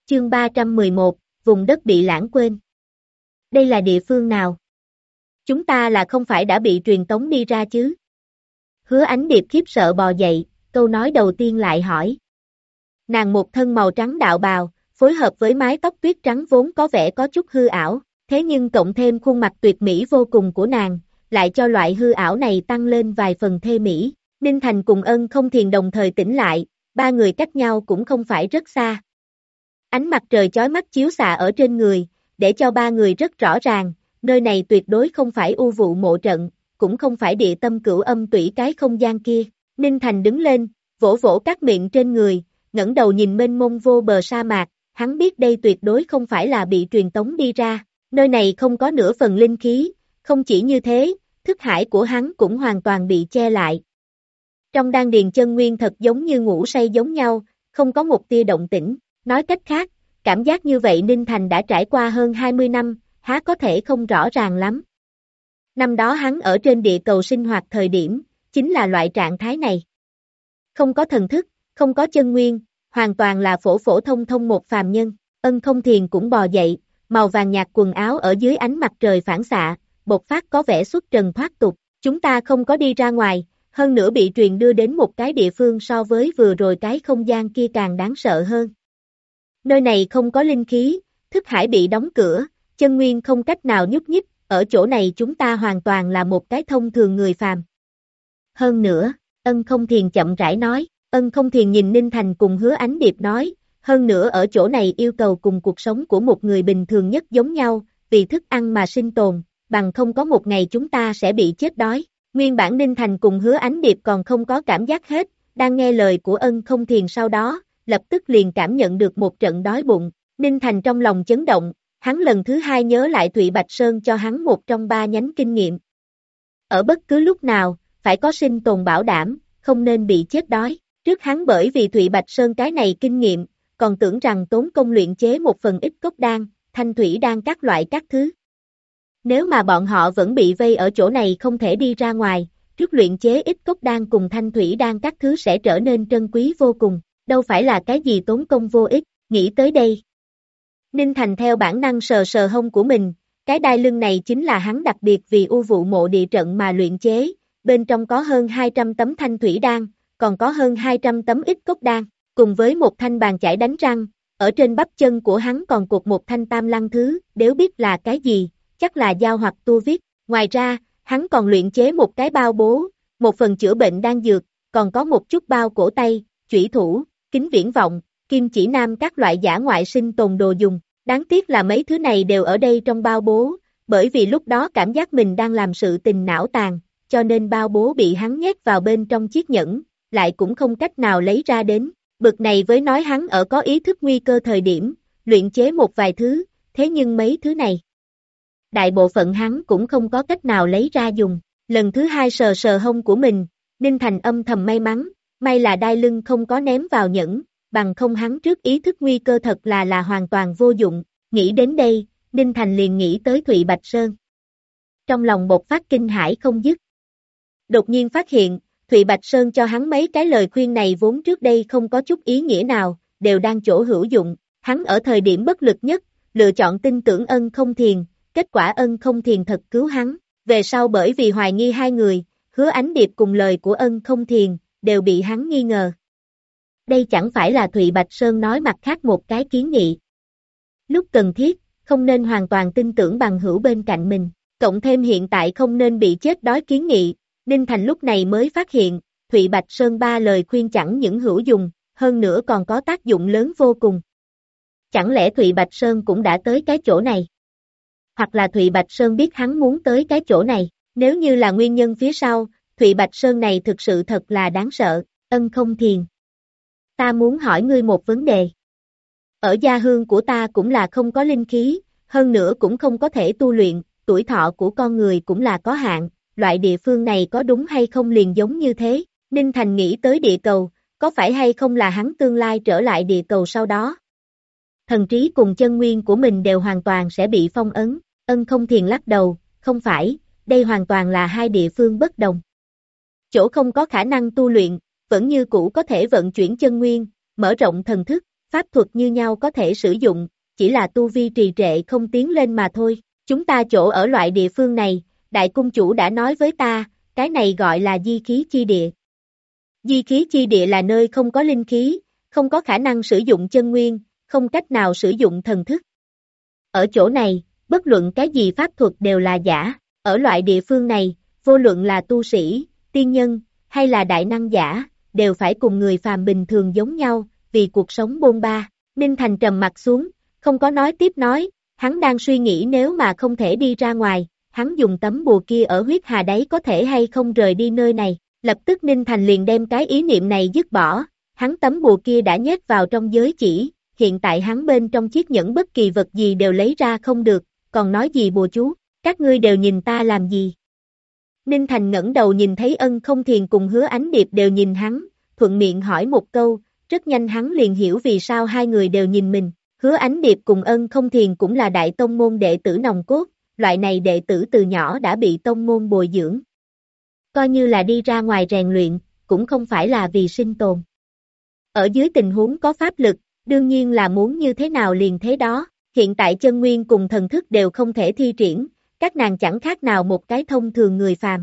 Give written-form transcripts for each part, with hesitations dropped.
Chương 311, vùng đất bị lãng quên. Đây là địa phương nào? Chúng ta là không phải đã bị truyền tống đi ra chứ? Hứa Ánh Điệp khiếp sợ bò dậy, câu nói đầu tiên lại hỏi. Nàng một thân màu trắng đạo bào, phối hợp với mái tóc tuyết trắng vốn có vẻ có chút hư ảo, thế nhưng cộng thêm khuôn mặt tuyệt mỹ vô cùng của nàng, lại cho loại hư ảo này tăng lên vài phần thê mỹ. Ninh Thành cùng Ân Không Thiền đồng thời tỉnh lại, ba người cách nhau cũng không phải rất xa. Ánh mặt trời chói mắt chiếu xạ ở trên người, để cho ba người rất rõ ràng, nơi này tuyệt đối không phải u vụ mộ trận, cũng không phải địa tâm cửu âm tủy cái không gian kia. Ninh Thành đứng lên, vỗ vỗ các miệng trên người, ngẩng đầu nhìn mênh mông vô bờ sa mạc, hắn biết đây tuyệt đối không phải là bị truyền tống đi ra, nơi này không có nửa phần linh khí, không chỉ như thế, thức hải của hắn cũng hoàn toàn bị che lại. Trong đan điền chân nguyên thật giống như ngủ say giống nhau, không có một tia động tĩnh, nói cách khác, cảm giác như vậy Ninh Thành đã trải qua hơn 20 năm, há có thể không rõ ràng lắm. Năm đó hắn ở trên địa cầu sinh hoạt thời điểm, chính là loại trạng thái này. Không có thần thức, không có chân nguyên, hoàn toàn là phổ phổ thông thông một phàm nhân. Ân Không Thiền cũng bò dậy, màu vàng nhạt quần áo ở dưới ánh mặt trời phản xạ, bộc phát có vẻ xuất trần thoát tục. Chúng ta không có đi ra ngoài, hơn nữa bị truyền đưa đến một cái địa phương so với vừa rồi cái không gian kia càng đáng sợ hơn. Nơi này không có linh khí, thức hải bị đóng cửa, chân nguyên không cách nào nhúc nhích, ở chỗ này chúng ta hoàn toàn là một cái thông thường người phàm. Hơn nữa, Ân Không Thiền chậm rãi nói, Ân Không Thiền nhìn Ninh Thành cùng Hứa Ánh Điệp nói, hơn nữa ở chỗ này yêu cầu cùng cuộc sống của một người bình thường nhất giống nhau, vì thức ăn mà sinh tồn, bằng không có một ngày chúng ta sẽ bị chết đói. Nguyên bản Ninh Thành cùng Hứa Ánh Điệp còn không có cảm giác hết, đang nghe lời của Ân Không Thiền sau đó, lập tức liền cảm nhận được một trận đói bụng. Ninh Thành trong lòng chấn động, hắn lần thứ hai nhớ lại Thụy Bạch Sơn cho hắn một trong ba nhánh kinh nghiệm. Ở bất cứ lúc nào, phải có sinh tồn bảo đảm, không nên bị chết đói. Trước hắn bởi vì Thụy Bạch Sơn cái này kinh nghiệm, còn tưởng rằng tốn công luyện chế một phần ít cốc đan, thanh thủy đan các loại các thứ. Nếu mà bọn họ vẫn bị vây ở chỗ này không thể đi ra ngoài, trước luyện chế ít cốc đan cùng thanh thủy đan các thứ sẽ trở nên trân quý vô cùng, đâu phải là cái gì tốn công vô ích. Nghĩ tới đây, Ninh Thành theo bản năng sờ sờ hông của mình, cái đai lưng này chính là hắn đặc biệt vì u vụ mộ địa trận mà luyện chế, bên trong có hơn 200 tấm thanh thủy đan, còn có hơn 200 tấm ít cốc đan, cùng với một thanh bàn chải đánh răng, ở trên bắp chân của hắn còn cột một thanh tam lăng thứ, nếu biết là cái gì, chắc là dao hoặc tua viết. Ngoài ra, hắn còn luyện chế một cái bao bố, một phần chữa bệnh đan dược, còn có một chút bao cổ tay, chủy thủ, kính viễn vọng, kim chỉ nam các loại giả ngoại sinh tồn đồ dùng. Đáng tiếc là mấy thứ này đều ở đây trong bao bố, bởi vì lúc đó cảm giác mình đang làm sự tình não tàn, cho nên bao bố bị hắn nhét vào bên trong chiếc nhẫn, lại cũng không cách nào lấy ra đến. Bực này với nói hắn ở có ý thức nguy cơ thời điểm, luyện chế một vài thứ, thế nhưng mấy thứ này, đại bộ phận hắn cũng không có cách nào lấy ra dùng. Lần thứ hai sờ sờ hông của mình, Ninh Thành âm thầm may mắn, may là đai lưng không có ném vào nhẫn, bằng không hắn trước ý thức nguy cơ thật là hoàn toàn vô dụng. Nghĩ đến đây, Ninh Thành liền nghĩ tới Thụy Bạch Sơn. Trong lòng bộc phát kinh hãi không dứt. Đột nhiên phát hiện, Thụy Bạch Sơn cho hắn mấy cái lời khuyên này vốn trước đây không có chút ý nghĩa nào, đều đang chỗ hữu dụng. Hắn ở thời điểm bất lực nhất, lựa chọn tin tưởng Ân Không Thiền, kết quả Ân Không Thiền thật cứu hắn. Về sau bởi vì hoài nghi hai người, Hứa Ánh Điệp cùng lời của Ân Không Thiền, đều bị hắn nghi ngờ. Đây chẳng phải là Thụy Bạch Sơn nói mặt khác một cái kiến nghị. Lúc cần thiết, không nên hoàn toàn tin tưởng bằng hữu bên cạnh mình, cộng thêm hiện tại không nên bị chết đói kiến nghị, Ninh Thành lúc này mới phát hiện, Thụy Bạch Sơn ba lời khuyên chẳng những hữu dụng, hơn nữa còn có tác dụng lớn vô cùng. Chẳng lẽ Thụy Bạch Sơn cũng đã tới cái chỗ này? Hoặc là Thụy Bạch Sơn biết hắn muốn tới cái chỗ này, nếu như là nguyên nhân phía sau, Thụy Bạch Sơn này thực sự thật là đáng sợ. Ân Không Thiền, ta muốn hỏi ngươi một vấn đề. Ở gia hương của ta cũng là không có linh khí, hơn nữa cũng không có thể tu luyện, tuổi thọ của con người cũng là có hạn, loại địa phương này có đúng hay không liền giống như thế. Ninh Thành nghĩ tới địa cầu, có phải hay không là hắn tương lai trở lại địa cầu sau đó. Thần trí cùng chân nguyên của mình đều hoàn toàn sẽ bị phong ấn. Ân Không Thiền lắc đầu, không phải, đây hoàn toàn là hai địa phương bất đồng. Chỗ không có khả năng tu luyện, vẫn như cũ có thể vận chuyển chân nguyên, mở rộng thần thức, pháp thuật như nhau có thể sử dụng, chỉ là tu vi trì trệ không tiến lên mà thôi. Chúng ta chỗ ở loại địa phương này, đại cung chủ đã nói với ta, cái này gọi là di khí chi địa. Di khí chi địa là nơi không có linh khí, không có khả năng sử dụng chân nguyên, không cách nào sử dụng thần thức. Ở chỗ này, bất luận cái gì pháp thuật đều là giả, ở loại địa phương này, vô luận là tu sĩ, tiên nhân, hay là đại năng giả, đều phải cùng người phàm bình thường giống nhau, vì cuộc sống bôn ba. Ninh Thành trầm mặt xuống, không có nói tiếp nói, hắn đang suy nghĩ nếu mà không thể đi ra ngoài, hắn dùng tấm bùa kia ở huyết hà đáy có thể hay không rời đi nơi này. Lập tức Ninh Thành liền đem cái ý niệm này dứt bỏ, hắn tấm bùa kia đã nhét vào trong giới chỉ, hiện tại hắn bên trong chiếc nhẫn bất kỳ vật gì đều lấy ra không được, còn nói gì bùa chú, các ngươi đều nhìn ta làm gì. Ninh Thành ngẩng đầu nhìn thấy Ân Không Thiền cùng Hứa Ánh Điệp đều nhìn hắn, thuận miệng hỏi một câu, rất nhanh hắn liền hiểu vì sao hai người đều nhìn mình. Hứa Ánh Điệp cùng Ân Không Thiền cũng là đại tông môn đệ tử nòng cốt, loại này đệ tử từ nhỏ đã bị tông môn bồi dưỡng. Coi như là đi ra ngoài rèn luyện, cũng không phải là vì sinh tồn. Ở dưới tình huống có pháp lực, đương nhiên là muốn như thế nào liền thế đó, hiện tại chân nguyên cùng thần thức đều không thể thi triển, các nàng chẳng khác nào một cái thông thường người phàm.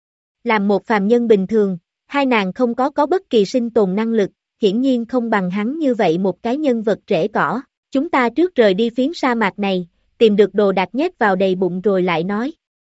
Làm một phàm nhân bình thường, hai nàng không có bất kỳ sinh tồn năng lực, hiển nhiên không bằng hắn như vậy một cái nhân vật rễ cỏ. Chúng ta trước rời đi phiến sa mạc này, tìm được đồ đạc nhét vào đầy bụng rồi lại nói.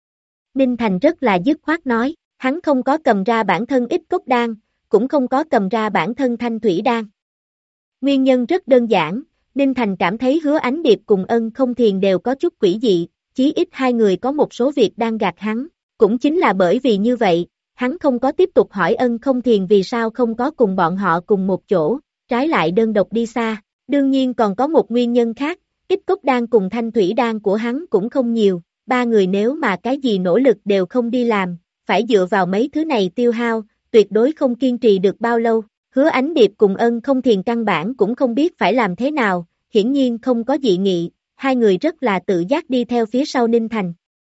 Ninh Thành rất là dứt khoát nói, hắn không có cầm ra bản thân ít cốc đan, cũng không có cầm ra bản thân thanh thủy đan. Nguyên nhân rất đơn giản, Ninh Thành cảm thấy Hứa Ánh Điệp cùng Ân Không Thiền đều có chút quỷ dị, chí ít hai người có một số việc đang gạt hắn, cũng chính là bởi vì như vậy, hắn không có tiếp tục hỏi Ân Không Thiền vì sao không có cùng bọn họ cùng một chỗ, trái lại đơn độc đi xa, đương nhiên còn có một nguyên nhân khác, ít cốc đan cùng thanh thủy đan của hắn cũng không nhiều, ba người nếu mà cái gì nỗ lực đều không đi làm, phải dựa vào mấy thứ này tiêu hao, tuyệt đối không kiên trì được bao lâu. Hứa Ánh Điệp cùng Ân Không Thiền căn bản cũng không biết phải làm thế nào, hiển nhiên không có dị nghị, hai người rất là tự giác đi theo phía sau Ninh Thành.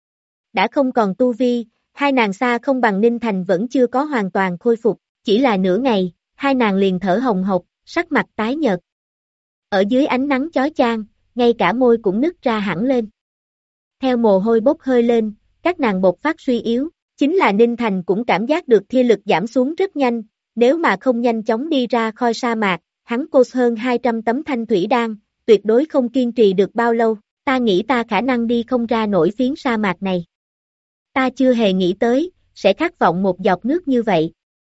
Đã không còn tu vi, hai nàng xa không bằng Ninh Thành vẫn chưa có hoàn toàn khôi phục, chỉ là nửa ngày, hai nàng liền thở hồng hộc, sắc mặt tái nhợt. Ở dưới ánh nắng chói chang, ngay cả môi cũng nứt ra hẳn lên. Theo mồ hôi bốc hơi lên, các nàng bộc phát suy yếu, chính là Ninh Thành cũng cảm giác được thi lực giảm xuống rất nhanh, nếu mà không nhanh chóng đi ra khỏi sa mạc, hắn cô hơn 200 tấm thanh thủy đan, tuyệt đối không kiên trì được bao lâu, ta nghĩ ta khả năng đi không ra nổi phiến sa mạc này. Ta chưa hề nghĩ tới, sẽ khát vọng một giọt nước như vậy.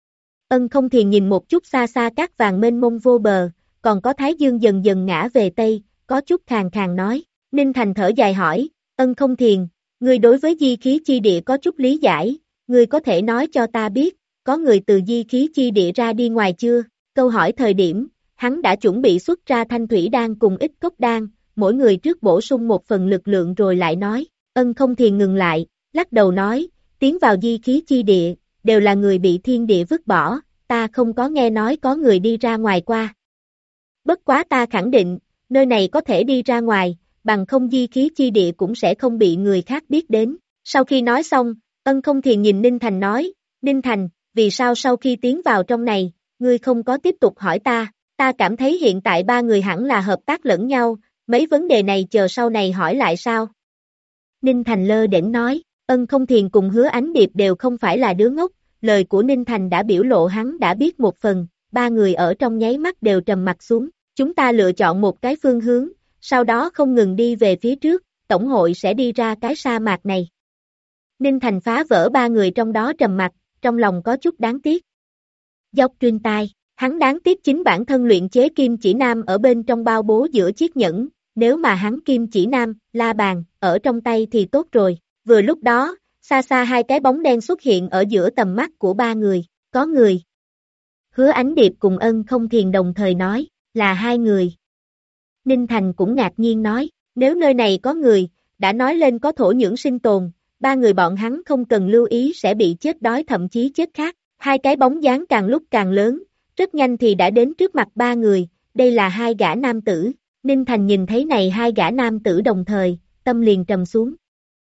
Ân Không Thiền nhìn một chút xa xa cát vàng mênh mông vô bờ, còn có thái dương dần dần ngã về tây, có chút khàn khàn nói. Ninh Thành thở dài hỏi, Ân Không Thiền, ngươi đối với di khí chi địa có chút lý giải, ngươi có thể nói cho ta biết, có người từ di khí chi địa ra đi ngoài chưa? Câu hỏi thời điểm, hắn đã chuẩn bị xuất ra thanh thủy đan cùng ít cốc đan, mỗi người trước bổ sung một phần lực lượng rồi lại nói. Ân Không Thiền ngừng lại, lắc đầu nói, tiến vào di khí chi địa, đều là người bị thiên địa vứt bỏ, ta không có nghe nói có người đi ra ngoài qua. Bất quá ta khẳng định, nơi này có thể đi ra ngoài, bằng không di khí chi địa cũng sẽ không bị người khác biết đến. Sau khi nói xong, Ân Không Thiền nhìn Ninh Thành nói, Ninh Thành, vì sao sau khi tiến vào trong này, ngươi không có tiếp tục hỏi ta cảm thấy hiện tại ba người hẳn là hợp tác lẫn nhau, mấy vấn đề này chờ sau này hỏi lại sao? Ninh Thành lơ đễnh nói, Ân Không Thiền cùng Hứa Ánh Điệp đều không phải là đứa ngốc, lời của Ninh Thành đã biểu lộ hắn đã biết một phần, ba người ở trong nháy mắt đều trầm mặt xuống, chúng ta lựa chọn một cái phương hướng, sau đó không ngừng đi về phía trước, tổng hội sẽ đi ra cái sa mạc này. Ninh Thành phá vỡ ba người trong đó trầm mặt, trong lòng có chút đáng tiếc. Dốc truyền tai, hắn đáng tiếc chính bản thân luyện chế kim chỉ nam ở bên trong bao bố giữa chiếc nhẫn, nếu mà hắn kim chỉ nam, la bàn, ở trong tay thì tốt rồi. Vừa lúc đó, xa xa hai cái bóng đen xuất hiện ở giữa tầm mắt của ba người, có người. Hứa Ánh Điệp cùng Ân Không Thiền đồng thời nói, là hai người. Ninh Thành cũng ngạc nhiên nói, nếu nơi này có người, đã nói lên có thổ nhưỡng sinh tồn, ba người bọn hắn không cần lưu ý sẽ bị chết đói thậm chí chết khát. Hai cái bóng dáng càng lúc càng lớn, rất nhanh thì đã đến trước mặt ba người, đây là hai gã nam tử. Ninh Thành nhìn thấy này hai gã nam tử đồng thời, tâm liền trầm xuống.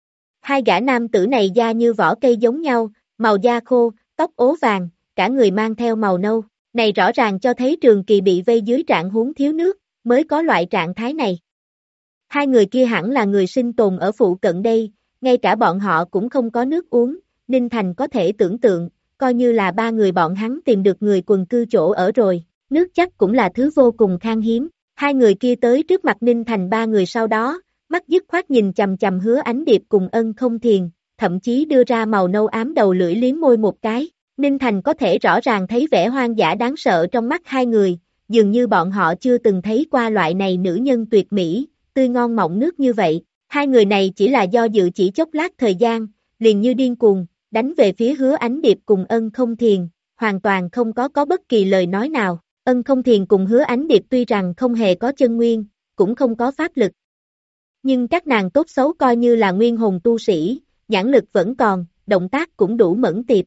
Hai gã nam tử này da như vỏ cây giống nhau, màu da khô, tóc ố vàng, cả người mang theo màu nâu. Này rõ ràng cho thấy Trường Kỳ bị vây dưới trạng huống thiếu nước, mới có loại trạng thái này. Hai người kia hẳn là người sinh tồn ở phụ cận đây, ngay cả bọn họ cũng không có nước uống, Ninh Thành có thể tưởng tượng, coi như là ba người bọn hắn tìm được người quần cư chỗ ở rồi, nước chắc cũng là thứ vô cùng khan hiếm. Hai người kia tới trước mặt Ninh Thành ba người sau đó, mắt dứt khoát nhìn chầm chầm Hứa Ánh Điệp cùng Ân Không Thiền, thậm chí đưa ra màu nâu ám đầu lưỡi liếm môi một cái. Ninh Thành có thể rõ ràng thấy vẻ hoang dã đáng sợ trong mắt hai người, dường như bọn họ chưa từng thấy qua loại này nữ nhân tuyệt mỹ, tươi ngon mọng nước như vậy. Hai người này chỉ là do dự chỉ chốc lát thời gian, liền như điên cuồng, đánh về phía Hứa Ánh Điệp cùng Ân Không Thiền, hoàn toàn không có bất kỳ lời nói nào. Ân Không Thiền cùng Hứa Ánh Điệp tuy rằng không hề có chân nguyên, cũng không có pháp lực. Nhưng các nàng tốt xấu coi như là nguyên hồn tu sĩ, nhãn lực vẫn còn, động tác cũng đủ mẫn tiệp.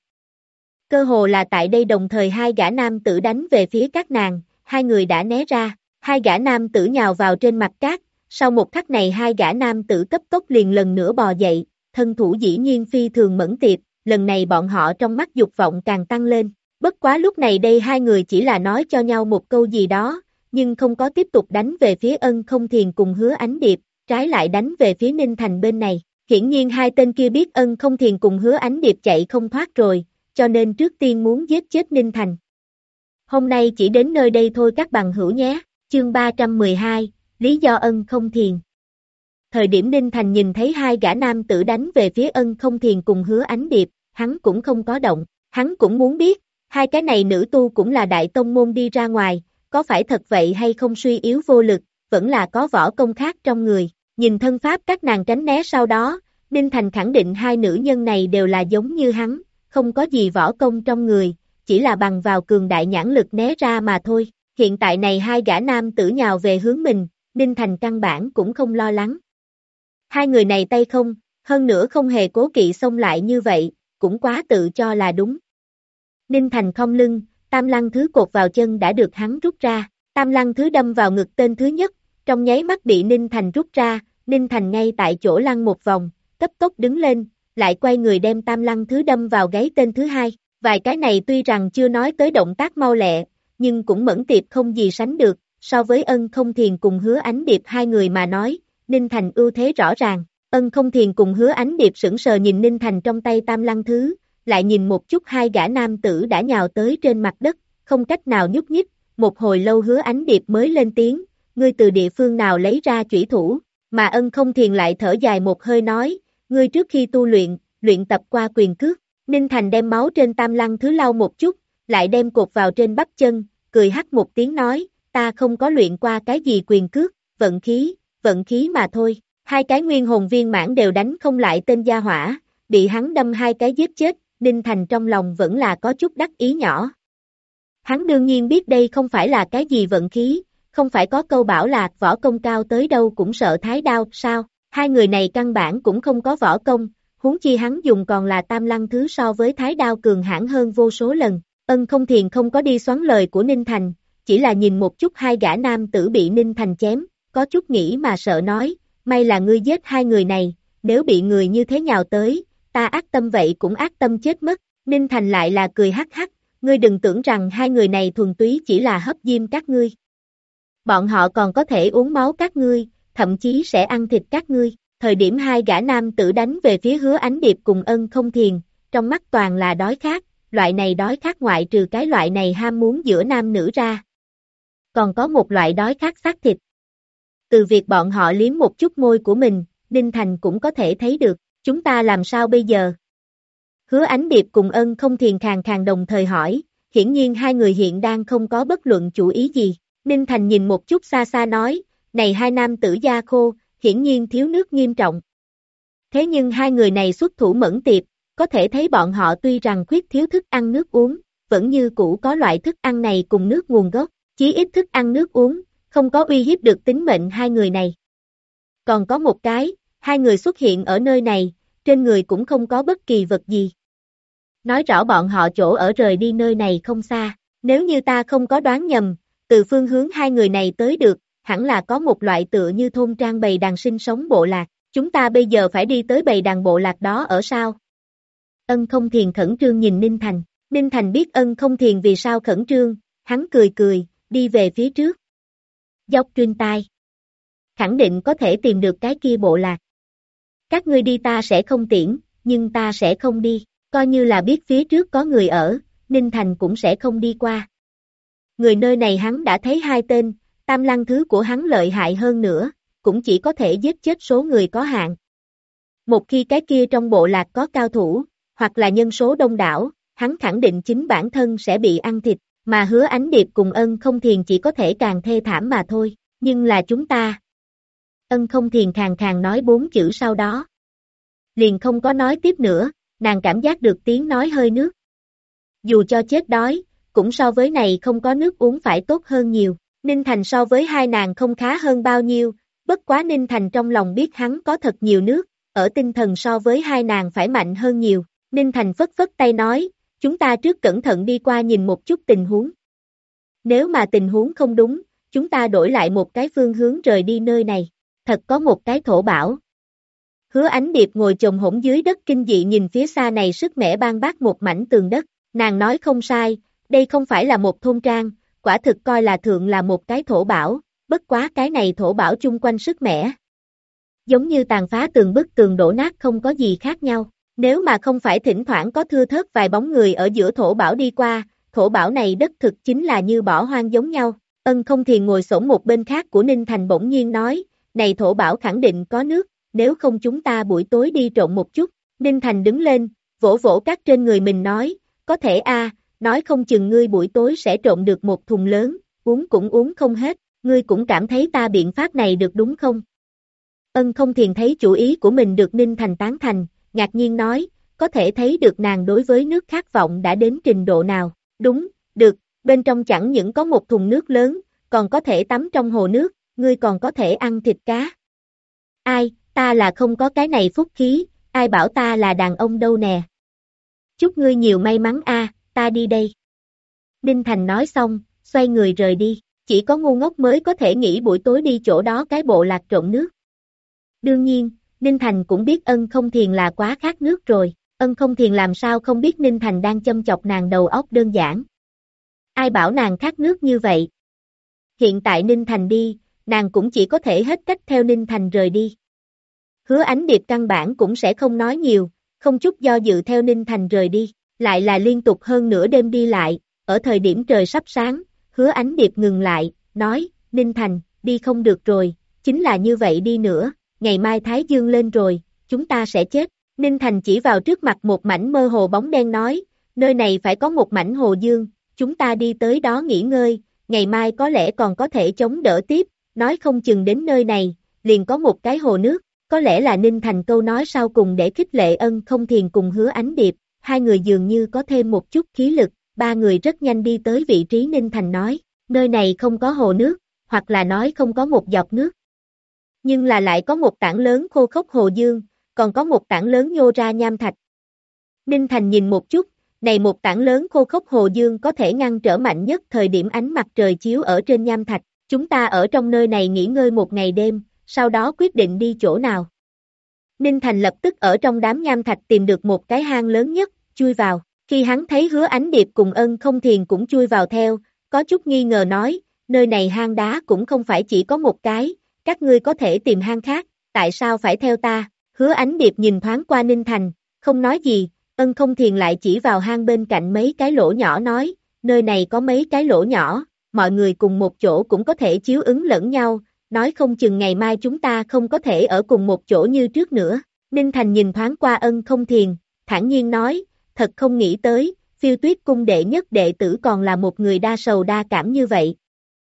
Cơ hồ là tại đây đồng thời hai gã nam tử đánh về phía các nàng, hai người đã né ra, hai gã nam tử nhào vào trên mặt cát, sau một khắc này hai gã nam tử cấp tốc liền lần nữa bò dậy, thân thủ dĩ nhiên phi thường mẫn tiệp, lần này bọn họ trong mắt dục vọng càng tăng lên. Bất quá lúc này đây hai người chỉ là nói cho nhau một câu gì đó, nhưng không có tiếp tục đánh về phía Ân Không Thiền cùng Hứa Ánh Điệp, trái lại đánh về phía Ninh Thành bên này. Hiển nhiên hai tên kia biết Ân Không Thiền cùng Hứa Ánh Điệp chạy không thoát rồi, cho nên trước tiên muốn giết chết Ninh Thành. Hôm nay chỉ đến nơi đây thôi các bằng hữu nhé, chương 312, lý do Ân Không Thiền. Thời điểm Ninh Thành nhìn thấy hai gã nam tử đánh về phía Ân Không Thiền cùng Hứa Ánh Điệp, hắn cũng không có động, hắn cũng muốn biết, hai cái này nữ tu cũng là đại tông môn đi ra ngoài, có phải thật vậy hay không suy yếu vô lực, vẫn là có võ công khác trong người. Nhìn thân pháp các nàng tránh né sau đó, Ninh Thành khẳng định hai nữ nhân này đều là giống như hắn, không có gì võ công trong người, chỉ là bằng vào cường đại nhãn lực né ra mà thôi. Hiện tại này hai gã nam tử nhào về hướng mình, Ninh Thành căn bản cũng không lo lắng. Hai người này tay không, hơn nữa không hề cố kỵ xông lại như vậy, cũng quá tự cho là đúng. Ninh Thành không lưng, tam lăng thứ cột vào chân đã được hắn rút ra, tam lăng thứ đâm vào ngực tên thứ nhất, trong nháy mắt bị Ninh Thành rút ra, Ninh Thành ngay tại chỗ lăn một vòng, cấp tốc đứng lên, lại quay người đem tam lăng thứ đâm vào gáy tên thứ hai, vài cái này tuy rằng chưa nói tới động tác mau lẹ, nhưng cũng mẫn tiệp không gì sánh được, so với Ân Không Thiền cùng Hứa Ánh Điệp hai người mà nói, Ninh Thành ưu thế rõ ràng. Ân Không Thiền cùng Hứa Ánh Điệp sững sờ nhìn Ninh Thành trong tay tam lăng thứ, lại nhìn một chút hai gã nam tử đã nhào tới trên mặt đất, không cách nào nhúc nhích, một hồi lâu Hứa Ánh Điệp mới lên tiếng, ngươi từ địa phương nào lấy ra chủy thủ, mà Ân Không Thiền lại thở dài một hơi nói, ngươi trước khi tu luyện tập qua quyền cước. Ninh Thành đem máu trên tam lăng thứ lau một chút, lại đem cột vào trên bắp chân, cười hắc một tiếng nói, ta không có luyện qua cái gì quyền cước, vận khí mà thôi. Hai cái nguyên hồn viên mãn đều đánh không lại tên gia hỏa, bị hắn đâm hai cái giết chết, Ninh Thành trong lòng vẫn là có chút đắc ý nhỏ. Hắn đương nhiên biết đây không phải là cái gì vận khí, không phải có câu bảo là võ công cao tới đâu cũng sợ thái đao, sao? Hai người này căn bản cũng không có võ công, huống chi hắn dùng còn là tam lăng thứ so với thái đao cường hãn hơn vô số lần. Ân Không Thiền không có đi xoắn lời của Ninh Thành, chỉ là nhìn một chút hai gã nam tử bị Ninh Thành chém, có chút nghĩ mà sợ nói, may là ngươi giết hai người này, nếu bị người như thế nhào tới, ta ác tâm vậy cũng ác tâm chết mất. Ninh Thành lại là cười hắc hắc, ngươi đừng tưởng rằng hai người này thuần túy chỉ là hấp diêm các ngươi. Bọn họ còn có thể uống máu các ngươi, thậm chí sẽ ăn thịt các ngươi. Thời điểm hai gã nam tử đánh về phía Hứa Ánh Điệp cùng Ân Không Thiền, trong mắt toàn là đói khát, loại này đói khát ngoại trừ cái loại này ham muốn giữa nam nữ ra. Còn có một loại đói khát xác thịt. Từ việc bọn họ liếm một chút môi của mình, Ninh Thành cũng có thể thấy được, chúng ta làm sao bây giờ? Hứa Ánh Điệp cùng Ân Không Thiền khàn khàn đồng thời hỏi, hiển nhiên hai người hiện đang không có bất luận chủ ý gì. Ninh Thành nhìn một chút xa xa nói, này hai nam tử da khô, hiển nhiên thiếu nước nghiêm trọng. Thế nhưng hai người này xuất thủ mẫn tiệp, có thể thấy bọn họ tuy rằng khuyết thiếu thức ăn nước uống, vẫn như cũ có loại thức ăn này cùng nước nguồn gốc, chí ít thức ăn nước uống, không có uy hiếp được tính mệnh hai người này. Còn có một cái, hai người xuất hiện ở nơi này, trên người cũng không có bất kỳ vật gì. Nói rõ bọn họ chỗ ở rời đi nơi này không xa, nếu như ta không có đoán nhầm, từ phương hướng hai người này tới được, hẳn là có một loại tựa như thôn trang bầy đàn sinh sống bộ lạc, chúng ta bây giờ phải đi tới bầy đàn bộ lạc đó ở sao? Ân Không Thiền khẩn trương nhìn Ninh Thành biết Ân Không Thiền vì sao khẩn trương, hắn cười cười, đi về phía trước. dốc trên tai. Khẳng định có thể tìm được cái kia bộ lạc. Các ngươi đi ta sẽ không tiễn, nhưng ta sẽ không đi, coi như là biết phía trước có người ở, Ninh Thành cũng sẽ không đi qua. Người nơi này hắn đã thấy 2 tên, Tam Lăng thứ của hắn lợi hại hơn nữa, cũng chỉ có thể giết chết số người có hạn. Một khi cái kia trong bộ lạc có cao thủ, hoặc là nhân số đông đảo, hắn khẳng định chính bản thân sẽ bị ăn thịt, mà Hứa Ánh Điệp cùng Ân Không Thiền chỉ có thể càng thê thảm mà thôi, nhưng là chúng ta. Ân Không Thiền khàn khàn nói 4 chữ sau đó. Liền không có nói tiếp nữa, nàng cảm giác được tiếng nói hơi nước. Dù cho chết đói, cũng so với này không có nước uống phải tốt hơn nhiều. Ninh Thành so với hai nàng không khá hơn bao nhiêu, bất quá Ninh Thành trong lòng biết hắn có thật nhiều nước, ở tinh thần so với hai nàng phải mạnh hơn nhiều. Ninh Thành phất phất tay nói, chúng ta trước cẩn thận đi qua nhìn một chút tình huống. Nếu mà tình huống không đúng, chúng ta đổi lại một cái phương hướng rời đi nơi này. Thật có một cái thổ bảo. Hứa Ánh Điệp ngồi chồm hổm dưới đất kinh dị nhìn phía xa này sức mẻ ban bác một mảnh tường đất. Nàng nói không sai, đây không phải là một thôn trang, quả thực coi là thượng là một cái thổ bảo, bất quá cái này thổ bảo chung quanh sức mẻ. Giống như tàn phá tường bức tường đổ nát không có gì khác nhau, nếu mà không phải thỉnh thoảng có thưa thớt vài bóng người ở giữa thổ bảo đi qua, thổ bảo này đất thực chính là như bỏ hoang giống nhau. Ân Không Thiền ngồi xổm một bên khác của Ninh Thành bỗng nhiên nói, này thổ bảo khẳng định có nước, nếu không chúng ta buổi tối đi trộn một chút. Ninh Thành đứng lên, vỗ vỗ các trên người mình nói, có thể nói không chừng ngươi buổi tối sẽ trộn được một thùng lớn, uống cũng uống không hết, ngươi cũng cảm thấy ta biện pháp này được đúng không? Ân Không Thiền thấy chủ ý của mình được Ninh Thành tán thành, ngạc nhiên nói, có thể thấy được nàng đối với nước khát vọng đã đến trình độ nào. Đúng, được, bên trong chẳng những có một thùng nước lớn, còn có thể tắm trong hồ nước, ngươi còn có thể ăn thịt cá. Ai, ta là không có cái này phúc khí, ai bảo ta là đàn ông đâu nè. Chúc ngươi nhiều may mắn ta đi đây. Ninh Thành nói xong, xoay người rời đi, chỉ có ngu ngốc mới có thể nghĩ buổi tối đi chỗ đó cái bộ lạc trộn nước. Đương nhiên, Ninh Thành cũng biết Ân Không Thiền là quá khát nước rồi, Ân Không Thiền làm sao không biết Ninh Thành đang châm chọc nàng đầu óc đơn giản. Ai bảo nàng khát nước như vậy? Hiện tại Ninh Thành đi, nàng cũng chỉ có thể hết cách theo Ninh Thành rời đi. Hứa Ánh Điệp căn bản cũng sẽ không nói nhiều, không chút do dự theo Ninh Thành rời đi, lại là liên tục hơn nửa đêm đi lại, ở thời điểm trời sắp sáng, Hứa Ánh Điệp ngừng lại, nói, Ninh Thành, đi không được rồi, chính là như vậy đi nữa, ngày mai Thái Dương lên rồi, chúng ta sẽ chết. Ninh Thành chỉ vào trước mặt một mảnh mơ hồ bóng đen nói, nơi này phải có một mảnh hồ dương, chúng ta đi tới đó nghỉ ngơi, ngày mai có lẽ còn có thể chống đỡ tiếp, nói không chừng đến nơi này, liền có một cái hồ nước, có lẽ là Ninh Thành câu nói sau cùng để khích lệ Ân Không Thiền cùng Hứa Ánh Điệp, hai người dường như có thêm một chút khí lực, ba người rất nhanh đi tới vị trí Ninh Thành nói, nơi này không có hồ nước, hoặc là nói không có một giọt nước. Nhưng là lại có một tảng lớn khô khốc hồ dương, còn có một tảng lớn nhô ra nham thạch. Ninh Thành nhìn một chút, này một tảng lớn khô khốc hồ dương có thể ngăn trở mạnh nhất thời điểm ánh mặt trời chiếu ở trên nham thạch, chúng ta ở trong nơi này nghỉ ngơi một ngày đêm, sau đó quyết định đi chỗ nào. Ninh Thành lập tức ở trong đám nham thạch tìm được một cái hang lớn nhất, chui vào, khi hắn thấy Hứa Ánh Điệp cùng Ân Không Thiền cũng chui vào theo, có chút nghi ngờ nói, nơi này hang đá cũng không phải chỉ có một cái, các ngươi có thể tìm hang khác, tại sao phải theo ta? Hứa Ánh Điệp nhìn thoáng qua Ninh Thành, không nói gì, Ân Không Thiền lại chỉ vào hang bên cạnh mấy cái lỗ nhỏ nói, nơi này có mấy cái lỗ nhỏ, mọi người cùng một chỗ cũng có thể chiếu ứng lẫn nhau, nói không chừng ngày mai chúng ta không có thể ở cùng một chỗ như trước nữa. Ninh Thành nhìn thoáng qua Ân Không Thiền, thản nhiên nói, thật không nghĩ tới, Phiêu Tuyết cung đệ nhất đệ tử còn là một người đa sầu đa cảm như vậy.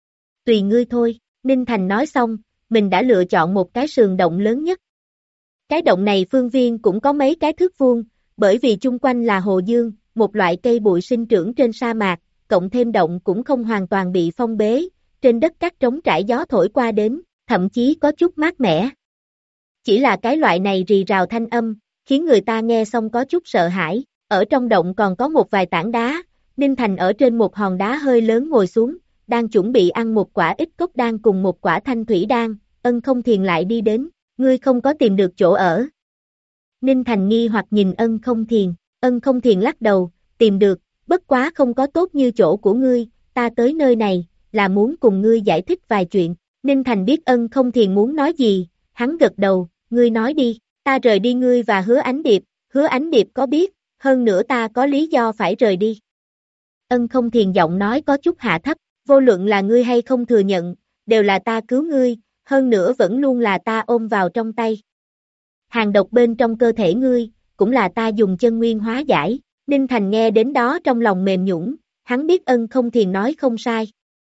Tùy ngươi thôi, Ninh Thành nói xong, mình đã lựa chọn một cái sườn động lớn nhất. Cái động này phương viên cũng có mấy cái thước vuông, bởi vì chung quanh là hồ dương, một loại cây bụi sinh trưởng trên sa mạc, cộng thêm động cũng không hoàn toàn bị phong bế, trên đất cát trống trải gió thổi qua đến, thậm chí có chút mát mẻ. Chỉ là cái loại này rì rào thanh âm, khiến người ta nghe xong có chút sợ hãi, ở trong động còn có một vài tảng đá, Ninh Thành ở trên một hòn đá hơi lớn ngồi xuống, đang chuẩn bị ăn một quả ít cốc đan cùng một quả thanh thủy đan, Ân Không Thiền lại đi đến, ngươi không có tìm được chỗ ở. Ninh Thành nghi hoặc nhìn Ân Không Thiền lắc đầu, tìm được, bất quá không có tốt như chỗ của ngươi, ta tới nơi này, là muốn cùng ngươi giải thích vài chuyện, Ninh Thành biết Ân Không Thiền muốn nói gì, hắn gật đầu, ngươi nói đi, ta rời đi ngươi và Hứa Ánh Điệp có biết, hơn nữa ta có lý do phải rời đi. Ân Không Thiền giọng nói có chút hạ thấp, vô luận là ngươi hay không thừa nhận, đều là ta cứu ngươi, hơn nữa vẫn luôn là ta ôm vào trong tay. Hàng độc bên trong cơ thể ngươi, cũng là ta dùng chân nguyên hóa giải. Ninh Thành nghe đến đó trong lòng mềm nhũn, hắn biết Ân Không Thiền nói không sai.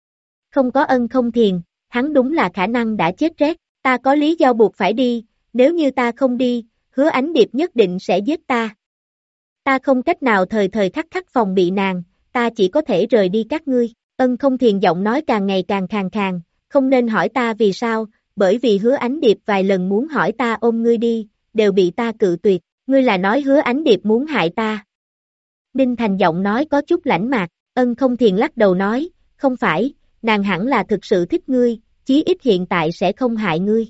Không có Ân Không Thiền, hắn đúng là khả năng đã chết rét, ta có lý do buộc phải đi, nếu như ta không đi, Hứa Ánh Điệp nhất định sẽ giết ta. Ta không cách nào thời thời khắc khắc phòng bị nàng, ta chỉ có thể rời đi các ngươi. Ân Không Thiền giọng nói càng ngày càng khàn khàn, không nên hỏi ta vì sao, bởi vì Hứa Ánh Điệp vài lần muốn hỏi ta ôm ngươi đi, đều bị ta cự tuyệt, ngươi là nói Hứa Ánh Điệp muốn hại ta. Ninh Thành giọng nói có chút lãnh mạc, Ân Không Thiền lắc đầu nói, không phải, nàng hẳn là thực sự thích ngươi, chí ít hiện tại sẽ không hại ngươi.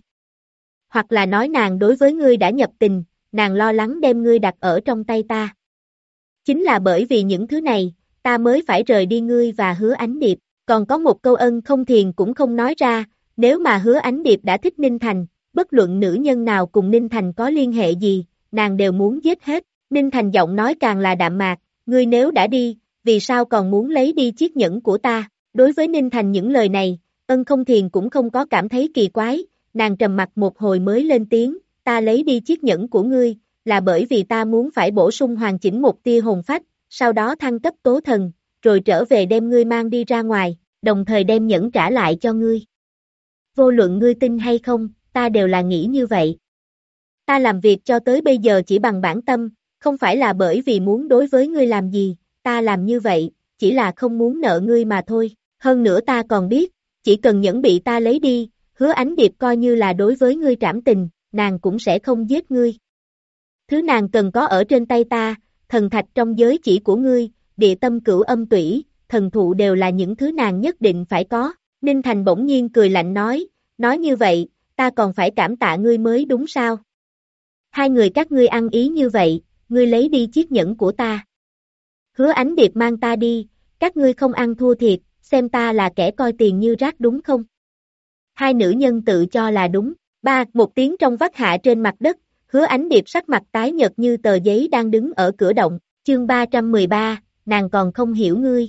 Hoặc là nói nàng đối với ngươi đã nhập tình, nàng lo lắng đem ngươi đặt ở trong tay ta. Chính là bởi vì những thứ này, ta mới phải rời đi ngươi và Hứa Ánh Điệp, còn có một câu Ân Không Thiền cũng không nói ra, nếu mà Hứa Ánh Điệp đã thích Ninh Thành, bất luận nữ nhân nào cùng Ninh Thành có liên hệ gì, nàng đều muốn giết hết. Ninh Thành giọng nói càng là đạm mạc, ngươi nếu đã đi, vì sao còn muốn lấy đi chiếc nhẫn của ta? Đối với Ninh Thành những lời này, Ân Không Thiền cũng không có cảm thấy kỳ quái, nàng trầm mặc một hồi mới lên tiếng, ta lấy đi chiếc nhẫn của ngươi, là bởi vì ta muốn phải bổ sung hoàn chỉnh một tia hồn phách, sau đó thăng cấp tố thần, rồi trở về đem ngươi mang đi ra ngoài, đồng thời đem nhẫn trả lại cho ngươi. Vô luận ngươi tin hay không, ta đều là nghĩ như vậy. Ta làm việc cho tới bây giờ chỉ bằng bản tâm, không phải là bởi vì muốn đối với ngươi làm gì, ta làm như vậy, chỉ là không muốn nợ ngươi mà thôi. Hơn nữa ta còn biết, chỉ cần nhẫn bị ta lấy đi, Hứa Ánh Điệp coi như là đối với ngươi trảm tình, nàng cũng sẽ không giết ngươi. Thứ nàng cần có ở trên tay ta, thần thạch trong giới chỉ của ngươi, địa tâm cửu âm tủy, thần thụ đều là những thứ nàng nhất định phải có. Ninh Thành bỗng nhiên cười lạnh nói như vậy, ta còn phải cảm tạ ngươi mới đúng sao? Hai người các ngươi ăn ý như vậy, ngươi lấy đi chiếc nhẫn của ta. Hứa Ánh Điệp mang ta đi, các ngươi không ăn thua thiệt, xem ta là kẻ coi tiền như rác đúng không? Hai nữ nhân tự cho là đúng. Một tiếng trong vắt hạ trên mặt đất, Hứa Ánh Điệp sắc mặt tái nhợt như tờ giấy đang đứng ở cửa động, chương 313, nàng còn không hiểu ngươi.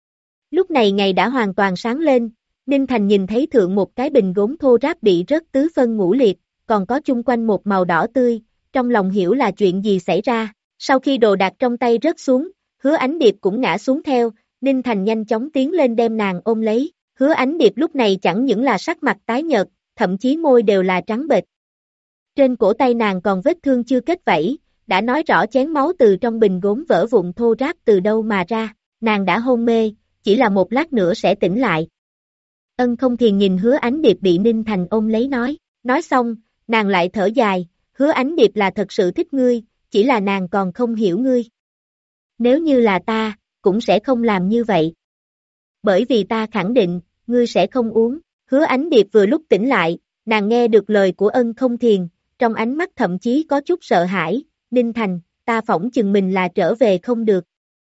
Lúc này ngày đã hoàn toàn sáng lên, Ninh Thành nhìn thấy thượng một cái bình gốm thô ráp bị rớt tứ phân ngũ liệt, còn có chung quanh một màu đỏ tươi, trong lòng hiểu là chuyện gì xảy ra. Sau khi đồ đạc trong tay rớt xuống, Hứa Ánh Điệp cũng ngã xuống theo, Ninh Thành nhanh chóng tiến lên đem nàng ôm lấy. Hứa Ánh Điệp lúc này chẳng những là sắc mặt tái nhợt, thậm chí môi đều là trắng bệch. Trên cổ tay nàng còn vết thương chưa kết vảy, đã nói rõ chén máu từ trong bình gốm vỡ vụn thô ráp từ đâu mà ra, nàng đã hôn mê, chỉ là một lát nữa sẽ tỉnh lại. Ân Không Thiền nhìn Hứa Ánh Điệp bị Ninh Thành ôm lấy nói xong, nàng lại thở dài, Hứa Ánh Điệp là thật sự thích ngươi, chỉ là nàng còn không hiểu ngươi. Nếu như là ta, cũng sẽ không làm như vậy. Bởi vì ta khẳng định, ngươi sẽ không uống. Hứa Ánh Điệp vừa lúc tỉnh lại, nàng nghe được lời của Ân Không Thiền, trong ánh mắt thậm chí có chút sợ hãi, Ninh Thành, ta phỏng chừng mình là trở về không được.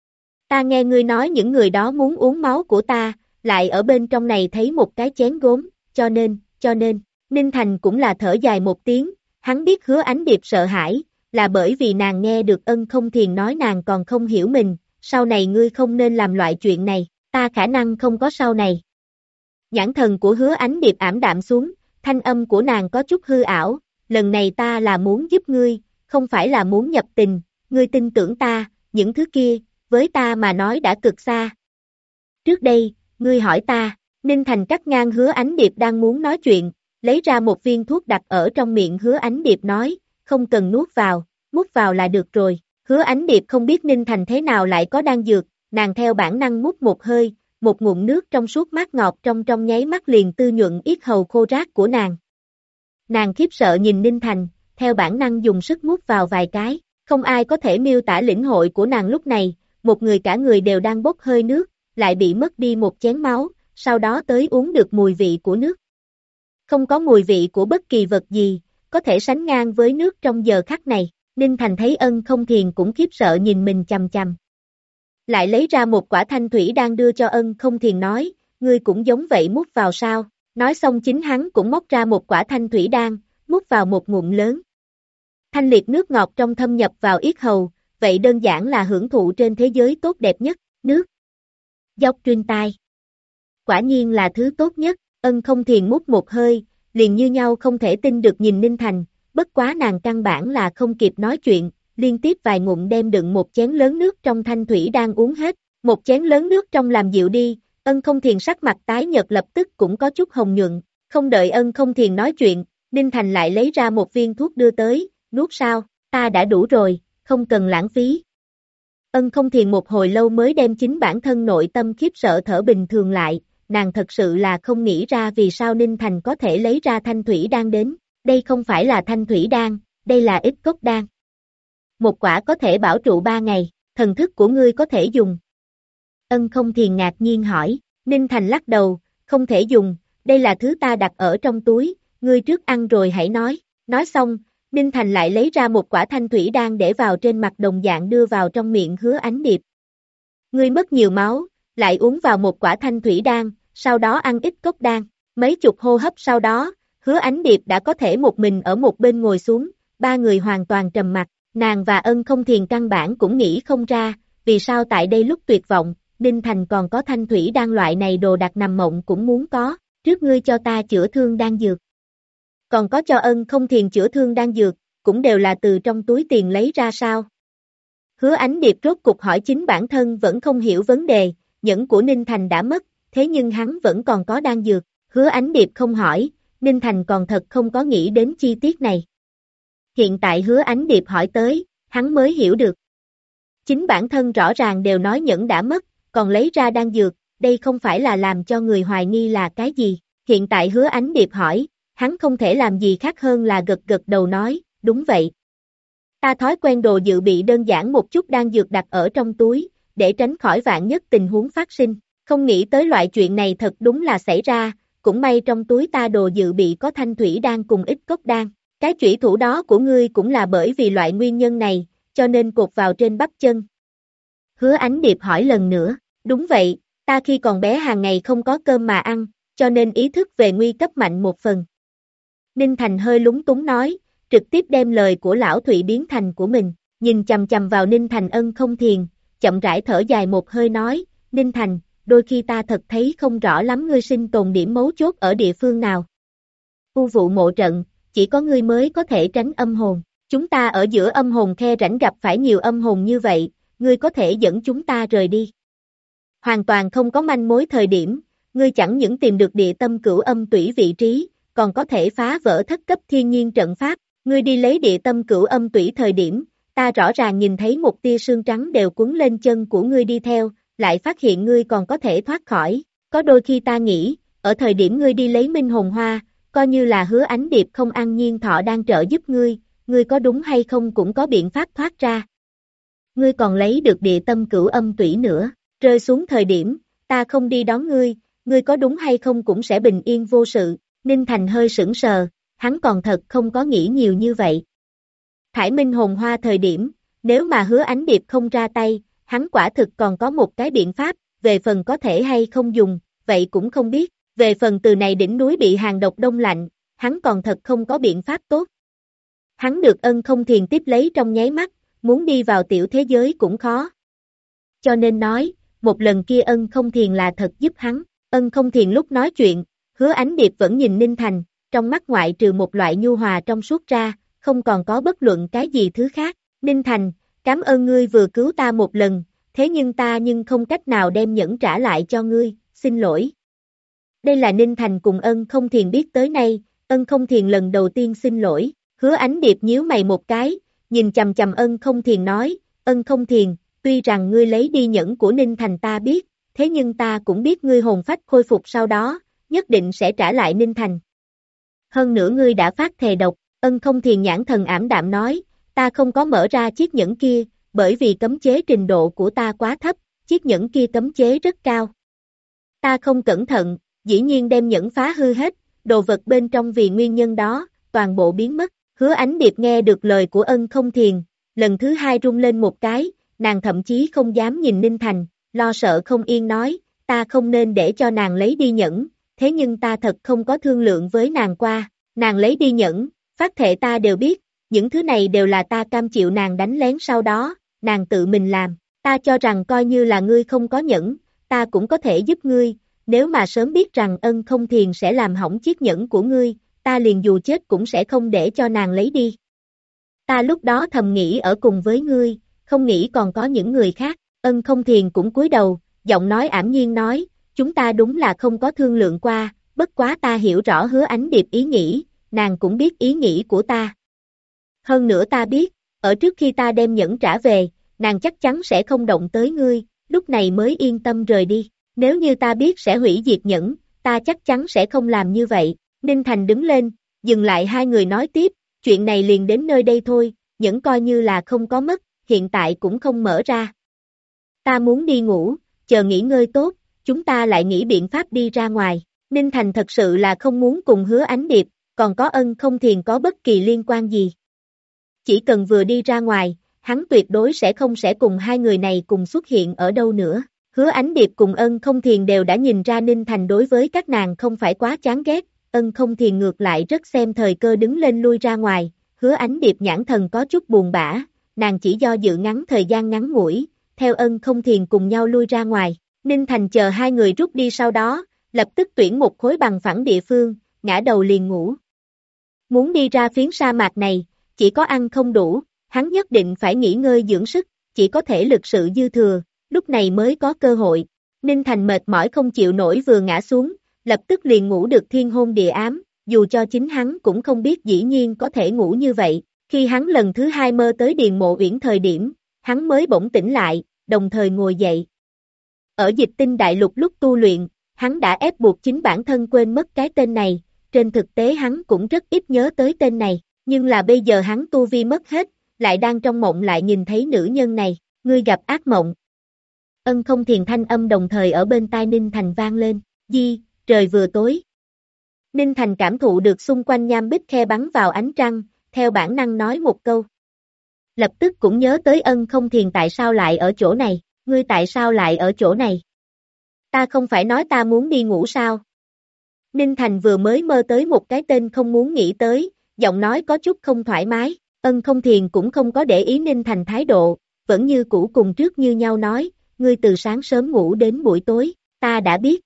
Ta nghe ngươi nói những người đó muốn uống máu của ta, lại ở bên trong này thấy một cái chén gốm, cho nên, Ninh Thành cũng là thở dài một tiếng, hắn biết Hứa Ánh Điệp sợ hãi, là bởi vì nàng nghe được Ân Không Thiền nói nàng còn không hiểu mình, sau này ngươi không nên làm loại chuyện này, ta khả năng không có sau này. Nhãn thần của Hứa Ánh Điệp ảm đạm xuống, thanh âm của nàng có chút hư ảo, lần này ta là muốn giúp ngươi, không phải là muốn nhập tình, ngươi tin tưởng ta, những thứ kia, với ta mà nói đã cực xa. Trước đây, ngươi hỏi ta, Ninh Thành cắt ngang Hứa Ánh Điệp đang muốn nói chuyện, lấy ra một viên thuốc đặt ở trong miệng Hứa Ánh Điệp nói, không cần nuốt vào, mút vào là được rồi. Hứa Ánh Điệp không biết Ninh Thành thế nào lại có đan dược, nàng theo bản năng mút một hơi, một ngụm nước trong suốt mát ngọt trong nháy mắt liền tư nhuận yết hầu khô rác của nàng. Nàng khiếp sợ nhìn Ninh Thành, theo bản năng dùng sức mút vào vài cái, không ai có thể miêu tả lĩnh hội của nàng lúc này, một người cả người đều đang bốc hơi nước, lại bị mất đi một chén máu, sau đó tới uống được mùi vị của nước. Không có mùi vị của bất kỳ vật gì, có thể sánh ngang với nước trong giờ khắc này, Ninh Thành thấy Ân Không Thiền cũng khiếp sợ nhìn mình chằm chằm. Lại lấy ra một quả thanh thủy đang đưa cho Ân Không Thiền nói, ngươi cũng giống vậy mút vào sao, Nói xong chính hắn cũng móc ra một quả thanh thủy đan, múc vào một ngụm lớn. Thanh liệt nước ngọt trong thâm nhập vào yết hầu, vậy đơn giản là hưởng thụ trên thế giới tốt đẹp nhất, nước. Dốc truyền tai. Quả nhiên là thứ tốt nhất, Ân Không Thiền mút một hơi, liền như nhau không thể tin được nhìn Ninh Thành, bất quá nàng căn bản là không kịp nói chuyện, liên tiếp vài ngụm đem đựng một chén lớn nước trong thanh thủy đang uống hết, một chén lớn nước trong làm dịu đi, Ân Không Thiền sắc mặt tái nhợt lập tức cũng có chút hồng nhuận, không đợi Ân Không Thiền nói chuyện, Ninh Thành lại lấy ra một viên thuốc đưa tới, nuốt sao, ta đã đủ rồi, không cần lãng phí. Ân Không Thiền một hồi lâu mới đem chính bản thân nội tâm khiếp sợ thở bình thường lại, nàng thật sự là không nghĩ ra vì sao Ninh Thành có thể lấy ra thanh thủy đan đến, đây không phải là thanh thủy đan, đây là ích cốc đan. Một quả có thể bảo trụ 3 ngày, thần thức của ngươi có thể dùng. Ân Không Thiền ngạc nhiên hỏi, Ninh Thành lắc đầu, không thể dùng, đây là thứ ta đặt ở trong túi, ngươi trước ăn rồi hãy nói xong, Ninh Thành lại lấy ra một quả thanh thủy đan để vào trên mặt đồng dạng đưa vào trong miệng Hứa Ánh Điệp. Ngươi mất nhiều máu, lại uống vào một quả thanh thủy đan, sau đó ăn ít cốc đan, mấy chục hô hấp sau đó, Hứa Ánh Điệp đã có thể một mình ở một bên ngồi xuống, 3 người hoàn toàn trầm mặc, nàng và Ân Không Thiền căn bản cũng nghĩ không ra, vì sao tại đây lúc tuyệt vọng, Ninh Thành còn có thanh thủy đan loại này đồ đặt nằm mộng cũng muốn có, trước ngươi cho ta chữa thương đan dược. Còn có cho Ân Không Thiền chữa thương đan dược, cũng đều là từ trong túi tiền lấy ra sao? Hứa Ánh Điệp rốt cục hỏi chính bản thân vẫn không hiểu vấn đề, nhẫn của Ninh Thành đã mất, thế nhưng hắn vẫn còn có đan dược, Hứa Ánh Điệp không hỏi, Ninh Thành còn thật không có nghĩ đến chi tiết này. Hiện tại Hứa Ánh Điệp hỏi tới, hắn mới hiểu được. Chính bản thân rõ ràng đều nói nhẫn đã mất, còn lấy ra đan dược, đây không phải là làm cho người hoài nghi là cái gì. Hiện tại Hứa Ánh Điệp hỏi, hắn không thể làm gì khác hơn là gật gật đầu nói, đúng vậy. Ta thói quen đồ dự bị đơn giản một chút đan dược đặt ở trong túi, để tránh khỏi vạn nhất tình huống phát sinh. Không nghĩ tới loại chuyện này thật đúng là xảy ra, cũng may trong túi ta đồ dự bị có thanh thủy đan cùng ít cốc đan. Cái chủy thủ đó của ngươi cũng là bởi vì loại nguyên nhân này, cho nên cột vào trên bắp chân. Hứa Ánh Điệp hỏi lần nữa, đúng vậy, ta khi còn bé hàng ngày không có cơm mà ăn, cho nên ý thức về nguy cấp mạnh một phần. Ninh Thành hơi lúng túng nói, trực tiếp đem lời của lão Thụy biến thành của mình, nhìn chằm chằm vào Ninh Thành. Ân Không Thiền, chậm rãi thở dài một hơi nói, Ninh Thành, đôi khi ta thật thấy không rõ lắm ngươi sinh tồn điểm mấu chốt ở địa phương nào. U vụ mộ trận, chỉ có ngươi mới có thể tránh âm hồn, chúng ta ở giữa âm hồn khe rãnh gặp phải nhiều âm hồn như vậy, ngươi có thể dẫn chúng ta rời đi. Hoàn toàn không có manh mối thời điểm, ngươi chẳng những tìm được địa tâm cửu âm tủy vị trí, còn có thể phá vỡ thất cấp thiên nhiên trận pháp, ngươi đi lấy địa tâm cửu âm tủy thời điểm, ta rõ ràng nhìn thấy một tia sương trắng đều quấn lên chân của ngươi đi theo, lại phát hiện ngươi còn có thể thoát khỏi, có đôi khi ta nghĩ, ở thời điểm ngươi đi lấy minh hồn hoa, coi như là Hứa Ánh Điệp không an nhiên thọ đang trợ giúp ngươi có đúng hay không cũng có biện pháp thoát ra. Ngươi còn lấy được địa tâm cửu âm tủy nữa, rơi xuống thời điểm, ta không đi đón ngươi có đúng hay không cũng sẽ bình yên vô sự. Ninh Thành hơi sững sờ, hắn còn thật không có nghĩ nhiều như vậy. Thải minh hồn hoa thời điểm, nếu mà Hứa Ánh Điệp không ra tay, hắn quả thực còn có một cái biện pháp, về phần có thể hay không dùng, vậy cũng không biết, về phần từ này đỉnh núi bị hàng độc đông lạnh, hắn còn thật không có biện pháp tốt. Hắn được Ân Không Thiền tiếp lấy trong nháy mắt, muốn đi vào tiểu thế giới cũng khó. Cho nên nói, một lần kia Ân Không Thiền là thật giúp hắn, Ân Không Thiền lúc nói chuyện, Hứa Ánh Điệp vẫn nhìn Ninh Thành, trong mắt ngoại trừ một loại nhu hòa trong suốt ra, không còn có bất luận cái gì thứ khác. Ninh Thành, cảm ơn ngươi vừa cứu ta một lần, thế nhưng ta không cách nào đem nhẫn trả lại cho ngươi, xin lỗi. Đây là Ninh Thành cùng Ân Không Thiền biết tới nay, Ân Không Thiền lần đầu tiên xin lỗi, Hứa Ánh Điệp nhíu mày một cái, nhìn chằm chằm Ân Không Thiền nói, Ân Không Thiền, tuy rằng ngươi lấy đi nhẫn của Ninh Thành ta biết, thế nhưng ta cũng biết ngươi hồn phách khôi phục sau đó, nhất định sẽ trả lại Ninh Thành. Hơn nữa ngươi đã phát thề độc, Ân Không Thiền nhãn thần ảm đạm nói, ta không có mở ra chiếc nhẫn kia, bởi vì cấm chế trình độ của ta quá thấp, chiếc nhẫn kia cấm chế rất cao. Ta không cẩn thận, dĩ nhiên đem nhẫn phá hư hết, đồ vật bên trong vì nguyên nhân đó, toàn bộ biến mất. Hứa Ánh Điệp nghe được lời của Ân Không Thiền, lần thứ hai rung lên một cái, nàng thậm chí không dám nhìn Ninh Thành, lo sợ không yên nói, ta không nên để cho nàng lấy đi nhẫn, thế nhưng ta thật không có thương lượng với nàng qua, nàng lấy đi nhẫn, phát thệ ta đều biết, những thứ này đều là ta cam chịu nàng đánh lén sau đó, nàng tự mình làm, ta cho rằng coi như là ngươi không có nhẫn, ta cũng có thể giúp ngươi, nếu mà sớm biết rằng Ân Không Thiền sẽ làm hỏng chiếc nhẫn của ngươi, ta liền dù chết cũng sẽ không để cho nàng lấy đi. Ta lúc đó thầm nghĩ ở cùng với ngươi, không nghĩ còn có những người khác, Ân Không Thiền cũng cúi đầu, giọng nói ảm nhiên nói, chúng ta đúng là không có thương lượng qua, bất quá ta hiểu rõ Hứa Ánh Điệp ý nghĩ, nàng cũng biết ý nghĩ của ta. Hơn nữa ta biết, ở trước khi ta đem nhẫn trả về, nàng chắc chắn sẽ không động tới ngươi, lúc này mới yên tâm rời đi. Nếu như ta biết sẽ hủy diệt nhẫn, ta chắc chắn sẽ không làm như vậy. Ninh Thành đứng lên, dừng lại hai người nói tiếp, chuyện này liền đến nơi đây thôi, nhẫn coi như là không có mất, hiện tại cũng không mở ra. Ta muốn đi ngủ, chờ nghỉ ngơi tốt, chúng ta lại nghĩ biện pháp đi ra ngoài. Ninh Thành thật sự là không muốn cùng Hứa Ánh Điệp, còn có Ân Không Thiền có bất kỳ liên quan gì. Chỉ cần vừa đi ra ngoài, hắn tuyệt đối sẽ không cùng hai người này cùng xuất hiện ở đâu nữa. Hứa Ánh Điệp cùng Ân Không Thiền đều đã nhìn ra Ninh Thành đối với các nàng không phải quá chán ghét, Ân Không Thiền ngược lại rất xem thời cơ đứng lên lui ra ngoài, Hứa Ánh Điệp nhãn thần có chút buồn bã, nàng chỉ do dự ngắn thời gian ngắn ngủi, theo Ân Không Thiền cùng nhau lui ra ngoài, Ninh Thành chờ hai người rút đi sau đó, lập tức tuyển một khối bằng phẳng địa phương, ngã đầu liền ngủ. Muốn đi ra phiến sa mạc này, chỉ có ăn không đủ, hắn nhất định phải nghỉ ngơi dưỡng sức, chỉ có thể lực sự dư thừa, lúc này mới có cơ hội. Ninh Thành mệt mỏi không chịu nổi vừa ngã xuống, lập tức liền ngủ được thiên hôn địa ám, dù cho chính hắn cũng không biết dĩ nhiên có thể ngủ như vậy. Khi hắn lần thứ hai mơ tới Điền Mộ Uyển thời điểm, hắn mới bỗng tỉnh lại, đồng thời ngồi dậy. Ở Dịch Tinh Đại Lục lúc tu luyện, hắn đã ép buộc chính bản thân quên mất cái tên này, trên thực tế hắn cũng rất ít nhớ tới tên này, nhưng là bây giờ hắn tu vi mất hết, lại đang trong mộng lại nhìn thấy nữ nhân này, ngươi gặp ác mộng. Ân Không Thiền thanh âm đồng thời ở bên tai Ninh Thành vang lên, trời vừa tối. Ninh Thành cảm thụ được xung quanh nham bích khe bắn vào ánh trăng, theo bản năng nói một câu. Lập tức cũng nhớ tới Ân Không Thiền tại sao lại ở chỗ này, ngươi tại sao lại ở chỗ này? Ta không phải nói ta muốn đi ngủ sao? Ninh Thành vừa mới mơ tới một cái tên không muốn nghĩ tới, giọng nói có chút không thoải mái, Ân Không Thiền cũng không có để ý Ninh Thành thái độ, vẫn như cũ cùng trước như nhau nói, ngươi từ sáng sớm ngủ đến buổi tối, ta đã biết.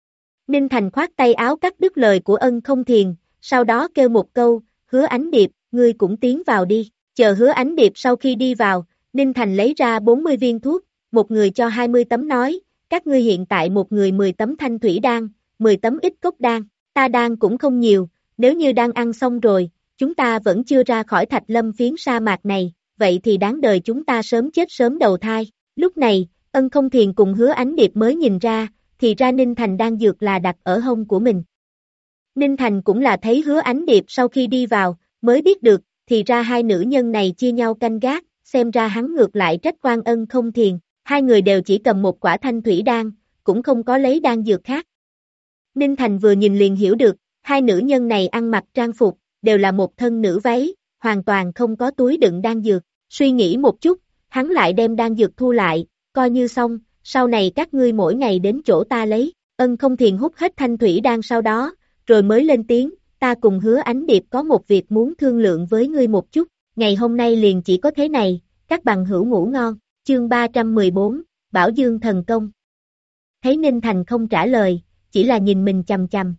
Ninh Thành khoát tay áo cắt đứt lời của Ân Không Thiền, sau đó kêu một câu, Hứa Ánh Điệp, ngươi cũng tiến vào đi, chờ Hứa Ánh Điệp sau khi đi vào, Ninh Thành lấy ra 40 viên thuốc, một người cho 20 tấm nói, các ngươi hiện tại một người 10 tấm thanh thủy đan, 10 tấm ít cốc đan, ta đan cũng không nhiều, nếu như đan ăn xong rồi, chúng ta vẫn chưa ra khỏi Thạch Lâm phiến sa mạc này, vậy thì đáng đời chúng ta sớm chết sớm đầu thai. Lúc này, Ân Không Thiền cùng Hứa Ánh Điệp mới nhìn ra, thì ra Ninh Thành đang dược là đặt ở hông của mình. Ninh Thành cũng là thấy Hứa Ánh Điệp sau khi đi vào, mới biết được, thì ra hai nữ nhân này chia nhau canh gác, xem ra hắn ngược lại trách oan Ân Không Thiền, hai người đều chỉ cầm một quả thanh thủy đan, cũng không có lấy đan dược khác. Ninh Thành vừa nhìn liền hiểu được, hai nữ nhân này ăn mặc trang phục, đều là một thân nữ váy, hoàn toàn không có túi đựng đan dược, suy nghĩ một chút, hắn lại đem đan dược thu lại, coi như xong, sau này các ngươi mỗi ngày đến chỗ ta lấy, Ân Không Thiền hút hết thanh thủy đan sau đó, rồi mới lên tiếng, ta cùng Hứa Ánh Điệp có một việc muốn thương lượng với ngươi một chút, ngày hôm nay liền chỉ có thế này, các bằng hữu ngủ ngon, chương 314, Bảo Dương Thần Công. Thấy Ninh Thành không trả lời, chỉ là nhìn mình chằm chằm.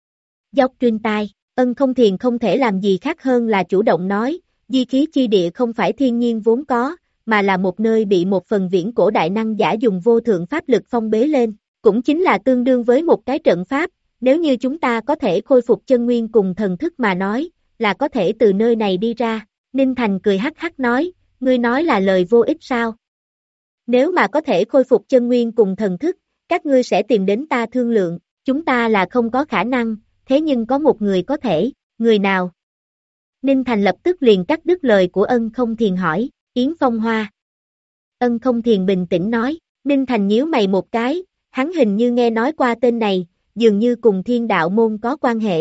Dốc trên tai, Ân Không Thiền không thể làm gì khác hơn là chủ động nói, di khí chi địa không phải thiên nhiên vốn có, mà là một nơi bị một phần viễn cổ đại năng giả dùng vô thượng pháp lực phong bế lên, cũng chính là tương đương với một cái trận pháp, nếu như chúng ta có thể khôi phục chân nguyên cùng thần thức mà nói, là có thể từ nơi này đi ra. Ninh Thành cười hắc hắc nói, ngươi nói là lời vô ích sao? Nếu mà có thể khôi phục chân nguyên cùng thần thức, các ngươi sẽ tìm đến ta thương lượng, chúng ta là không có khả năng, thế nhưng có một người có thể, người nào? Ninh Thành lập tức liền cắt đứt lời của Ân Không Thiền hỏi, Yến Phong Hoa. Ân Không Thiền bình tĩnh nói, Ninh Thành nhíu mày một cái, hắn hình như nghe nói qua tên này, dường như cùng Thiên Đạo Môn có quan hệ.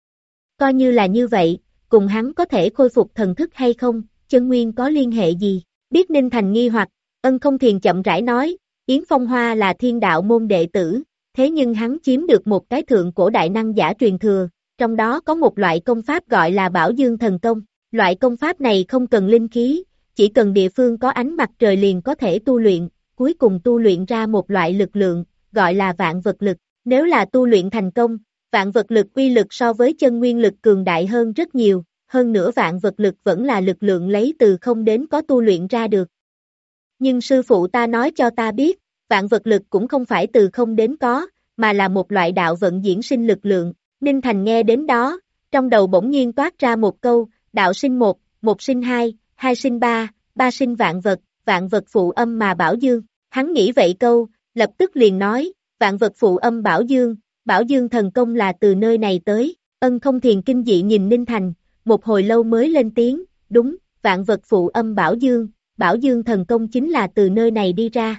Coi như là như vậy, cùng hắn có thể khôi phục thần thức hay không, chân nguyên có liên hệ gì? Biết Ninh Thành nghi hoặc, Ân Không Thiền chậm rãi nói, Yến Phong Hoa là Thiên Đạo Môn đệ tử, thế nhưng hắn chiếm được một cái thượng cổ đại năng giả truyền thừa, trong đó có một loại công pháp gọi là Bảo Dương Thần Công. Loại công pháp này không cần linh khí, chỉ cần địa phương có ánh mặt trời liền có thể tu luyện, cuối cùng tu luyện ra một loại lực lượng, gọi là vạn vật lực. Nếu là tu luyện thành công, vạn vật lực uy lực so với chân nguyên lực cường đại hơn rất nhiều, hơn nữa vạn vật lực vẫn là lực lượng lấy từ không đến có tu luyện ra được. Nhưng sư phụ ta nói cho ta biết, vạn vật lực cũng không phải từ không đến có, mà là một loại đạo vận diễn sinh lực lượng. Ninh Thành nghe đến đó, trong đầu bỗng nhiên toát ra một câu, đạo sinh một, một sinh hai, hai sinh ba, ba sinh vạn vật phụ âm mà bảo dương. Hắn nghĩ vậy câu, lập tức liền nói, vạn vật phụ âm bảo dương thần công là từ nơi này tới. Ân Không Thiền kinh dị nhìn Ninh Thành, một hồi lâu mới lên tiếng, đúng, vạn vật phụ âm bảo dương thần công chính là từ nơi này đi ra.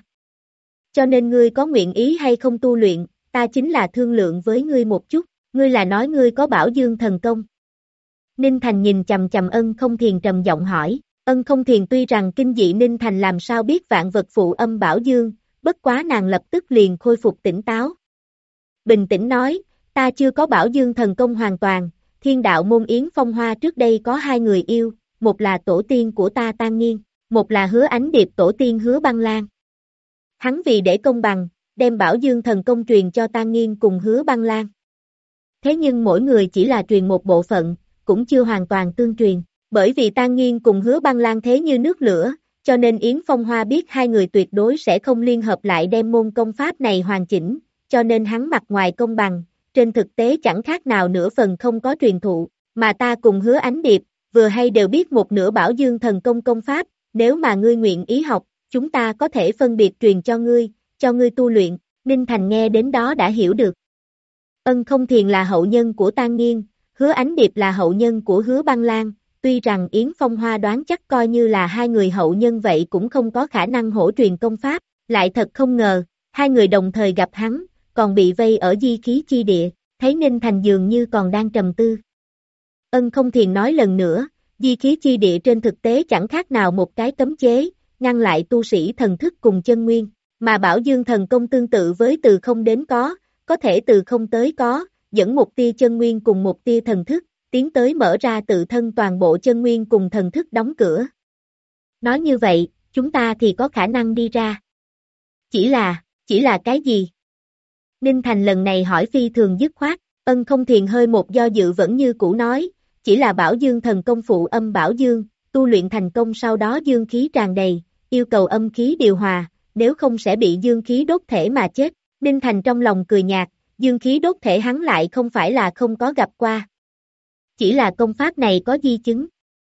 Cho nên ngươi có nguyện ý hay không tu luyện, ta chính là thương lượng với ngươi một chút, ngươi là nói ngươi có bảo dương thần công. Ninh Thành nhìn chầm chầm Ân Không Thiền trầm giọng hỏi, Ân Không Thiền tuy rằng kinh dị Ninh Thành làm sao biết vạn vật phụ âm bảo dương, bất quá nàng lập tức liền khôi phục tỉnh táo. Bình tĩnh nói, ta chưa có bảo dương thần công hoàn toàn, thiên đạo môn Yến Phong Hoa trước đây có hai người yêu, một là tổ tiên của ta Tan Nghiên, một là Hứa Ánh Điệp tổ tiên Hứa Băng Lan. Hắn vì để công bằng, đem bảo dương thần công truyền cho Tan Nghiên cùng Hứa Băng Lan. Thế nhưng mỗi người chỉ là truyền một bộ phận, cũng chưa hoàn toàn tương truyền, bởi vì Tan Nghiên cùng Hứa Băng Lan thế như nước lửa, cho nên Yến Phong Hoa biết hai người tuyệt đối sẽ không liên hợp lại đem môn công pháp này hoàn chỉnh, cho nên hắn mặt ngoài công bằng, trên thực tế chẳng khác nào nửa phần không có truyền thụ, mà ta cùng Hứa Ánh Điệp, vừa hay đều biết một nửa bảo dương thần công công pháp, nếu mà ngươi nguyện ý học, chúng ta có thể phân biệt truyền cho ngươi tu luyện. Ninh Thành nghe đến đó đã hiểu được. Ân Không Thiền là hậu nhân của Tan Nghiên, Hứa Ánh Điệp là hậu nhân của Hứa Băng Lan, tuy rằng Yến Phong Hoa đoán chắc coi như là hai người hậu nhân vậy cũng không có khả năng hỗ truyền công pháp, lại thật không ngờ, hai người đồng thời gặp hắn, còn bị vây ở di khí chi địa, thấy Ninh Thành dường như còn đang trầm tư. Ân Không Thiền nói lần nữa, di khí chi địa trên thực tế chẳng khác nào một cái cấm chế, ngăn lại tu sĩ thần thức cùng chân nguyên, mà bảo dương thần công tương tự với từ không đến có thể từ không tới có, dẫn một tia chân nguyên cùng một tia thần thức, tiến tới mở ra tự thân toàn bộ chân nguyên cùng thần thức đóng cửa. Nói như vậy, chúng ta thì có khả năng đi ra. Chỉ là cái gì? Ninh Thành lần này hỏi phi thường dứt khoát, Ân Không Thiền hơi một do dự vẫn như cũ nói, chỉ là bảo dương thần công phụ âm bảo dương, tu luyện thành công sau đó dương khí tràn đầy, yêu cầu âm khí điều hòa, nếu không sẽ bị dương khí đốt thể mà chết. Ninh Thành trong lòng cười nhạt, dương khí đốt thể hắn lại không phải là không có gặp qua. Chỉ là công pháp này có di chứng.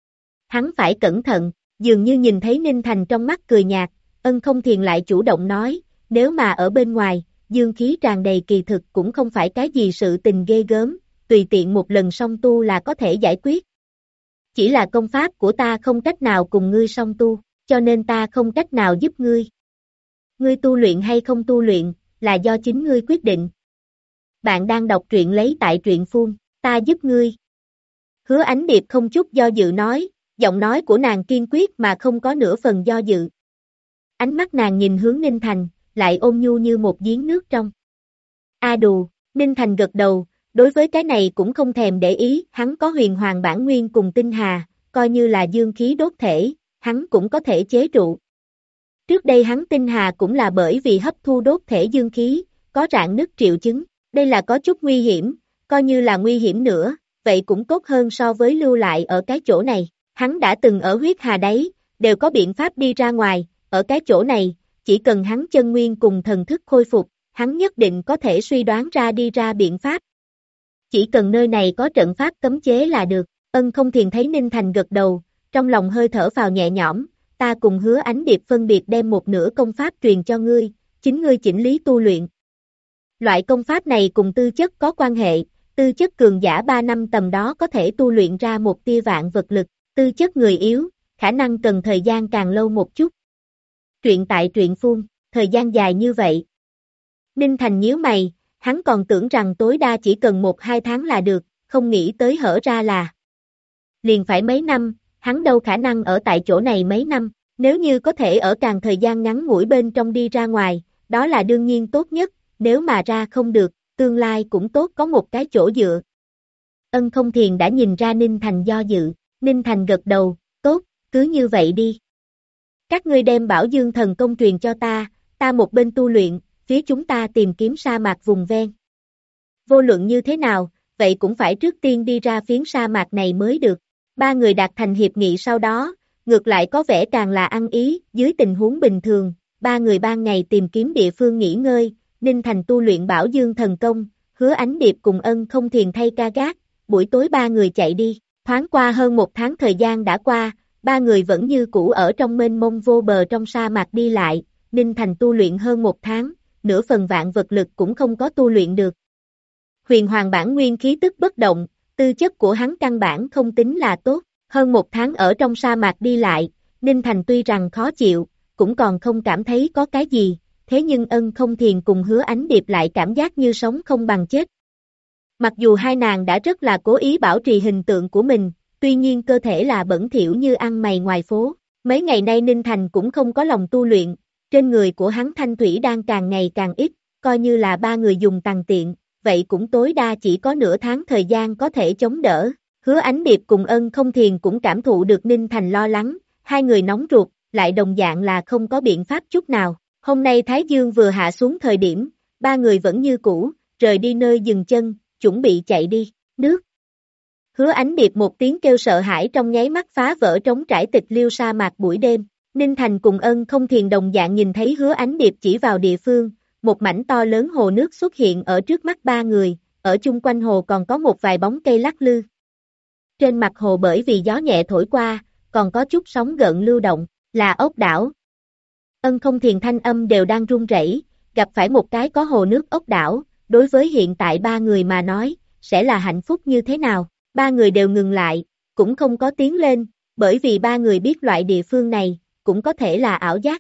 Hắn phải cẩn thận, dường như nhìn thấy Ninh Thành trong mắt cười nhạt, Ân Không Thiền lại chủ động nói, nếu mà ở bên ngoài, dương khí tràn đầy kỳ thực cũng không phải cái gì sự tình ghê gớm, tùy tiện một lần song tu là có thể giải quyết. Chỉ là công pháp của ta không cách nào cùng ngươi song tu, cho nên ta không cách nào giúp ngươi. Ngươi tu luyện hay không tu luyện, là do chính ngươi quyết định. Bạn đang đọc truyện lấy tại truyện phun, ta giúp ngươi. Hứa Ánh Điệp không chút do dự nói, giọng nói của nàng kiên quyết mà không có nửa phần do dự. Ánh mắt nàng nhìn hướng Ninh Thành, lại ôn nhu như một giếng nước trong. A đù, Ninh Thành gật đầu, đối với cái này cũng không thèm để ý, hắn có huyền hoàng bản nguyên cùng tinh hà, coi như là dương khí đốt thể, hắn cũng có thể chế trụ. Trước đây hắn tinh hà cũng là bởi vì hấp thu đốt thể dương khí, có rạn nứt triệu chứng, đây là có chút nguy hiểm, coi như là nguy hiểm nữa, vậy cũng tốt hơn so với lưu lại ở cái chỗ này, hắn đã từng ở huyết hà đấy, đều có biện pháp đi ra ngoài, ở cái chỗ này, chỉ cần hắn chân nguyên cùng thần thức khôi phục, hắn nhất định có thể suy đoán ra đi ra biện pháp. Chỉ cần nơi này có trận pháp cấm chế là được. Ân Không Thiền thấy Ninh Thành gật đầu, trong lòng hơi thở phào nhẹ nhõm, ta cùng Hứa Ánh Điệp phân biệt đem một nửa công pháp truyền cho ngươi, chính ngươi chỉnh lý tu luyện. Loại công pháp này cùng tư chất có quan hệ, tư chất cường giả 3 năm tầm đó có thể tu luyện ra một tia vạn vật lực, tư chất người yếu, khả năng cần thời gian càng lâu một chút. Truyện tại truyện phun, thời gian dài như vậy. Ninh Thành nhíu mày, hắn còn tưởng rằng tối đa chỉ cần 1-2 tháng là được, không nghĩ tới hở ra là liền phải mấy năm, hắn đâu khả năng ở tại chỗ này mấy năm, nếu như có thể ở càng thời gian ngắn ngủi bên trong đi ra ngoài, đó là đương nhiên tốt nhất, nếu mà ra không được, tương lai cũng tốt có một cái chỗ dựa. Ân Không Thiền đã nhìn ra Ninh Thành do dự, Ninh Thành gật đầu, tốt, cứ như vậy đi. Các ngươi đem Bảo Dương thần công truyền cho ta một bên tu luyện, phía chúng ta tìm kiếm sa mạc vùng ven. Vô luận như thế nào, vậy cũng phải trước tiên đi ra phiến sa mạc này mới được. Ba người đạt thành hiệp nghị sau đó, ngược lại có vẻ càng là ăn ý, dưới tình huống bình thường, ba người ban ngày tìm kiếm địa phương nghỉ ngơi, Ninh Thành tu luyện Bảo Dương thần công, Hứa Ánh Điệp cùng Ân Không Thiền thay ca gác, buổi tối ba người chạy đi, thoáng qua hơn một tháng thời gian đã qua, ba người vẫn như cũ ở trong mênh mông vô bờ trong sa mạc đi lại, Ninh Thành tu luyện hơn một tháng, nửa phần vạn vật lực cũng không có tu luyện được. Huyền Hoàng bản nguyên khí tức bất động, tư chất của hắn căn bản không tính là tốt, hơn một tháng ở trong sa mạc đi lại, Ninh Thành tuy rằng khó chịu, cũng còn không cảm thấy có cái gì, thế nhưng Ân Không Thiền cùng Hứa Ánh Điệp lại cảm giác như sống không bằng chết. Mặc dù hai nàng đã rất là cố ý bảo trì hình tượng của mình, tuy nhiên cơ thể là bẩn thỉu như ăn mày ngoài phố, mấy ngày nay Ninh Thành cũng không có lòng tu luyện, trên người của hắn thanh thủy đang càng ngày càng ít, coi như là ba người dùng tàn tiện, vậy cũng tối đa chỉ có nửa tháng thời gian có thể chống đỡ. Hứa Ánh Điệp cùng Ân Không Thiền cũng cảm thụ được Ninh Thành lo lắng, hai người nóng ruột, lại đồng dạng là không có biện pháp chút nào. Hôm nay Thái Dương vừa hạ xuống thời điểm, ba người vẫn như cũ, rời đi nơi dừng chân, chuẩn bị chạy đi, nước. Hứa Ánh Điệp một tiếng kêu sợ hãi trong nháy mắt phá vỡ trống trải tịch liêu sa mạc buổi đêm. Ninh Thành cùng Ân Không Thiền đồng dạng nhìn thấy Hứa Ánh Điệp chỉ vào địa phương, một mảnh to lớn hồ nước xuất hiện ở trước mắt ba người, ở chung quanh hồ còn có một vài bóng cây lắc lư. Trên mặt hồ bởi vì gió nhẹ thổi qua, còn có chút sóng gợn lưu động, là ốc đảo. Ân Không Thiền thanh âm đều đang run rẩy, gặp phải một cái có hồ nước ốc đảo, đối với hiện tại ba người mà nói, sẽ là hạnh phúc như thế nào, ba người đều ngừng lại, cũng không có tiến lên, bởi vì ba người biết loại địa phương này, cũng có thể là ảo giác.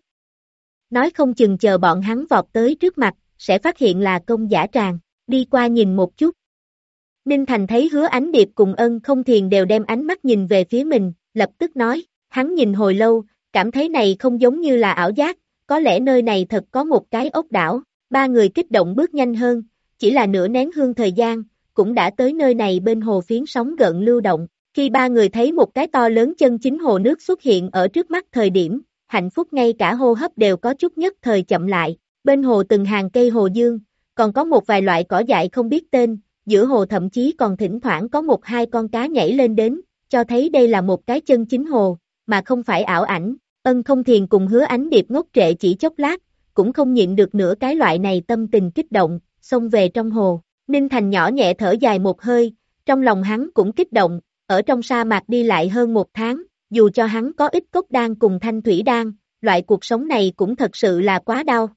Nói không chừng chờ bọn hắn vọt tới trước mặt, sẽ phát hiện là công giả tràng, đi qua nhìn một chút. Ninh Thành thấy Hứa Ánh Điệp cùng Ân Không Thiền đều đem ánh mắt nhìn về phía mình, lập tức nói, hắn nhìn hồi lâu, cảm thấy này không giống như là ảo giác, có lẽ nơi này thật có một cái ốc đảo, ba người kích động bước nhanh hơn, chỉ là nửa nén hương thời gian, cũng đã tới nơi này bên hồ phiến sóng gợn lưu động, khi ba người thấy một cái to lớn chân chính hồ nước xuất hiện ở trước mắt thời điểm, hạnh phúc ngay cả hô hấp đều có chút nhất thời chậm lại, bên hồ từng hàng cây hồ dương, còn có một vài loại cỏ dại không biết tên, giữa hồ thậm chí còn thỉnh thoảng có một hai con cá nhảy lên đến, cho thấy đây là một cái chân chính hồ, mà không phải ảo ảnh. Ân Không Thiền cùng Hứa Ánh Điệp ngốc trệ chỉ chốc lát, cũng không nhịn được nữa cái loại này tâm tình kích động, xông về trong hồ. Ninh Thành nhỏ nhẹ thở dài một hơi, trong lòng hắn cũng kích động, ở trong sa mạc đi lại hơn một tháng, dù cho hắn có ít cốc đan cùng thanh thủy đan, loại cuộc sống này cũng thật sự là quá đau.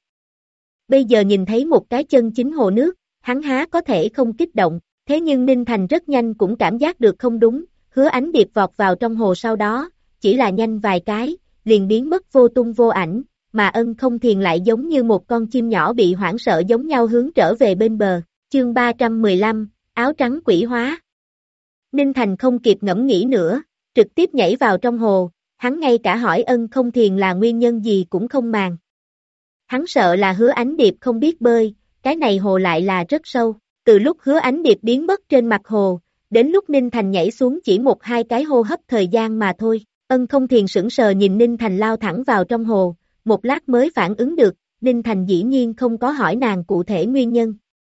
Bây giờ nhìn thấy một cái chân chính hồ nước, hắn há có thể không kích động, thế nhưng Ninh Thành rất nhanh cũng cảm giác được không đúng, Hứa Ánh Điệp vọt vào trong hồ sau đó, chỉ là nhanh vài cái, liền biến mất vô tung vô ảnh, mà Ân Không Thiền lại giống như một con chim nhỏ bị hoảng sợ giống nhau hướng trở về bên bờ. Chương 315, áo trắng quỷ hóa. Ninh Thành không kịp ngẫm nghĩ nữa, trực tiếp nhảy vào trong hồ, hắn ngay cả hỏi Ân Không Thiền là nguyên nhân gì cũng không màng. Hắn sợ là Hứa Ánh Điệp không biết bơi, cái này hồ lại là rất sâu, từ lúc Hứa Ánh Điệp biến mất trên mặt hồ, đến lúc Ninh Thành nhảy xuống chỉ một hai cái hô hấp thời gian mà thôi. Ân Không Thiền sững sờ nhìn Ninh Thành lao thẳng vào trong hồ, một lát mới phản ứng được, Ninh Thành dĩ nhiên không có hỏi nàng cụ thể nguyên nhân.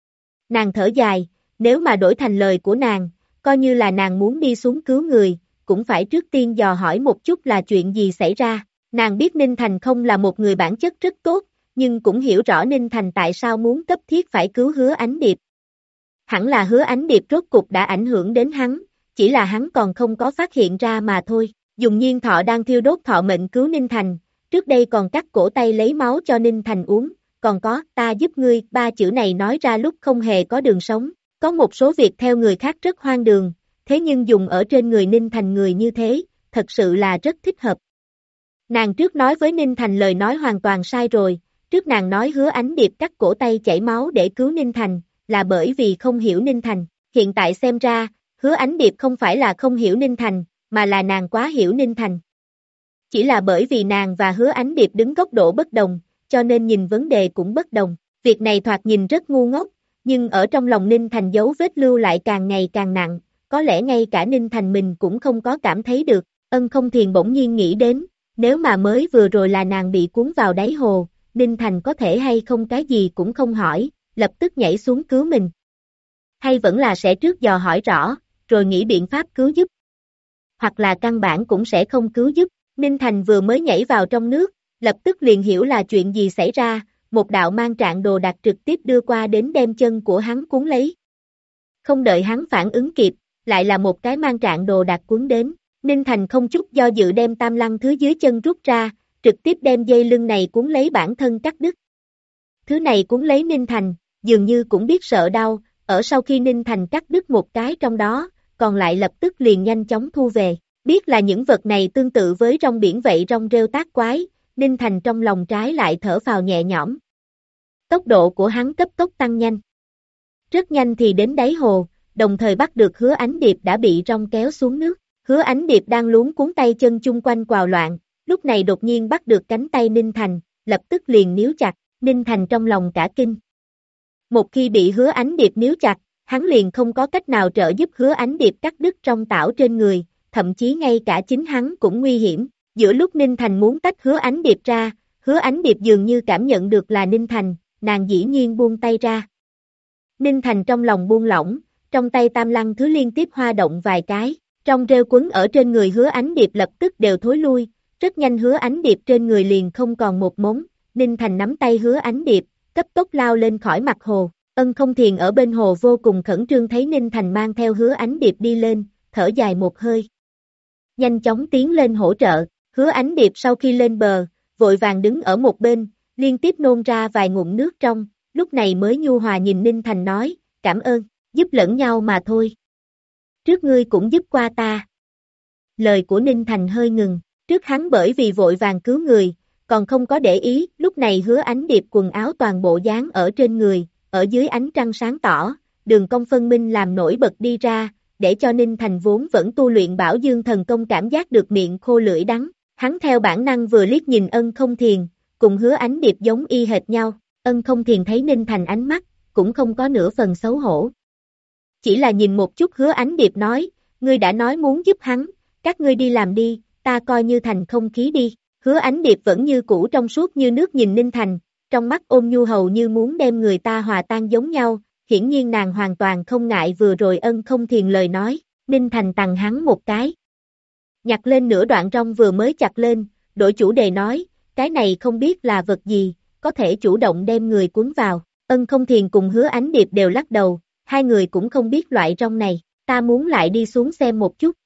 Nàng thở dài, nếu mà đổi thành lời của nàng, coi như là nàng muốn đi xuống cứu người, cũng phải trước tiên dò hỏi một chút là chuyện gì xảy ra. Nàng biết Ninh Thành không là một người bản chất rất tốt, nhưng cũng hiểu rõ Ninh Thành tại sao muốn cấp thiết phải cứu Hứa Ánh Điệp. Hẳn là Hứa Ánh Điệp rốt cục đã ảnh hưởng đến hắn, chỉ là hắn còn không có phát hiện ra mà thôi. Dùng nhiên thọ đang thiêu đốt thọ mệnh cứu Ninh Thành, trước đây còn cắt cổ tay lấy máu cho Ninh Thành uống, còn có, ta giúp ngươi, ba chữ này nói ra lúc không hề có đường sống, có một số việc theo người khác rất hoang đường, thế nhưng dùng ở trên người Ninh Thành người như thế, thật sự là rất thích hợp. Nàng trước nói với Ninh Thành lời nói hoàn toàn sai rồi, trước nàng nói Hứa Ánh Điệp cắt cổ tay chảy máu để cứu Ninh Thành, là bởi vì không hiểu Ninh Thành, hiện tại xem ra, Hứa Ánh Điệp không phải là không hiểu Ninh Thành, mà là nàng quá hiểu Ninh Thành. Chỉ là bởi vì nàng và Hứa Ánh Điệp đứng góc độ bất đồng, cho nên nhìn vấn đề cũng bất đồng. Việc này thoạt nhìn rất ngu ngốc, nhưng ở trong lòng Ninh Thành dấu vết lưu lại càng ngày càng nặng, có lẽ ngay cả Ninh Thành mình cũng không có cảm thấy được. Ân Không Thiền bỗng nhiên nghĩ đến, nếu mà mới vừa rồi là nàng bị cuốn vào đáy hồ, Ninh Thành có thể hay không cái gì cũng không hỏi, lập tức nhảy xuống cứu mình. Hay vẫn là sẽ trước dò hỏi rõ, rồi nghĩ biện pháp cứu giúp. Hoặc là căn bản cũng sẽ không cứu giúp. Ninh Thành vừa mới nhảy vào trong nước, lập tức liền hiểu là chuyện gì xảy ra, một đạo mang trạng đồ đạc trực tiếp đưa qua đến đem chân của hắn cuốn lấy. Không đợi hắn phản ứng kịp, lại là một cái mang trạng đồ đạc cuốn đến. Ninh Thành không chút do dự đem tam lăng thứ dưới chân rút ra, trực tiếp đem dây lưng này cuốn lấy bản thân cắt đứt. Thứ này cuốn lấy Ninh Thành, dường như cũng biết sợ đau, ở sau khi Ninh Thành cắt đứt một cái trong đó, còn lại lập tức liền nhanh chóng thu về. Biết là những vật này tương tự với rong biển vậy rong rêu tác quái, Ninh Thành trong lòng trái lại thở phào nhẹ nhõm. Tốc độ của hắn cấp tốc tăng nhanh. Rất nhanh thì đến đáy hồ, đồng thời bắt được Hứa Ánh Điệp đã bị rong kéo xuống nước. Hứa Ánh Điệp đang luống cuốn tay chân chung quanh quào loạn, lúc này đột nhiên bắt được cánh tay Ninh Thành, lập tức liền níu chặt, Ninh Thành trong lòng cả kinh. Một khi bị Hứa Ánh Điệp níu chặt, hắn liền không có cách nào trợ giúp Hứa Ánh Điệp cắt đứt rong tảo trên người, thậm chí ngay cả chính hắn cũng nguy hiểm. Giữa lúc Ninh Thành muốn tách Hứa Ánh Điệp ra, Hứa Ánh Điệp dường như cảm nhận được là Ninh Thành, nàng dĩ nhiên buông tay ra. Ninh Thành trong lòng buông lỏng, trong tay tam lăng thứ liên tiếp hoa động vài cái, trong rêu quấn ở trên người Hứa Ánh Điệp lập tức đều thối lui, rất nhanh Hứa Ánh Điệp trên người liền không còn một mống. Ninh Thành nắm tay Hứa Ánh Điệp, cấp tốc lao lên khỏi mặt hồ. Ân Không Thiền ở bên hồ vô cùng khẩn trương thấy Ninh Thành mang theo Hứa Ánh Điệp đi lên, thở dài một hơi. Nhanh chóng tiến lên hỗ trợ, Hứa Ánh Điệp sau khi lên bờ, vội vàng đứng ở một bên, liên tiếp nôn ra vài ngụm nước trong, lúc này mới nhu hòa nhìn Ninh Thành nói, cảm ơn, giúp lẫn nhau mà thôi. Trước ngươi cũng giúp qua ta. Lời của Ninh Thành hơi ngừng, trước hắn bởi vì vội vàng cứu người, còn không có để ý, lúc này Hứa Ánh Điệp quần áo toàn bộ dán ở trên người, ở dưới ánh trăng sáng tỏ, đường cong phân minh làm nổi bật đi ra, để cho Ninh Thành vốn vẫn tu luyện Bảo Dương thần công cảm giác được miệng khô lưỡi đắng. Hắn theo bản năng vừa liếc nhìn Ân Không Thiền, cùng Hứa Ánh Điệp giống y hệt nhau, Ân Không Thiền thấy Ninh Thành ánh mắt, cũng không có nửa phần xấu hổ. Chỉ là nhìn một chút Hứa Ánh Điệp nói, ngươi đã nói muốn giúp hắn, các ngươi đi làm đi, ta coi như thành không khí đi. Hứa Ánh Điệp vẫn như cũ trong suốt như nước nhìn Ninh Thành, trong mắt ôm nhu hầu như muốn đem người ta hòa tan giống nhau, hiển nhiên nàng hoàn toàn không ngại vừa rồi Ân Không Thiền lời nói, Ninh Thành tặng hắn một cái. Nhặt lên nửa đoạn rong vừa mới chặt lên, đổi chủ đề nói, cái này không biết là vật gì, có thể chủ động đem người cuốn vào. Ân Không Thiền cùng Hứa Ánh Điệp đều lắc đầu, hai người cũng không biết loại rong này, ta muốn lại đi xuống xem một chút.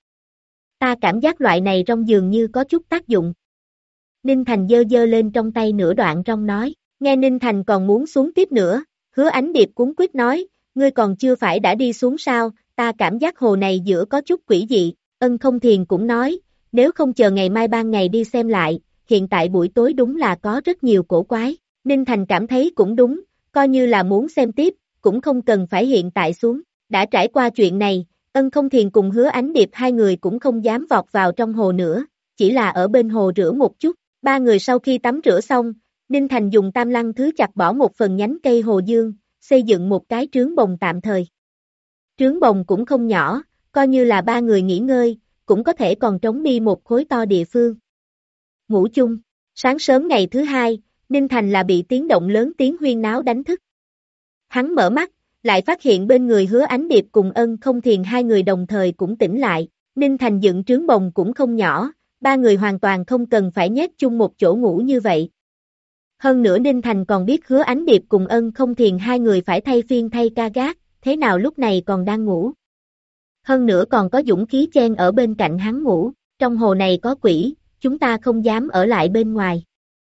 Ta cảm giác loại này rong dường như có chút tác dụng. Ninh Thành giơ giơ lên trong tay nửa đoạn rong nói, nghe Ninh Thành còn muốn xuống tiếp nữa, Hứa Ánh Điệp cuống quýt nói, ngươi còn chưa phải đã đi xuống sao, ta cảm giác hồ này giữa có chút quỷ dị. Ân Không Thiền cũng nói, nếu không chờ ngày mai ban ngày đi xem lại, hiện tại buổi tối đúng là có rất nhiều cổ quái. Ninh Thành cảm thấy cũng đúng, coi như là muốn xem tiếp, cũng không cần phải hiện tại xuống. Đã trải qua chuyện này, Ân Không Thiền cùng Hứa Ánh Điệp hai người cũng không dám vọt vào trong hồ nữa, chỉ là ở bên hồ rửa một chút. Ba người sau khi tắm rửa xong, Ninh Thành dùng tam lăng thứ chặt bỏ một phần nhánh cây hồ dương, xây dựng một cái trướng bồng tạm thời. Trướng bồng cũng không nhỏ, coi như là ba người nghỉ ngơi, cũng có thể còn trống đi một khối to địa phương. Ngủ chung, sáng sớm ngày thứ hai, Ninh Thành là bị tiếng động lớn tiếng huyên náo đánh thức. Hắn mở mắt, lại phát hiện bên người Hứa Ánh Điệp cùng Ân Không Thiền hai người đồng thời cũng tỉnh lại. Ninh Thành dựng trướng bồng cũng không nhỏ, ba người hoàn toàn không cần phải nhét chung một chỗ ngủ như vậy. Hơn nữa Ninh Thành còn biết Hứa Ánh Điệp cùng Ân Không Thiền hai người phải thay phiên thay ca gác, thế nào lúc này còn đang ngủ. Hơn nữa còn có dũng khí chen ở bên cạnh hắn ngủ, trong hồ này có quỷ, chúng ta không dám ở lại bên ngoài.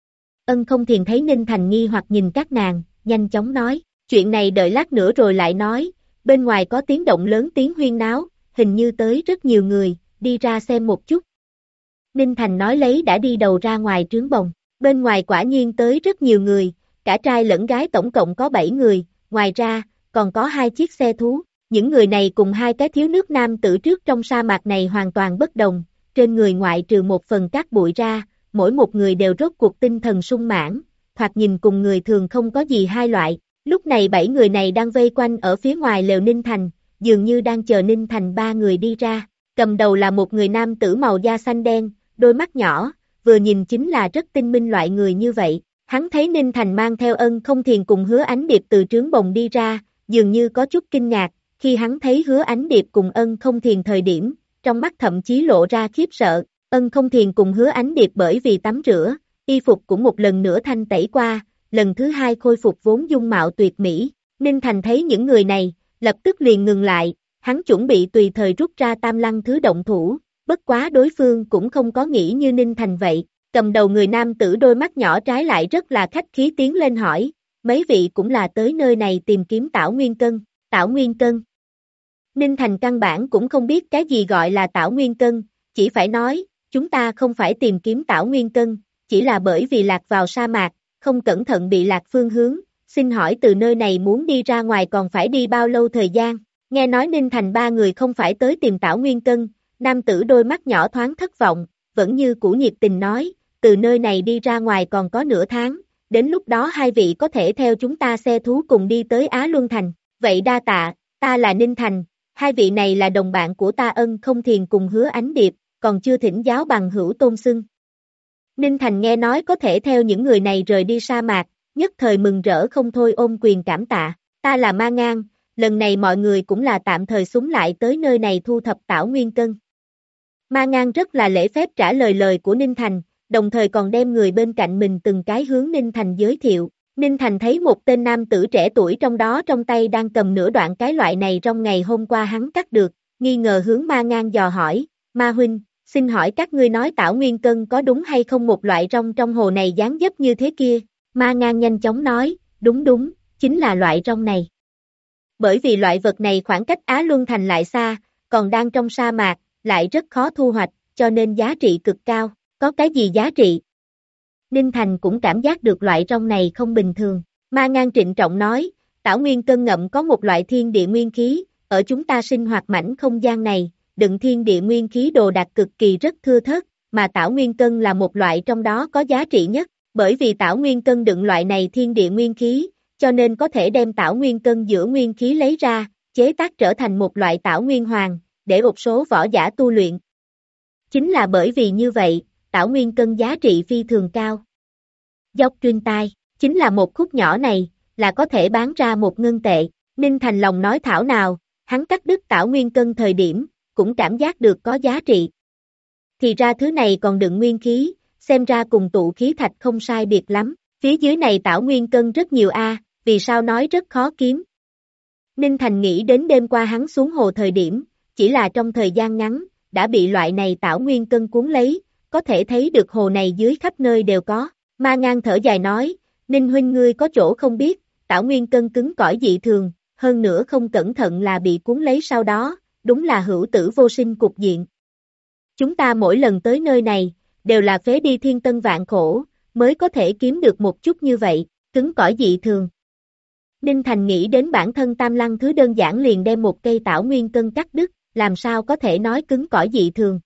Ân Không Thiền thấy Ninh Thành nghi hoặc nhìn các nàng, nhanh chóng nói, chuyện này đợi lát nữa rồi lại nói, bên ngoài có tiếng động lớn tiếng huyên náo, hình như tới rất nhiều người, đi ra xem một chút. Ninh Thành nói lấy đã đi đầu ra ngoài trướng bồng, bên ngoài quả nhiên tới rất nhiều người, cả trai lẫn gái tổng cộng có 7 người, ngoài ra, còn có 2 chiếc xe thú. Những người này cùng hai cái thiếu nước nam tử trước trong sa mạc này hoàn toàn bất đồng, trên người ngoại trừ một phần cát bụi ra, mỗi một người đều rốt cuộc tinh thần sung mãn, thoạt nhìn cùng người thường không có gì hai loại. Lúc này 7 người này đang vây quanh ở phía ngoài lều Ninh Thành, dường như đang chờ Ninh Thành 3 người đi ra. Cầm đầu là một người nam tử màu da xanh đen, đôi mắt nhỏ, vừa nhìn chính là rất tinh minh loại người như vậy. Hắn thấy Ninh Thành mang theo Ân Không Thiền cùng Hứa Ánh Điệp từ trướng bồng đi ra, dường như có chút kinh ngạc, khi hắn thấy Hứa Ánh Điệp cùng Ân Không Thiền thời điểm, trong mắt thậm chí lộ ra khiếp sợ. Ân Không Thiền cùng Hứa Ánh Điệp bởi vì tắm rửa, y phục cũng một lần nữa thanh tẩy qua, lần thứ hai khôi phục vốn dung mạo tuyệt mỹ. Ninh Thành thấy những người này, lập tức liền ngừng lại, hắn chuẩn bị tùy thời rút ra Tam Lăng Thứ động thủ, bất quá đối phương cũng không có nghĩ như Ninh Thành vậy. Cầm đầu người nam tử đôi mắt nhỏ trái lại rất là khách khí tiến lên hỏi, mấy vị cũng là tới nơi này tìm kiếm Tảo Nguyên Cân. Tảo Nguyên Cân. Ninh Thành căn bản cũng không biết cái gì gọi là Tảo Nguyên Cân, chỉ phải nói, chúng ta không phải tìm kiếm Tảo Nguyên Cân, chỉ là bởi vì lạc vào sa mạc, không cẩn thận bị lạc phương hướng, xin hỏi từ nơi này muốn đi ra ngoài còn phải đi bao lâu thời gian. Nghe nói Ninh Thành 3 người không phải tới tìm Tảo Nguyên Cân, nam tử đôi mắt nhỏ thoáng thất vọng, vẫn như cũ nhiệt tình nói, từ nơi này đi ra ngoài còn có nửa tháng, đến lúc đó hai vị có thể theo chúng ta xe thú cùng đi tới Á Luân Thành. Vậy đa tạ, ta là Ninh Thành, hai vị này là đồng bạn của ta Ân Không Thiền cùng Hứa Ánh Điệp, còn chưa thỉnh giáo bằng hữu tôn xưng. Ninh Thành nghe nói có thể theo những người này rời đi sa mạc, nhất thời mừng rỡ không thôi ôm quyền cảm tạ, ta là Ma Ngang, lần này mọi người cũng là tạm thời súng lại tới nơi này thu thập Tảo Nguyên Cân. Ma Ngang rất là lễ phép trả lời của Ninh Thành, đồng thời còn đem người bên cạnh mình từng cái hướng Ninh Thành giới thiệu. Ninh Thành thấy một tên nam tử trẻ tuổi trong đó trong tay đang cầm nửa đoạn cái loại này trong ngày hôm qua hắn cắt được, nghi ngờ hướng Ma Ngang dò hỏi, Ma huynh, xin hỏi các ngươi nói Tảo Nguyên Cân có đúng hay không một loại rong trong hồ này dáng dấp như thế kia? Ma Ngang nhanh chóng nói, đúng, chính là loại rong này. Bởi vì loại vật này khoảng cách Á Luân Thành lại xa, còn đang trong sa mạc, lại rất khó thu hoạch, cho nên giá trị cực cao. Có cái gì giá trị? Ninh Thành cũng cảm giác được loại rong này không bình thường. Ma Ngang trịnh trọng nói, Tảo Nguyên Cân ngậm có một loại thiên địa nguyên khí, ở chúng ta sinh hoạt mảnh không gian này, đựng thiên địa nguyên khí đồ đạc cực kỳ rất thưa thớt, mà Tảo Nguyên Cân là một loại trong đó có giá trị nhất, bởi vì Tảo Nguyên Cân đựng loại này thiên địa nguyên khí, cho nên có thể đem Tảo Nguyên Cân giữa nguyên khí lấy ra, chế tác trở thành một loại Tảo Nguyên Hoàng, để một số võ giả tu luyện. Chính là bởi vì như vậy, Tảo Nguyên Cân giá trị phi thường cao. Dốc truyền tai, chính là một khúc nhỏ này, là có thể bán ra 1 ngân tệ. Ninh Thành lòng nói thảo nào, hắn cắt đứt Tảo Nguyên Cân thời điểm, cũng cảm giác được có giá trị. Thì ra thứ này còn đựng nguyên khí, xem ra cùng tụ khí thạch không sai biệt lắm. Phía dưới này Tảo Nguyên Cân rất nhiều vì sao nói rất khó kiếm. Ninh Thành nghĩ đến đêm qua hắn xuống hồ thời điểm, chỉ là trong thời gian ngắn, đã bị loại này Tảo Nguyên Cân cuốn lấy, có thể thấy được hồ này dưới khắp nơi đều có. Ma Ngang thở dài nói, Ninh huynh ngươi có chỗ không biết, Tảo Nguyên Cân cứng cỏi dị thường, hơn nữa không cẩn thận là bị cuốn lấy sau đó, đúng là hữu tử vô sinh cục diện. Chúng ta mỗi lần tới nơi này, đều là phế đi thiên tân vạn khổ, mới có thể kiếm được một chút như vậy, cứng cỏi dị thường. Ninh Thành nghĩ đến bản thân Tam Lăng Thứ đơn giản liền đem một cây Tảo Nguyên Cân cắt đứt, làm sao có thể nói cứng cỏi dị thường.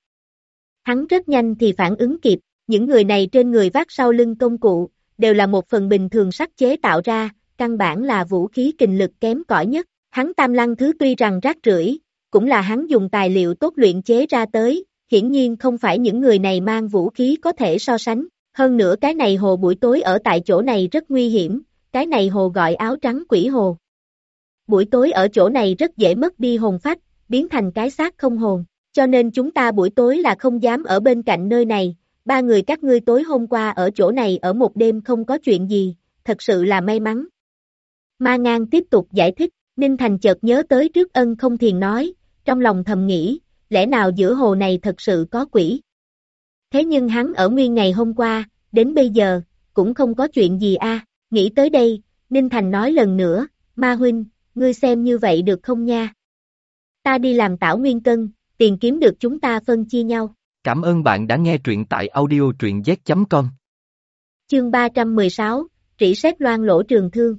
Hắn rất nhanh thì phản ứng kịp, những người này trên người vác sau lưng công cụ, đều là một phần bình thường sắt chế tạo ra, căn bản là vũ khí kình lực kém cỏi nhất. Hắn Tam Lăng Thứ tuy rằng rác rưởi, cũng là hắn dùng tài liệu tốt luyện chế ra tới, hiển nhiên không phải những người này mang vũ khí có thể so sánh. Hơn nữa cái này hồ buổi tối ở tại chỗ này rất nguy hiểm, cái này hồ gọi áo trắng quỷ hồ. Buổi tối ở chỗ này rất dễ mất đi hồn phách, biến thành cái xác không hồn, cho nên chúng ta buổi tối là không dám ở bên cạnh nơi này. 3 người các ngươi tối hôm qua ở chỗ này ở một đêm không có chuyện gì, thật sự là may mắn. Ma Ngang tiếp tục giải thích, Ninh Thành chợt nhớ tới trước Ân Không Thiền nói, trong lòng thầm nghĩ, lẽ nào giữa hồ này thật sự có quỷ. Thế nhưng hắn ở nguyên ngày hôm qua, đến bây giờ, cũng không có chuyện gì nghĩ tới đây, Ninh Thành nói lần nữa, Ma huynh, ngươi xem như vậy được không nha? Ta đi làm Tảo Nguyên Cân, tiền kiếm được chúng ta phân chia nhau. Cảm ơn bạn đã nghe truyện tại audio.z.com. Chương 316, Rỉ sét loang lỗ trường thương.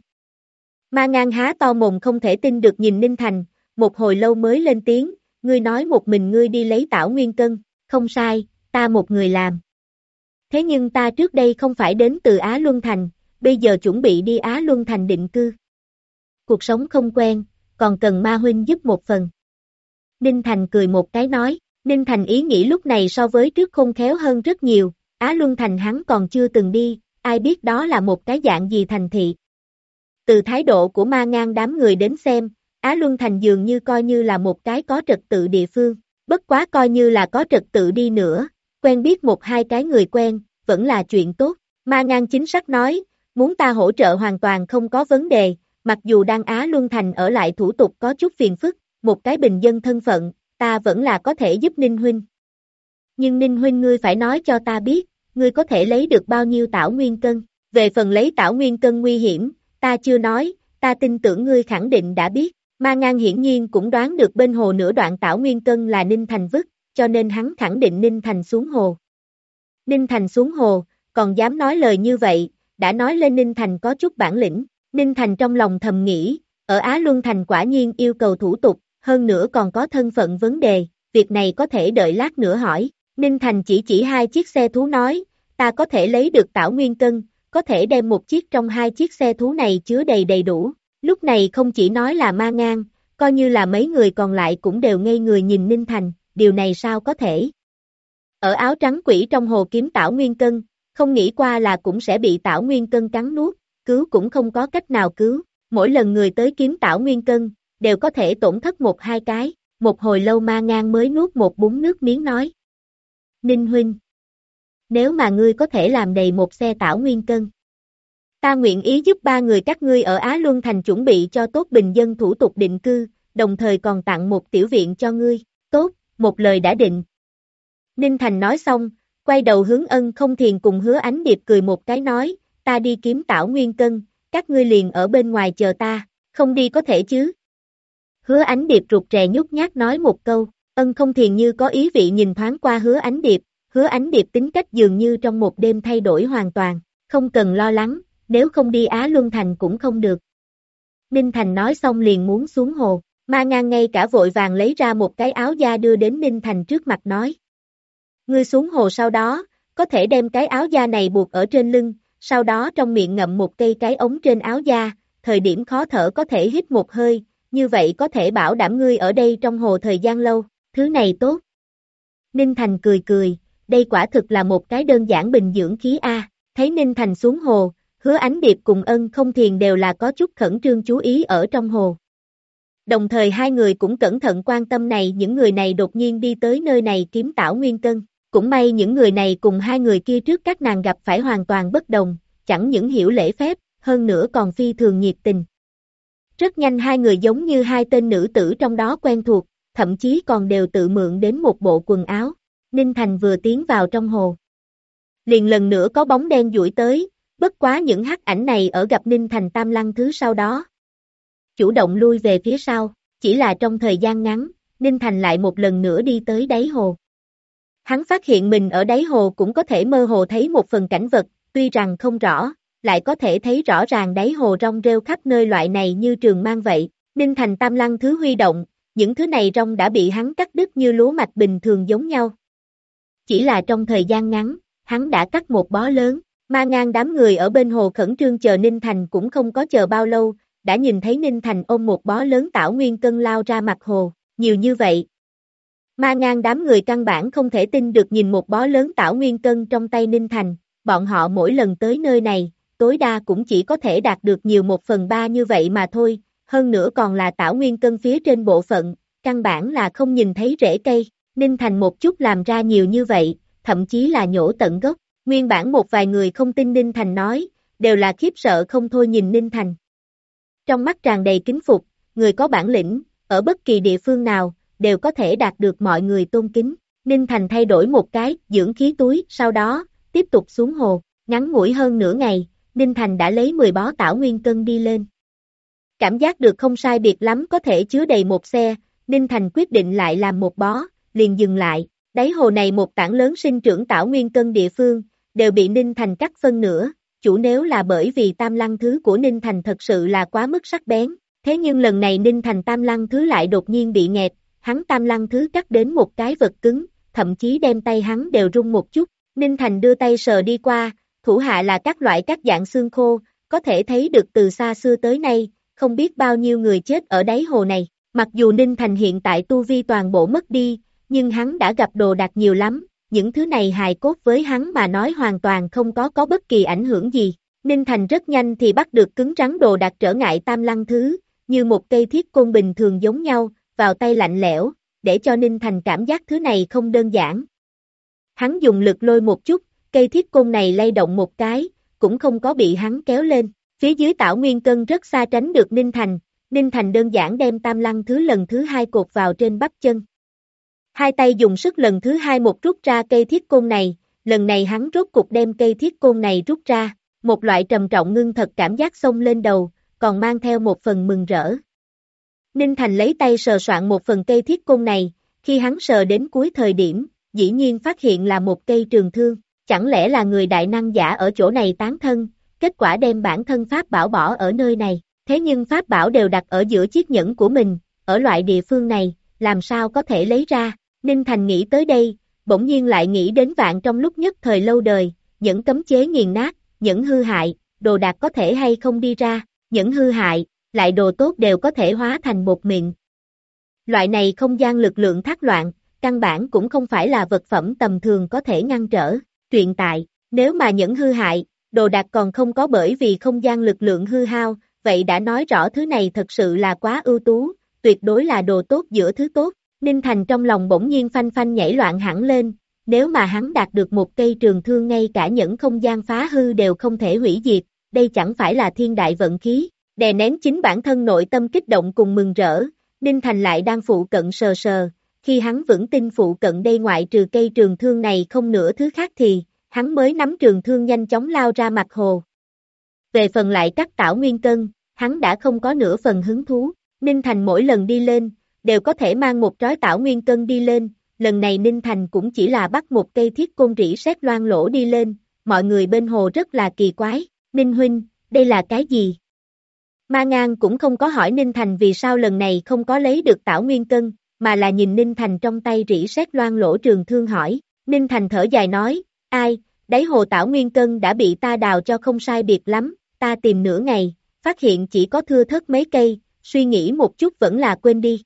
Ma Ngang há to mồm không thể tin được nhìn Ninh Thành, một hồi lâu mới lên tiếng, ngươi nói một mình ngươi đi lấy Tảo Nguyên Cân, không sai, ta một người làm. Thế nhưng ta trước đây không phải đến từ Á Luân Thành, bây giờ chuẩn bị đi Á Luân Thành định cư. Cuộc sống không quen, còn cần Ma huynh giúp một phần. Ninh Thành cười một cái nói, Ninh Thành ý nghĩ lúc này so với trước khôn khéo hơn rất nhiều, Á Luân Thành hắn còn chưa từng đi, ai biết đó là một cái dạng gì thành thị. Từ thái độ của Ma Ngang đám người đến xem, Á Luân Thành dường như coi như là một cái có trật tự địa phương, bất quá coi như là có trật tự đi nữa, quen biết một hai cái người quen, vẫn là chuyện tốt. Ma Ngang chính xác nói, muốn ta hỗ trợ hoàn toàn không có vấn đề, mặc dù đang Á Luân Thành ở lại thủ tục có chút phiền phức, một cái bình dân thân phận, ta vẫn là có thể giúp Ninh huynh. Nhưng Ninh huynh ngươi phải nói cho ta biết, ngươi có thể lấy được bao nhiêu tảo nguyên cân, về phần lấy tảo nguyên cân nguy hiểm, ta chưa nói, ta tin tưởng ngươi khẳng định đã biết. Ma Ngang hiển nhiên cũng đoán được bên hồ nửa đoạn tảo nguyên cân là Ninh Thành vứt, cho nên hắn khẳng định Ninh Thành xuống hồ. Ninh Thành xuống hồ, còn dám nói lời như vậy, đã nói lên Ninh Thành có chút bản lĩnh. Ninh Thành trong lòng thầm nghĩ, ở Á Luân Thành quả nhiên yêu cầu thủ tục, hơn nữa còn có thân phận vấn đề, việc này có thể đợi lát nữa hỏi. Ninh Thành chỉ hai chiếc xe thú nói, ta có thể lấy được tảo nguyên cân, có thể đem một chiếc trong hai chiếc xe thú này chứa đầy đủ. Lúc này không chỉ nói là Ma Ngang, coi như là mấy người còn lại cũng đều ngây người nhìn Ninh Thành, điều này sao có thể. Ở áo trắng quỷ trong hồ kiếm tảo nguyên cân, không nghĩ qua là cũng sẽ bị tảo nguyên cân cắn nuốt, cứu cũng không có cách nào cứu, mỗi lần người tới kiếm tảo nguyên cân, đều có thể tổn thất một hai cái, một hồi lâu Ma Ngang mới nuốt một búng nước miếng nói. Ninh huynh, nếu mà ngươi có thể làm đầy một xe tảo nguyên cân, ta nguyện ý giúp ba người các ngươi ở Á Luân Thành chuẩn bị cho tốt bình dân thủ tục định cư, đồng thời còn tặng một tiểu viện cho ngươi, tốt, một lời đã định. Ninh Thành nói xong, quay đầu hướng Ân Không Thiền cùng Hứa Ánh Điệp cười một cái nói, ta đi kiếm tảo nguyên cân, các ngươi liền ở bên ngoài chờ ta, không đi có thể chứ. Hứa Ánh Điệp rụt rè nhút nhát nói một câu, Ân Không Thiền như có ý vị nhìn thoáng qua Hứa Ánh Điệp tính cách dường như trong một đêm thay đổi hoàn toàn, không cần lo lắng, nếu không đi Á Luân Thành cũng không được. Ninh Thành nói xong liền muốn xuống hồ, Ma Ngang ngay cả vội vàng lấy ra một cái áo da đưa đến Ninh Thành trước mặt nói. Ngươi xuống hồ sau đó, có thể đem cái áo da này buộc ở trên lưng, sau đó trong miệng ngậm một cây cái ống trên áo da, thời điểm khó thở có thể hít một hơi, như vậy có thể bảo đảm ngươi ở đây trong hồ thời gian lâu, thứ này tốt. Ninh Thành cười, đây quả thực là một cái đơn giản bình dưỡng khí A, thấy Ninh Thành xuống hồ, Hứa Ánh Điệp cùng Ân Không Thiền đều là có chút khẩn trương chú ý ở trong hồ. Đồng thời hai người cũng cẩn thận quan tâm những người này đột nhiên đi tới nơi này kiếm tảo nguyên cân. Cũng may những người này cùng hai người kia trước các nàng gặp phải hoàn toàn bất đồng, chẳng những hiểu lễ phép, hơn nữa còn phi thường nhiệt tình. Rất nhanh hai người giống như hai tên nữ tử trong đó quen thuộc, thậm chí còn đều tự mượn đến một bộ quần áo. Ninh Thành vừa tiến vào trong hồ. Liền lần nữa có bóng đen duỗi tới, bất quá những hắc ảnh này ở gặp Ninh Thành Tam Lăng thứ sau đó. Chủ động lui về phía sau, chỉ là trong thời gian ngắn, Ninh Thành lại một lần nữa đi tới đáy hồ. Hắn phát hiện mình ở đáy hồ cũng có thể mơ hồ thấy một phần cảnh vật, tuy rằng không rõ, lại có thể thấy rõ ràng đáy hồ rong rêu khắp nơi loại này như trường mang vậy. Ninh Thành Tam Lăng thứ huy động, những thứ này rong đã bị hắn cắt đứt như lúa mạch bình thường giống nhau. Chỉ là trong thời gian ngắn, hắn đã cắt một bó lớn, Ma Ngang đám người ở bên hồ khẩn trương chờ Ninh Thành cũng không có chờ bao lâu, đã nhìn thấy Ninh Thành ôm một bó lớn tảo nguyên cân lao ra mặt hồ, nhiều như vậy. Ma Ngang đám người căn bản không thể tin được nhìn một bó lớn tảo nguyên cân trong tay Ninh Thành, bọn họ mỗi lần tới nơi này, tối đa cũng chỉ có thể đạt được nhiều 1/3 như vậy mà thôi, hơn nữa còn là tảo nguyên cân phía trên bộ phận, căn bản là không nhìn thấy rễ cây, Ninh Thành một chút làm ra nhiều như vậy, thậm chí là nhổ tận gốc, nguyên bản một vài người không tin Ninh Thành nói, đều là khiếp sợ không thôi nhìn Ninh Thành. Trong mắt tràn đầy kính phục, người có bản lĩnh, ở bất kỳ địa phương nào, đều có thể đạt được mọi người tôn kính. Ninh Thành thay đổi một cái dưỡng khí túi, sau đó, tiếp tục xuống hồ, ngắn ngủi hơn nửa ngày, Ninh Thành đã lấy 10 bó tảo nguyên cân đi lên. Cảm giác được không sai biệt lắm có thể chứa đầy một xe, Ninh Thành quyết định lại làm một bó, liền dừng lại. Đáy hồ này một tảng lớn sinh trưởng tảo nguyên cân địa phương, đều bị Ninh Thành cắt phân nửa, chủ nếu là bởi vì tam lăng thứ của Ninh Thành thật sự là quá mức sắc bén, thế nhưng lần này Ninh Thành tam lăng thứ lại đột nhiên bị nghẹt, hắn tam lăng thứ cắt đến một cái vật cứng, thậm chí đem tay hắn đều rung một chút, Ninh Thành đưa tay sờ đi qua, thủ hạ là các loại các dạng xương khô, có thể thấy được từ xa xưa tới nay, không biết bao nhiêu người chết ở đáy hồ này. Mặc dù Ninh Thành hiện tại tu vi toàn bộ mất đi, nhưng hắn đã gặp đồ đạc nhiều lắm, những thứ này hài cốt với hắn mà nói hoàn toàn không có bất kỳ ảnh hưởng gì. Ninh Thành rất nhanh thì bắt được cứng rắn đồ đạc trở ngại tam lăng thứ, như một cây thiết côn bình thường giống nhau, vào tay lạnh lẽo, để cho Ninh Thành cảm giác thứ này không đơn giản. Hắn dùng lực lôi một chút, cây thiết côn này lay động một cái, cũng không có bị hắn kéo lên. Phía dưới Tảo Nguyên Cân rất xa tránh được Ninh Thành đơn giản đem tam lăng thứ lần thứ hai cột vào trên bắp chân. Hai tay dùng sức lần thứ hai một rút ra cây thiết côn này, lần này hắn rốt cục đem cây thiết côn này rút ra, một loại trầm trọng ngưng thật cảm giác xông lên đầu, còn mang theo một phần mừng rỡ. Ninh Thành lấy tay sờ soạn một phần cây thiết côn này, khi hắn sờ đến cuối thời điểm, dĩ nhiên phát hiện là một cây trường thương, chẳng lẽ là người đại năng giả ở chỗ này tán thân, kết quả đem bản thân pháp bảo bỏ ở nơi này, thế nhưng pháp bảo đều đặt ở giữa chiếc nhẫn của mình, ở loại địa phương này, làm sao có thể lấy ra. Ninh Thành nghĩ tới đây, bỗng nhiên lại nghĩ đến vạn trong lúc nhất thời lâu đời, nhẫn cấm chế nghiền nát, nhẫn hư hại, đồ đạc có thể hay không đi ra, nhẫn hư hại, lại đồ tốt đều có thể hóa thành bột mịn. Loại này không gian lực lượng thác loạn, căn bản cũng không phải là vật phẩm tầm thường có thể ngăn trở. Truyện tại, nếu mà nhẫn hư hại, đồ đạc còn không có bởi vì không gian lực lượng hư hao, vậy đã nói rõ thứ này thật sự là quá ưu tú, tuyệt đối là đồ tốt giữa thứ tốt. Ninh Thành trong lòng bỗng nhiên phanh phanh nhảy loạn hẳn lên, nếu mà hắn đạt được một cây trường thương ngay cả những không gian phá hư đều không thể hủy diệt, đây chẳng phải là thiên đại vận khí. Đè nén chính bản thân nội tâm kích động cùng mừng rỡ, Ninh Thành lại đang phụ cận sờ sờ, khi hắn vững tin phụ cận đây ngoại trừ cây trường thương này không nửa thứ khác thì, hắn mới nắm trường thương nhanh chóng lao ra mặt hồ. Về phần lại cắt Tảo Nguyên Cân, hắn đã không có nửa phần hứng thú, Ninh Thành mỗi lần đi lên, đều có thể mang một trói Tảo Nguyên Cân đi lên, lần này Ninh Thành cũng chỉ là bắt một cây thiết côn rỉ sét loang lỗ đi lên, mọi người bên hồ rất là kỳ quái, Ninh huynh, đây là cái gì? Ma Ngang cũng không có hỏi Ninh Thành vì sao lần này không có lấy được Tảo Nguyên Cân, mà là nhìn Ninh Thành trong tay rỉ sét loang lỗ trường thương hỏi, Ninh Thành thở dài nói, ai, đáy hồ Tảo Nguyên Cân đã bị ta đào cho không sai biệt lắm, ta tìm nửa ngày, phát hiện chỉ có thưa thớt mấy cây, suy nghĩ một chút vẫn là quên đi.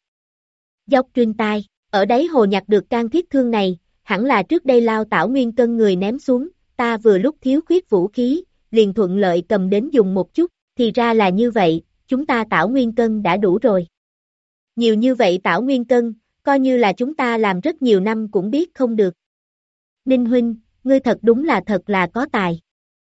Dốc truyền tai, ở đáy hồ nhặt được can thiết thương này, hẳn là trước đây lao Tảo Nguyên Cân người ném xuống, ta vừa lúc thiếu khuyết vũ khí, liền thuận lợi cầm đến dùng một chút, thì ra là như vậy, chúng ta Tảo Nguyên Cân đã đủ rồi. Nhiều như vậy Tảo Nguyên Cân, coi như là chúng ta làm rất nhiều năm cũng biết không được. Ninh huynh, ngươi thật đúng là thật là có tài.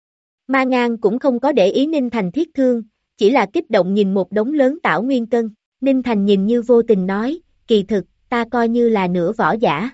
Ma Ngang cũng không có để ý Ninh Thành thiết thương, chỉ là kích động nhìn một đống lớn Tảo Nguyên Cân. Ninh Thành nhìn như vô tình nói, kỳ thực, ta coi như là nửa võ giả.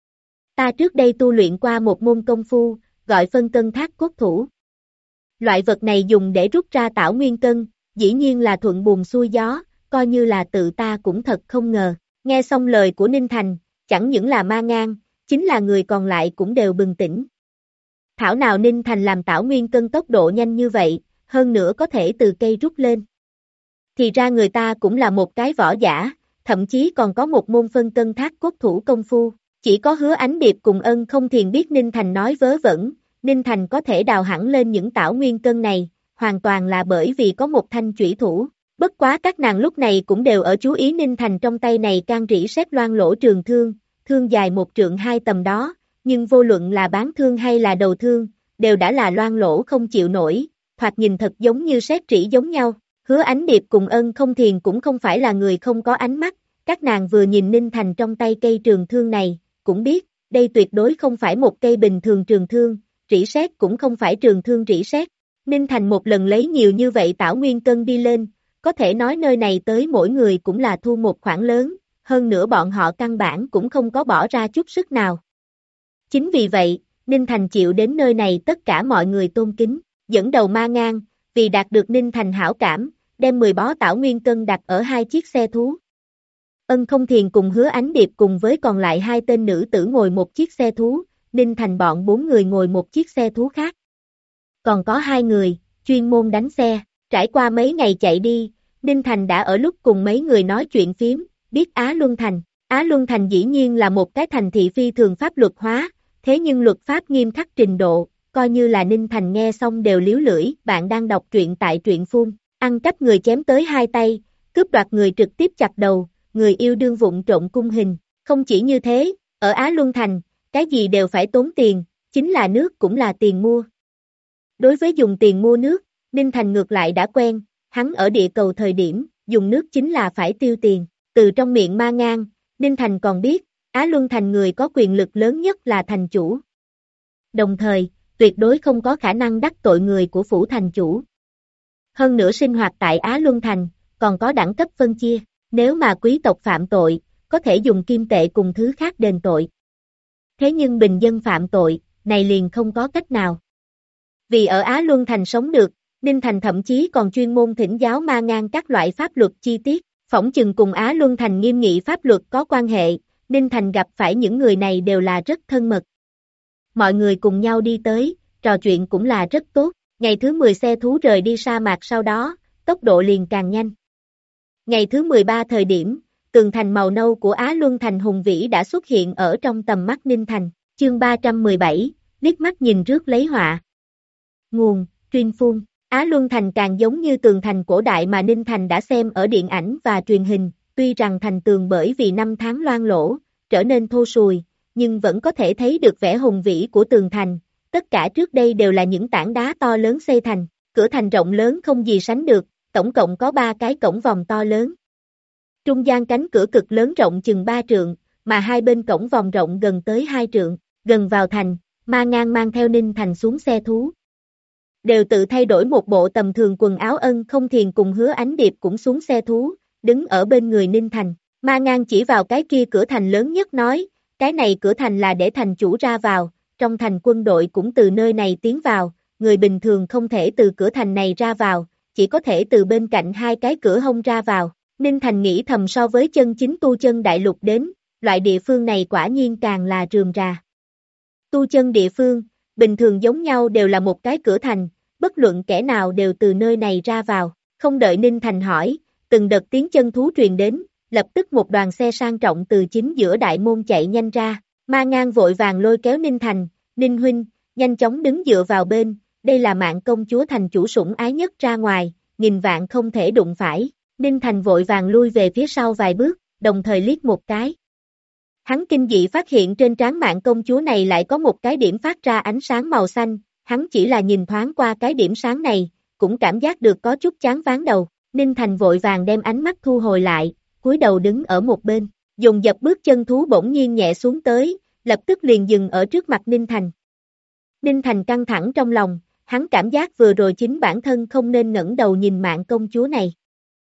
Ta trước đây tu luyện qua một môn công phu, gọi phân cân thác cốt thủ. Loại vật này dùng để rút ra Tảo Nguyên Cân, dĩ nhiên là thuận buồm xuôi gió, coi như là tự ta cũng thật không ngờ. Nghe xong lời của Ninh Thành, chẳng những là Ma Ngang, chính là người còn lại cũng đều bừng tỉnh. Thảo nào Ninh Thành làm Tảo Nguyên Cân tốc độ nhanh như vậy, hơn nữa có thể từ cây rút lên. Thì ra người ta cũng là một cái võ giả, thậm chí còn có một môn phân cân thác cốt thủ công phu. Chỉ có Hứa Ánh Điệp cùng Ân Không Thiền biết Ninh Thành nói vớ vẩn, Ninh Thành có thể đào hẳn lên những Tảo Nguyên Cân này, hoàn toàn là bởi vì có một thanh chủy thủ. Bất quá các nàng lúc này cũng đều ở chú ý Ninh Thành trong tay này can rỉ sét loang lỗ trường thương, thương dài 1 trượng 2 tầm đó, nhưng vô luận là bán thương hay là đầu thương, đều đã là loang lỗ không chịu nổi, thoạt nhìn thật giống như sét rỉ giống nhau. Hứa Ánh Điệp cùng Ân Không Thiền cũng không phải là người không có ánh mắt, các nàng vừa nhìn Ninh Thành trong tay cây trường thương này, cũng biết, đây tuyệt đối không phải một cây bình thường trường thương, rỉ sét cũng không phải trường thương rỉ sét. Ninh Thành một lần lấy nhiều như vậy Tảo Nguyên Cân đi lên, có thể nói nơi này tới mỗi người cũng là thu một khoản lớn, hơn nữa bọn họ căn bản cũng không có bỏ ra chút sức nào. Chính vì vậy, Ninh Thành chịu đến nơi này tất cả mọi người tôn kính, dẫn đầu Ma Ngang, vì đạt được Ninh Thành hảo cảm, đem 10 bó Tảo Nguyên Cân đặt ở 2 chiếc xe thú. Ân Không Thiền cùng Hứa Ánh Điệp cùng với còn lại 2 tên nữ tử ngồi một chiếc xe thú, Ninh Thành bọn 4 người ngồi một chiếc xe thú khác. Còn có 2 người, chuyên môn đánh xe, trải qua mấy ngày chạy đi, Ninh Thành đã ở lúc cùng mấy người nói chuyện phiếm, biết Á Luân Thành. Á Luân Thành dĩ nhiên là một cái thành thị phi thường pháp luật hóa, thế nhưng luật pháp nghiêm khắc trình độ, coi như là Ninh Thành nghe xong đều liếu lưỡi. Bạn đang đọc truyện tại truyện phun, ăn cắp người chém tới hai tay, cướp đoạt người trực tiếp chặt đầu, người yêu đương vụng trộm cung hình. Không chỉ như thế, ở Á Luân Thành, cái gì đều phải tốn tiền, chính là nước cũng là tiền mua. Đối với dùng tiền mua nước, Ninh Thành ngược lại đã quen, hắn ở địa cầu thời điểm, dùng nước chính là phải tiêu tiền. Từ trong miệng Ma Ngang, Ninh Thành còn biết, Á Luân Thành người có quyền lực lớn nhất là thành chủ. Đồng thời, tuyệt đối không có khả năng đắc tội người của phủ thành chủ. Hơn nữa sinh hoạt tại Á Luân Thành, còn có đẳng cấp phân chia, nếu mà quý tộc phạm tội, có thể dùng kim tệ cùng thứ khác đền tội. Thế nhưng bình dân phạm tội, này liền không có cách nào. Vì ở Á Luân Thành sống được, Ninh Thành thậm chí còn chuyên môn thỉnh giáo Ma Ngang các loại pháp luật chi tiết, phỏng chừng cùng Á Luân Thành nghiêm nghị pháp luật có quan hệ, Ninh Thành gặp phải những người này đều là rất thân mật. Mọi người cùng nhau đi tới, trò chuyện cũng là rất tốt, ngày thứ 10 xe thú rời đi sa mạc sau đó, tốc độ liền càng nhanh. Ngày thứ 13 thời điểm, tường thành màu nâu của Á Luân Thành hùng vĩ đã xuất hiện ở trong tầm mắt Ninh Thành, chương 317, liếc mắt nhìn rước lấy họa. Nguồn, Truyền Phun, Á Luân Thành càng giống như tường thành cổ đại mà Ninh Thành đã xem ở điện ảnh và truyền hình, tuy rằng thành tường bởi vì năm tháng loang lỗ, trở nên thô sùi, nhưng vẫn có thể thấy được vẻ hùng vĩ của tường thành, tất cả trước đây đều là những tảng đá to lớn xây thành, cửa thành rộng lớn không gì sánh được, tổng cộng có 3 cái cổng vòng to lớn. Trung gian cánh cửa cực lớn rộng chừng 3 trượng, mà hai bên cổng vòng rộng gần tới 2 trượng, gần vào thành, Ma Ngang mang theo Ninh Thành xuống xe thú. Đều tự thay đổi một bộ tầm thường quần áo. Ân Không Thiền cùng Hứa Ánh Điệp cũng xuống xe thú, đứng ở bên người Ninh Thành. Ma Ngang chỉ vào cái kia cửa thành lớn nhất nói, cái này cửa thành là để thành chủ ra vào, trong thành quân đội cũng từ nơi này tiến vào, người bình thường không thể từ cửa thành này ra vào, chỉ có thể từ bên cạnh hai cái cửa hông ra vào. Ninh Thành nghĩ thầm, so với chân chính tu chân đại lục đến, loại địa phương này quả nhiên càng là rườm rà. Tu chân địa phương, bình thường giống nhau đều là một cái cửa thành, bất luận kẻ nào đều từ nơi này ra vào, không đợi Ninh Thành hỏi, từng đợt tiếng chân thú truyền đến, lập tức một đoàn xe sang trọng từ chính giữa đại môn chạy nhanh ra, Ma Ngang vội vàng lôi kéo Ninh Thành, Ninh huynh, nhanh chóng đứng dựa vào bên, đây là Mạng công chúa thành chủ sủng ái nhất ra ngoài, nghìn vạn không thể đụng phải. Ninh Thành vội vàng lui về phía sau vài bước, đồng thời liếc một cái. Hắn kinh dị phát hiện trên trán Mạng công chúa này lại có một cái điểm phát ra ánh sáng màu xanh, hắn chỉ là nhìn thoáng qua cái điểm sáng này, cũng cảm giác được có chút chán váng đầu. Ninh Thành vội vàng đem ánh mắt thu hồi lại, cúi đầu đứng ở một bên, dùng dập bước chân thú bỗng nhiên nhẹ xuống tới, lập tức liền dừng ở trước mặt Ninh Thành. Ninh Thành căng thẳng trong lòng, hắn cảm giác vừa rồi chính bản thân không nên ngẩng đầu nhìn Mạng công chúa này.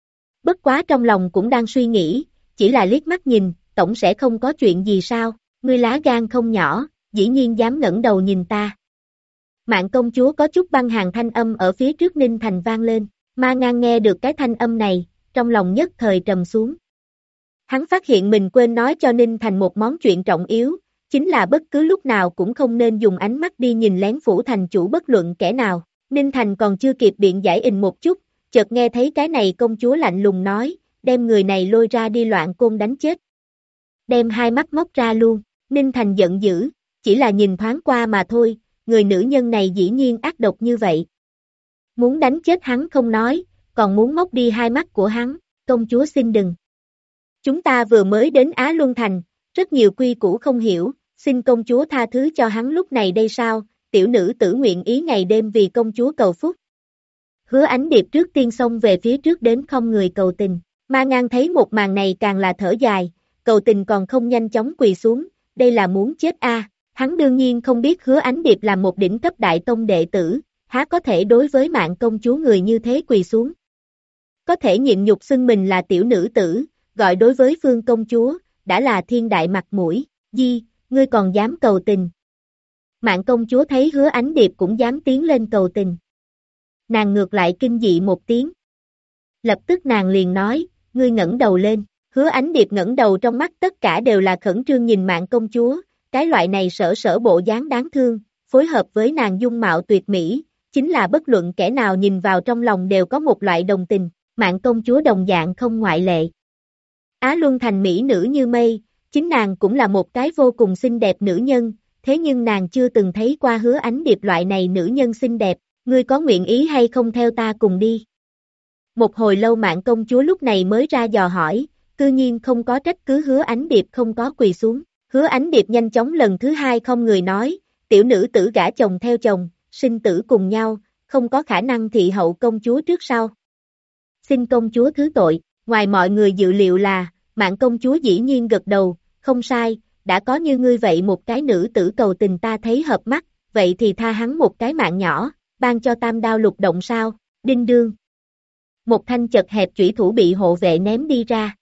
Bất quá trong lòng cũng đang suy nghĩ, chỉ là liếc mắt nhìn, tổng sẽ không có chuyện gì sao, ngươi lá gan không nhỏ, dĩ nhiên dám ngẩng đầu nhìn ta. Mạng công chúa có chút băng hàn thanh âm ở phía trước Ninh Thành vang lên, Ma Ngang nghe được cái thanh âm này, trong lòng nhất thời trầm xuống. Hắn phát hiện mình quên nói cho Ninh Thành một món chuyện trọng yếu, chính là bất cứ lúc nào cũng không nên dùng ánh mắt đi nhìn lén phủ thành chủ bất luận kẻ nào. Ninh Thành còn chưa kịp biện giải một chút, chợt nghe thấy cái này công chúa lạnh lùng nói, đem người này lôi ra đi loạn côn đánh chết. Đem hai mắt móc ra luôn, Ninh Thành giận dữ, chỉ là nhìn thoáng qua mà thôi, người nữ nhân này dĩ nhiên ác độc như vậy. Muốn đánh chết hắn không nói, còn muốn móc đi hai mắt của hắn, công chúa xin đừng. Chúng ta vừa mới đến Á Luân Thành, rất nhiều quy củ không hiểu, xin công chúa tha thứ cho hắn lúc này đây sao, tiểu nữ tử nguyện ý ngày đêm vì công chúa cầu phúc. Hứa Ánh Điệp trước tiên xông về phía trước đến không người cầu tình, Ma Ngang thấy một màn này càng là thở dài, cầu tình còn không nhanh chóng quỳ xuống, đây là muốn chết a. Hắn đương nhiên không biết Hứa Ánh Điệp là một đỉnh cấp đại tông đệ tử, há có thể đối với Mạng công chúa người như thế quỳ xuống. Có thể nhịn nhục xưng mình là tiểu nữ tử, gọi đối với Phương công chúa, đã là thiên đại mặt mũi, di, ngươi còn dám cầu tình. Mạng công chúa thấy Hứa Ánh Điệp cũng dám tiến lên cầu tình. Nàng ngược lại kinh dị một tiếng. Lập tức nàng liền nói, ngươi ngẩng đầu lên, Hứa Ánh Điệp ngẩng đầu, trong mắt tất cả đều là khẩn trương nhìn Mạng công chúa, cái loại này sở bộ dáng đáng thương, phối hợp với nàng dung mạo tuyệt mỹ, chính là bất luận kẻ nào nhìn vào trong lòng đều có một loại đồng tình, Mạng công chúa đồng dạng không ngoại lệ. Á Luân Thành mỹ nữ như mây, chính nàng cũng là một cái vô cùng xinh đẹp nữ nhân, thế nhưng nàng chưa từng thấy qua Hứa Ánh Điệp loại này nữ nhân xinh đẹp, ngươi có nguyện ý hay không theo ta cùng đi? Một hồi lâu Mạn công chúa lúc này mới ra dò hỏi, cư nhiên không có trách cứ Hứa Ánh Điệp không có quỳ xuống. Hứa Ánh Điệp nhanh chóng lần thứ hai không người nói, tiểu nữ tử gả chồng theo chồng, sinh tử cùng nhau, không có khả năng thị hậu công chúa trước sau. Xin công chúa thứ tội, ngoài mọi người dự liệu là, Mạn công chúa dĩ nhiên gật đầu, không sai, đã có như ngươi vậy một cái nữ tử cầu tình ta thấy hợp mắt, vậy thì tha hắn một cái mạng nhỏ, ban cho tam đao lục động sao, đinh đương. Một thanh chật hẹp chủy thủ bị hộ vệ ném đi ra.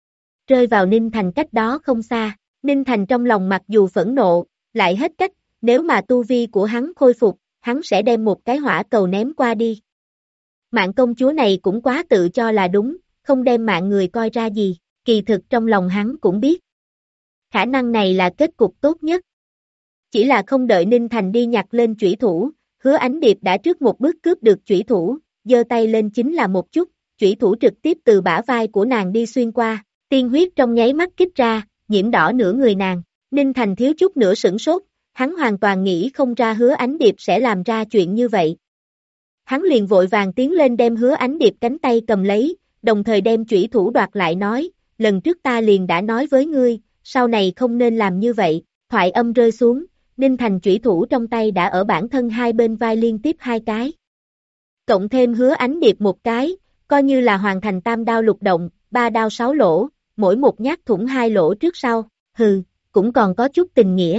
Rơi vào Ninh Thành cách đó không xa, Ninh Thành trong lòng mặc dù phẫn nộ, lại hết cách, nếu mà tu vi của hắn khôi phục, hắn sẽ đem một cái hỏa cầu ném qua đi. Mạn công chúa này cũng quá tự cho là đúng, không đem mạng người coi ra gì, kỳ thực trong lòng hắn cũng biết. Khả năng này là kết cục tốt nhất. Chỉ là không đợi Ninh Thành đi nhặt lên chủy thủ, Hứa Ánh Điệp đã trước một bước cướp được chủy thủ, giơ tay lên chính là một chút, chủy thủ trực tiếp từ bả vai của nàng đi xuyên qua, tiên huyết trong nháy mắt kích ra, nhiễm đỏ nửa người nàng. Ninh Thành thiếu chút nữa sửng sốt, hắn hoàn toàn nghĩ không ra Hứa Ánh Điệp sẽ làm ra chuyện như vậy. Hắn liền vội vàng tiến lên đem Hứa Ánh Điệp cánh tay cầm lấy, đồng thời đem chủy thủ đoạt lại nói, lần trước ta liền đã nói với ngươi, sau này không nên làm như vậy. Thoại âm rơi xuống, Ninh Thành chủy thủ trong tay đã ở bản thân hai bên vai liên tiếp hai cái. Cộng thêm Hứa Ánh Điệp một cái, coi như là hoàn thành tam đao lục động, ba đao sáu lỗ, mỗi một nhát thủng hai lỗ trước sau, hừ, cũng còn có chút tình nghĩa.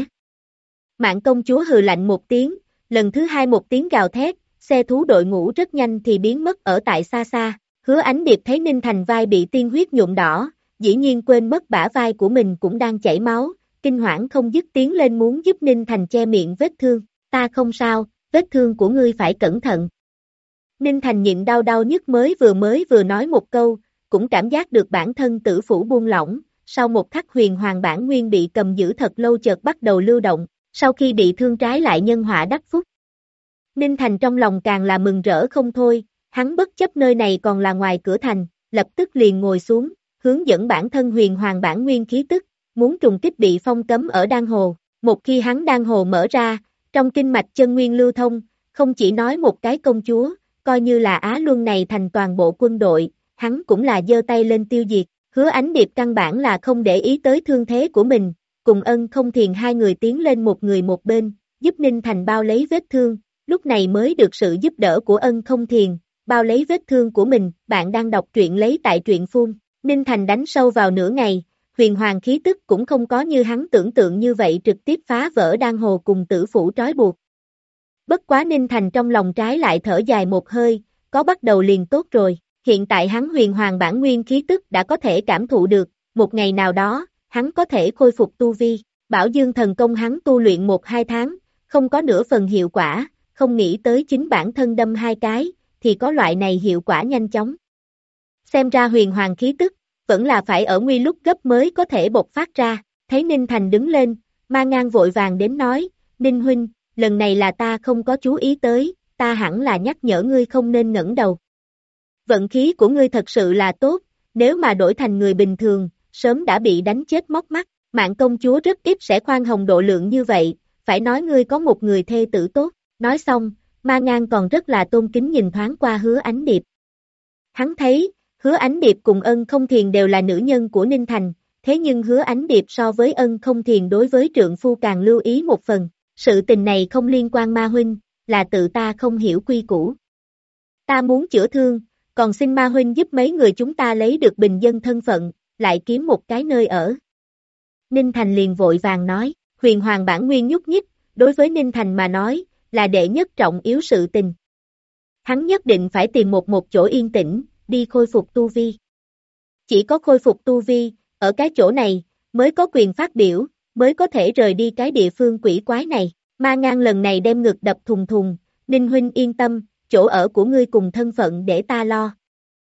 Mạn công chúa hừ lạnh một tiếng, lần thứ hai một tiếng gào thét, xe thú đội ngũ rất nhanh thì biến mất ở tại xa xa. Hứa Ánh Điệp thấy Ninh Thành vai bị tiên huyết nhuộm đỏ, dĩ nhiên quên mất bả vai của mình cũng đang chảy máu, kinh hoảng không dứt tiến lên muốn giúp Ninh Thành che miệng vết thương. Ta không sao, vết thương của ngươi phải cẩn thận. Ninh Thành nhịn đau đau nhức mới vừa nói một câu, cũng cảm giác được bản thân tử phủ buông lỏng, sau một khắc huyền hoàng bản nguyên bị cầm giữ thật lâu chợt bắt đầu lưu động, sau khi bị thương trái lại nhân họa đắc phúc. Ninh Thành trong lòng càng là mừng rỡ không thôi, hắn bất chấp nơi này còn là ngoài cửa thành, lập tức liền ngồi xuống, hướng dẫn bản thân huyền hoàng bản nguyên khí tức, muốn trùng kích bị phong cấm ở đan hồ. Một khi hắn đan hồ mở ra, trong kinh mạch chân nguyên lưu thông, không chỉ nói một cái công chúa, coi như là Á Luân này thành toàn bộ quân đội, hắn cũng là giơ tay lên tiêu diệt. Hứa Ánh Điệp căn bản là không để ý tới thương thế của mình, cùng Ân Không Thiền hai người tiến lên một người một bên, giúp Ninh Thành bao lấy vết thương, lúc này mới được sự giúp đỡ của Ân Không Thiền, bao lấy vết thương của mình. Bạn đang đọc truyện lấy tại truyện phun. Ninh Thành đánh sâu vào nửa ngày, huyền hoàng khí tức cũng không có như hắn tưởng tượng như vậy trực tiếp phá vỡ đan hồ cùng tử phủ trói buộc. Bất quá Ninh Thành trong lòng trái lại thở dài một hơi, có bắt đầu liền tốt rồi, hiện tại hắn huyền hoàng bản nguyên khí tức đã có thể cảm thụ được, một ngày nào đó, hắn có thể khôi phục tu vi. Bảo Dương thần công hắn tu luyện 1-2 tháng, không có nửa phần hiệu quả, không nghĩ tới chính bản thân đâm hai cái, thì có loại này hiệu quả nhanh chóng. Xem ra huyền hoàng khí tức, vẫn là phải ở nguy lúc gấp mới có thể bộc phát ra. Thấy Ninh Thành đứng lên, Ma Ngang vội vàng đến nói, Ninh huynh, lần này là ta không có chú ý tới, ta hẳn là nhắc nhở ngươi không nên ngẩng đầu. Vận khí của ngươi thật sự là tốt, nếu mà đổi thành người bình thường, sớm đã bị đánh chết móc mắt. Mạn công chúa rất ít sẽ khoan hồng độ lượng như vậy, phải nói ngươi có một người thê tử tốt. Nói xong, Ma Ngang còn rất là tôn kính nhìn thoáng qua Hứa Ánh Điệp. Hắn thấy, Hứa Ánh Điệp cùng Ân Không Thiền đều là nữ nhân của Ninh Thành, thế nhưng Hứa Ánh Điệp so với Ân Không Thiền đối với trượng phu càng lưu ý một phần. Sự tình này không liên quan Ma huynh, là tự ta không hiểu quy củ. Ta muốn chữa thương, còn xin Ma huynh giúp mấy người chúng ta lấy được bình dân thân phận, lại kiếm một cái nơi ở. Ninh Thành liền vội vàng nói, huyền hoàng bản nguyên nhúc nhích, đối với Ninh Thành mà nói, là đệ nhất trọng yếu sự tình. Hắn nhất định phải tìm một chỗ yên tĩnh, đi khôi phục tu vi. Chỉ có khôi phục tu vi, ở cái chỗ này, mới có quyền phát biểu, mới có thể rời đi cái địa phương quỷ quái này. Ma Ngang lần này đem ngực đập thùng thùng, Ninh huynh yên tâm, chỗ ở của ngươi cùng thân phận để ta lo.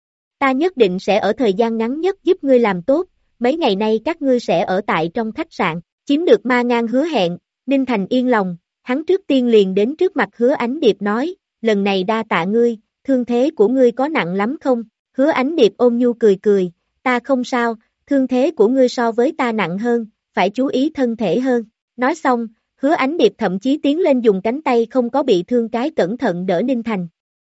Ta nhất định sẽ ở thời gian ngắn nhất giúp ngươi làm tốt, mấy ngày nay các ngươi sẽ ở tại trong khách sạn. Chiếm được Ma Ngang hứa hẹn, Ninh Thành yên lòng, hắn trước tiên liền đến trước mặt Hứa Ánh Điệp nói, lần này đa tạ ngươi, thương thế của ngươi có nặng lắm không? Hứa Ánh Điệp ôm nhu cười cười, ta không sao, thương thế của ngươi so với ta nặng hơn, phải chú ý thân thể hơn. Nói xong, Hứa Ánh Điệp thậm chí tiến lên dùng cánh tay không có bị thương cái cẩn thận đỡ Ninh Thành.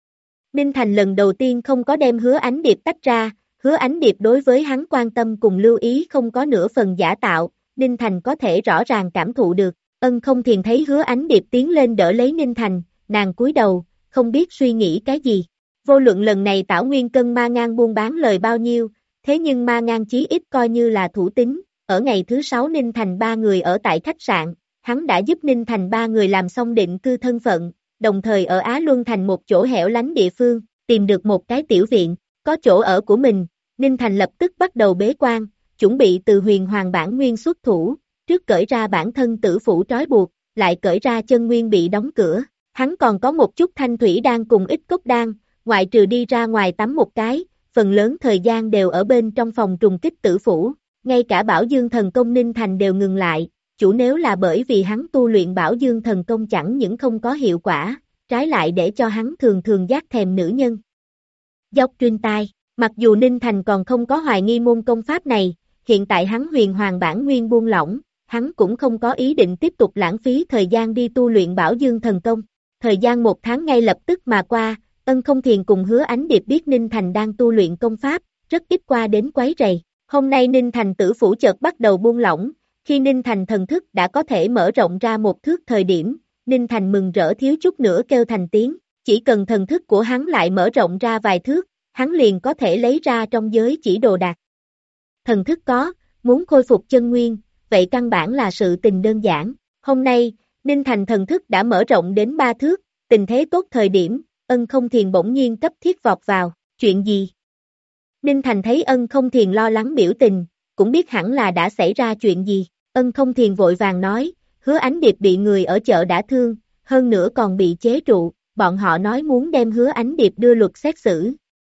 Ninh Thành lần đầu tiên không có đem Hứa Ánh Điệp tách ra, Hứa Ánh Điệp đối với hắn quan tâm cùng lưu ý không có nửa phần giả tạo, Ninh Thành có thể rõ ràng cảm thụ được. Ân Không Thiền thấy Hứa Ánh Điệp tiến lên đỡ lấy Ninh Thành, nàng cúi đầu, không biết suy nghĩ cái gì. Vô luận lần này Tảo Nguyên Cân Ma Ngang buôn bán lời bao nhiêu, thế nhưng Ma Ngang chí ít coi như là thủ tín, ở ngày thứ 6 Ninh Thành ba người ở tại khách sạn, hắn đã giúp Ninh Thành ba người làm xong định cư thân phận, đồng thời ở Á Luân Thành một chỗ hẻo lánh địa phương, tìm được một cái tiểu viện, có chỗ ở của mình, Ninh Thành lập tức bắt đầu bế quan, chuẩn bị từ huyền hoàng bản nguyên xuất thủ, trước cởi ra bản thân tử phủ trói buộc, lại cởi ra chân nguyên bị đóng cửa, hắn còn có một chút thanh thủy đan cùng ít cốc đan, ngoại trừ đi ra ngoài tắm một cái, phần lớn thời gian đều ở bên trong phòng trùng kích tử phủ, ngay cả Bảo Dương thần công Ninh Thành đều ngừng lại, chủ nếu là bởi vì hắn tu luyện Bảo Dương thần công chẳng những không có hiệu quả, trái lại để cho hắn thường thường giác thèm nữ nhân. Dốc truyền tai, mặc dù Ninh Thành còn không có hoài nghi môn công pháp này, hiện tại hắn huyền hoàng bản nguyên buông lỏng, hắn cũng không có ý định tiếp tục lãng phí thời gian đi tu luyện Bảo Dương thần công. Thời gian 1 tháng ngay lập tức mà qua, Ân Không Thiền cùng Hứa Ánh Điệp biết Ninh Thành đang tu luyện công pháp, rất ít qua đến quấy rầy. Hôm nay Ninh Thành tử phủ chợt bắt đầu buông lỏng, khi Ninh Thành thần thức đã có thể mở rộng ra 1 thước thời điểm, Ninh Thành mừng rỡ thiếu chút nữa kêu thành tiếng, chỉ cần thần thức của hắn lại mở rộng ra vài thước, hắn liền có thể lấy ra trong giới chỉ đồ đạc. Thần thức có, muốn khôi phục chân nguyên, vậy căn bản là sự tình đơn giản. Hôm nay, Ninh Thành thần thức đã mở rộng đến 3 thước, tình thế tốt thời điểm, Ân Không Thiền bỗng nhiên cấp thiết vọt vào, chuyện gì? Ninh Thành thấy Ân Không Thiền lo lắng biểu tình, cũng biết hẳn là đã xảy ra chuyện gì, Ân Không Thiền vội vàng nói, Hứa Ánh Điệp bị người ở chợ đã thương, hơn nữa còn bị chế trụ, bọn họ nói muốn đem Hứa Ánh Điệp đưa luật xét xử.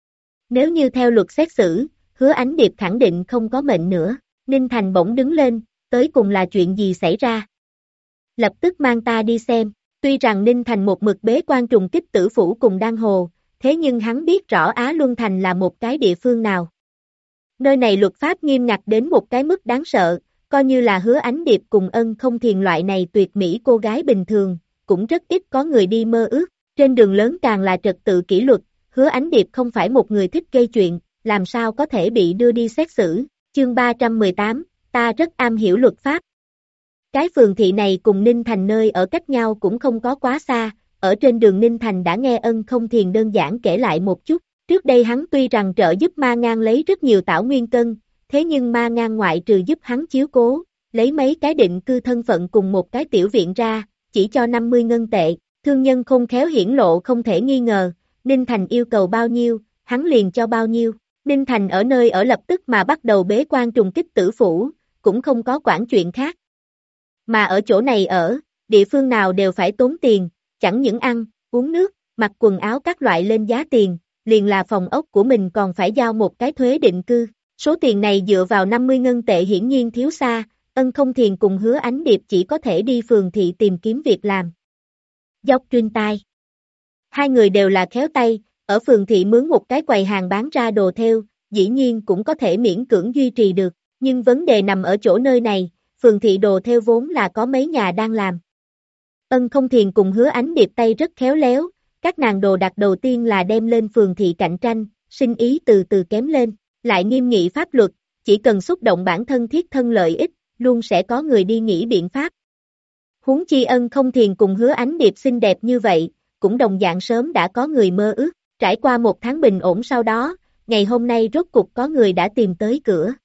Nếu như theo luật xét xử, Hứa Ánh Điệp khẳng định không có mệnh nữa, Ninh Thành bỗng đứng lên, tới cùng là chuyện gì xảy ra? Lập tức mang ta đi xem, tuy rằng Ninh Thành một mực bế quan trùng kích tử phủ cùng Đan Hồ, thế nhưng hắn biết rõ Á Luân Thành là một cái địa phương nào. Nơi này luật pháp nghiêm ngặt đến một cái mức đáng sợ, coi như là Hứa Ánh Điệp cùng Ân Không Thiền loại này tuyệt mỹ cô gái bình thường, cũng rất ít có người đi mơ ước, trên đường lớn càng là trật tự kỷ luật, Hứa Ánh Điệp không phải một người thích gây chuyện, làm sao có thể bị đưa đi xét xử, chương 318, ta rất am hiểu luật pháp. Cái phường thị này cùng Ninh Thành nơi ở cách nhau cũng không có quá xa, ở trên đường Ninh Thành đã nghe Ân Không Thiền đơn giản kể lại một chút, trước đây hắn tuy rằng trợ giúp Ma Ngang lấy rất nhiều Tảo Nguyên Cân, thế nhưng Ma Ngang ngoại trừ giúp hắn chiếu cố, lấy mấy cái định cư thân phận cùng một cái tiểu viện ra, chỉ cho 50 ngân tệ, thương nhân khôn khéo hiển lộ không thể nghi ngờ, Ninh Thành yêu cầu bao nhiêu, hắn liền cho bao nhiêu, Ninh Thành ở nơi ở lập tức mà bắt đầu bế quan trùng kích tử phủ, cũng không có quản chuyện khác. Mà ở chỗ này ở, địa phương nào đều phải tốn tiền, chẳng những ăn, uống nước, mặc quần áo các loại lên giá tiền, liền là phòng ốc của mình còn phải giao một cái thuế định cư. Số tiền này dựa vào 50 ngân tệ hiển nhiên thiếu xa, Ân Không Thiền cùng Hứa Ánh Điệp chỉ có thể đi phường thị tìm kiếm việc làm. Dốc truyền tai. Hai người đều là khéo tay, ở phường thị mướn một cái quầy hàng bán ra đồ thêu, dĩ nhiên cũng có thể miễn cưỡng duy trì được, nhưng vấn đề nằm ở chỗ nơi này, phường thị đồ thêu vốn là có mấy nhà đang làm. Ân Không Thiền cùng Hứa Ánh Điệp tay rất khéo léo, các nàng đồ đặt đầu tiên là đem lên phường thị cạnh tranh, sinh ý từ từ kém lên, lại nghiêm nghị pháp luật, chỉ cần xúc động bản thân thiết thân lợi ích, luôn sẽ có người đi nghĩ biện pháp. Huống chi Ân Không Thiền cùng Hứa Ánh Điệp xinh đẹp như vậy, cũng đồng dạng sớm đã có người mơ ước, trải qua 1 tháng bình ổn sau đó, ngày hôm nay rốt cục có người đã tìm tới cửa.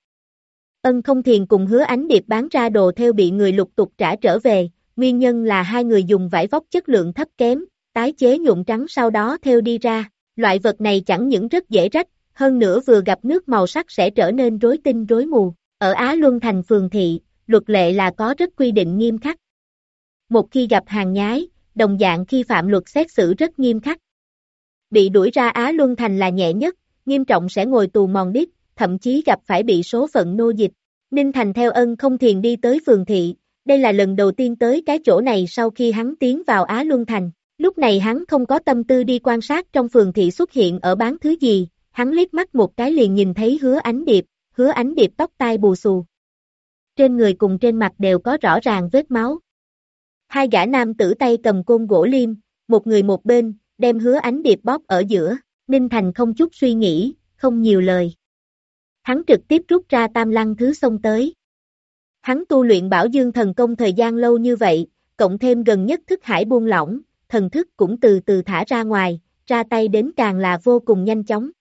Ân Không Thiền cùng Hứa Ánh Điệp bán ra đồ thêu bị người lục tục trả trở về, nguyên nhân là hai người dùng vải vóc chất lượng thấp kém, tái chế nhuộm trắng sau đó thêu đi ra, loại vật này chẳng những rất dễ rách, hơn nữa vừa gặp nước màu sắc sẽ trở nên rối tinh rối mù. Ở Á Luân Thành phường thị, luật lệ là có rất quy định nghiêm khắc. Một khi gặp hàng nhái, đồng dạng khi phạm luật xét xử rất nghiêm khắc. Bị đuổi ra Á Luân Thành là nhẹ nhất, nghiêm trọng sẽ ngồi tù mòn đít, thậm chí gặp phải bị số phận nô dịch. Ninh Thành theo Ân Không Thiền đi tới phường thị, đây là lần đầu tiên tới cái chỗ này sau khi hắn tiến vào Á Luân Thành. Lúc này hắn không có tâm tư đi quan sát trong phường thị xuất hiện ở bán thứ gì, hắn liếc mắt một cái liền nhìn thấy Hứa Ánh Điệp tóc tai bù xù. Trên người cùng trên mặt đều có rõ ràng vết máu. Hai gã nam tử tay cầm côn gỗ liêm, một người một bên, đem Hứa Ánh Điệp bóp ở giữa, Ninh Thành không chút suy nghĩ, không nhiều lời. Hắn trực tiếp rút ra Tam Lăng Thứ xông tới. Hắn tu luyện Bảo Dương thần công thời gian lâu như vậy, cộng thêm gần nhất thức hải buông lỏng, thần thức cũng từ từ thả ra ngoài, ra tay đến càng là vô cùng nhanh chóng,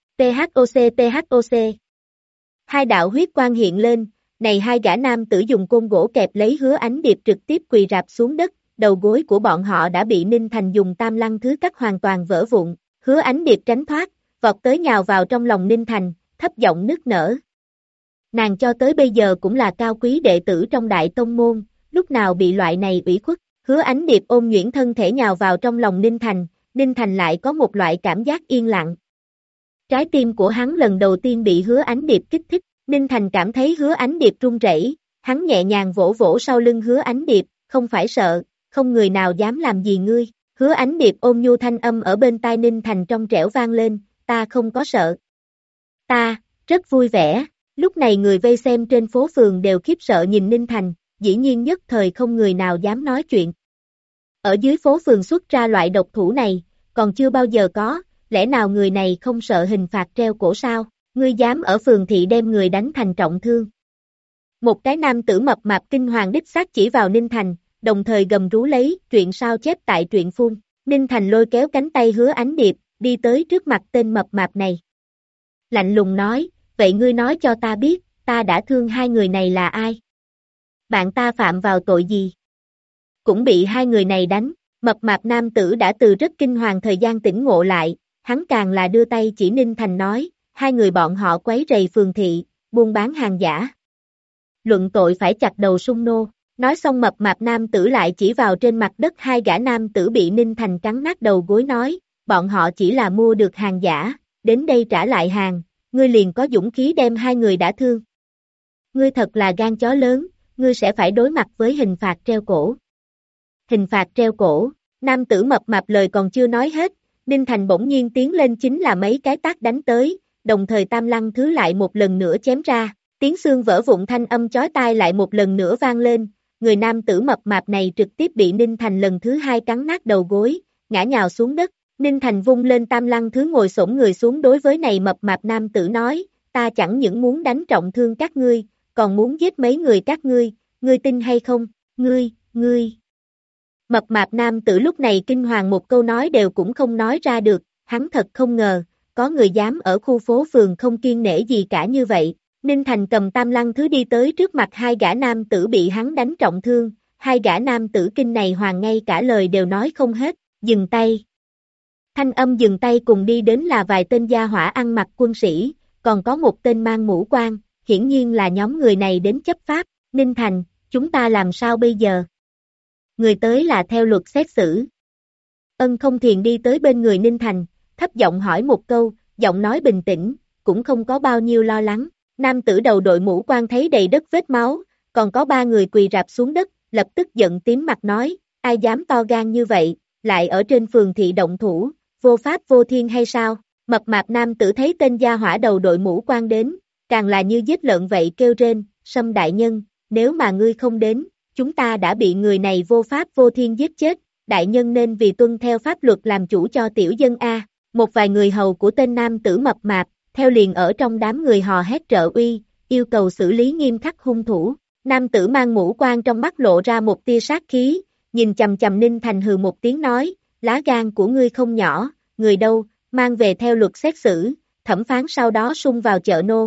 THOC. Hai đạo huyết quang hiện lên, này hai gã nam tử dùng côn gỗ kẹp lấy Hứa Ánh Điệp trực tiếp quỳ rạp xuống đất, đầu gối của bọn họ đã bị Ninh Thành dùng Tam Lăng Thứ cắt hoàn toàn vỡ vụn, Hứa Ánh Điệp tránh thoát, vọt tới nhào vào trong lòng Ninh Thành, thấp giọng nức nở. Nàng cho tới bây giờ cũng là cao quý đệ tử trong đại tông môn, lúc nào bị loại này ủy khuất, Hứa Ánh Điệp ôm nhuyễn thân thể nhào vào trong lòng Ninh Thành lại có một loại cảm giác yên lặng. Trái tim của hắn lần đầu tiên bị Hứa Ánh Điệp kích thích, Ninh Thành cảm thấy Hứa Ánh Điệp run rẩy, hắn nhẹ nhàng vỗ vỗ sau lưng Hứa Ánh Điệp, không phải sợ, không người nào dám làm gì ngươi, Hứa Ánh Điệp ôm nhu thanh âm ở bên tai Ninh Thành trong trẻo vang lên, ta không có sợ. Ta, rất vui vẻ, lúc này người vây xem trên phố phường đều khiếp sợ nhìn Ninh Thành, dĩ nhiên nhất thời không người nào dám nói chuyện. Ở dưới phố phường xuất ra loại độc thủ này, còn chưa bao giờ có, lẽ nào người này không sợ hình phạt treo cổ sao, ngươi dám ở phường thị đem người đánh thành trọng thương. Một cái nam tử mập mạp kinh hoàng đích xác chỉ vào Ninh Thành, đồng thời gầm rú lấy, truyện sao chép tại truyện phun, Ninh Thành lôi kéo cánh tay Hứa Ánh Điệp, đi tới trước mặt tên mập mạp này. Lạnh lùng nói, vậy ngươi nói cho ta biết, ta đã thương hai người này là ai? Bạn ta phạm vào tội gì? Cũng bị hai người này đánh, mập mạp nam tử đã từ rất kinh hoàng thời gian tỉnh ngộ lại, hắn càng là đưa tay chỉ Ninh Thành nói, hai người bọn họ quấy rầy phường thị, buôn bán hàng giả. Luận tội phải chặt đầu sung nô, nói xong mập mạp nam tử lại chỉ vào trên mặt đất hai gã nam tử bị Ninh Thành cắn nát đầu gối nói, bọn họ chỉ là mua được hàng giả, đến đây trả lại hàng, ngươi liền có dũng khí đem hai người đã thương. Ngươi thật là gan chó lớn, ngươi sẽ phải đối mặt với hình phạt treo cổ. Hình phạt treo cổ, nam tử mập mạp lời còn chưa nói hết, Ninh Thành bỗng nhiên tiến lên chính là mấy cái tát đánh tới, đồng thời Tam Lăng Thứ lại một lần nữa chém ra, tiếng xương vỡ vụn thanh âm chói tai lại một lần nữa vang lên, người nam tử mập mạp này trực tiếp bị Ninh Thành lần thứ hai cắn nát đầu gối, ngã nhào xuống đất, Ninh Thành vung lên Tam Lăng Thứ ngồi xổm người xuống đối với này mập mạp nam tử nói, ta chẳng những muốn đánh trọng thương các ngươi, còn muốn giết mấy người các ngươi tin hay không, ngươi. Mập mạp nam tử lúc này kinh hoàng một câu nói đều cũng không nói ra được, hắn thật không ngờ, có người dám ở khu phố phường không kiêng nể gì cả như vậy. Ninh Thành cầm Tam Lăng Thứ đi tới trước mặt hai gã nam tử bị hắn đánh trọng thương, hai gã nam tử kinh này hoàng ngay cả lời đều nói không hết, dừng tay. Thanh âm dừng tay cùng đi đến là vài tên gia hỏa ăn mặc quân sĩ, còn có một tên mang mũ quan, hiển nhiên là nhóm người này đến chấp pháp, Ninh Thành, chúng ta làm sao bây giờ? Người tới là theo luật xét xử. Ân Không Thiền đi tới bên người Ninh Thành, thấp giọng hỏi một câu, giọng nói bình tĩnh, cũng không có bao nhiêu lo lắng. Nam tử đầu đội mũ quan thấy đầy đất vết máu, còn có ba người quỳ rạp xuống đất, lập tức giận tím mặt nói, ai dám to gan như vậy, lại ở trên phường thị động thủ, vô pháp vô thiên hay sao? Mập mạp nam tử thấy tên gia hỏa đầu đội mũ quan đến, càng là như giết lợn vậy kêu rên, Sâm đại nhân, nếu mà ngươi không đến, chúng ta đã bị người này vô pháp vô thiên giết chết, đại nhân nên vì tuân theo pháp luật làm chủ cho tiểu dân A. Một vài người hầu của tên nam tử mập mạp, theo liền ở trong đám người hò hét trợ uy, yêu cầu xử lý nghiêm khắc hung thủ. Nam tử mang mũ quan trong mắt lộ ra một tia sát khí, nhìn chầm chầm Ninh Thành hừ một tiếng nói, lá gan của ngươi không nhỏ, người đâu, mang về theo luật xét xử, thẩm phán sau đó sung vào chợ nô.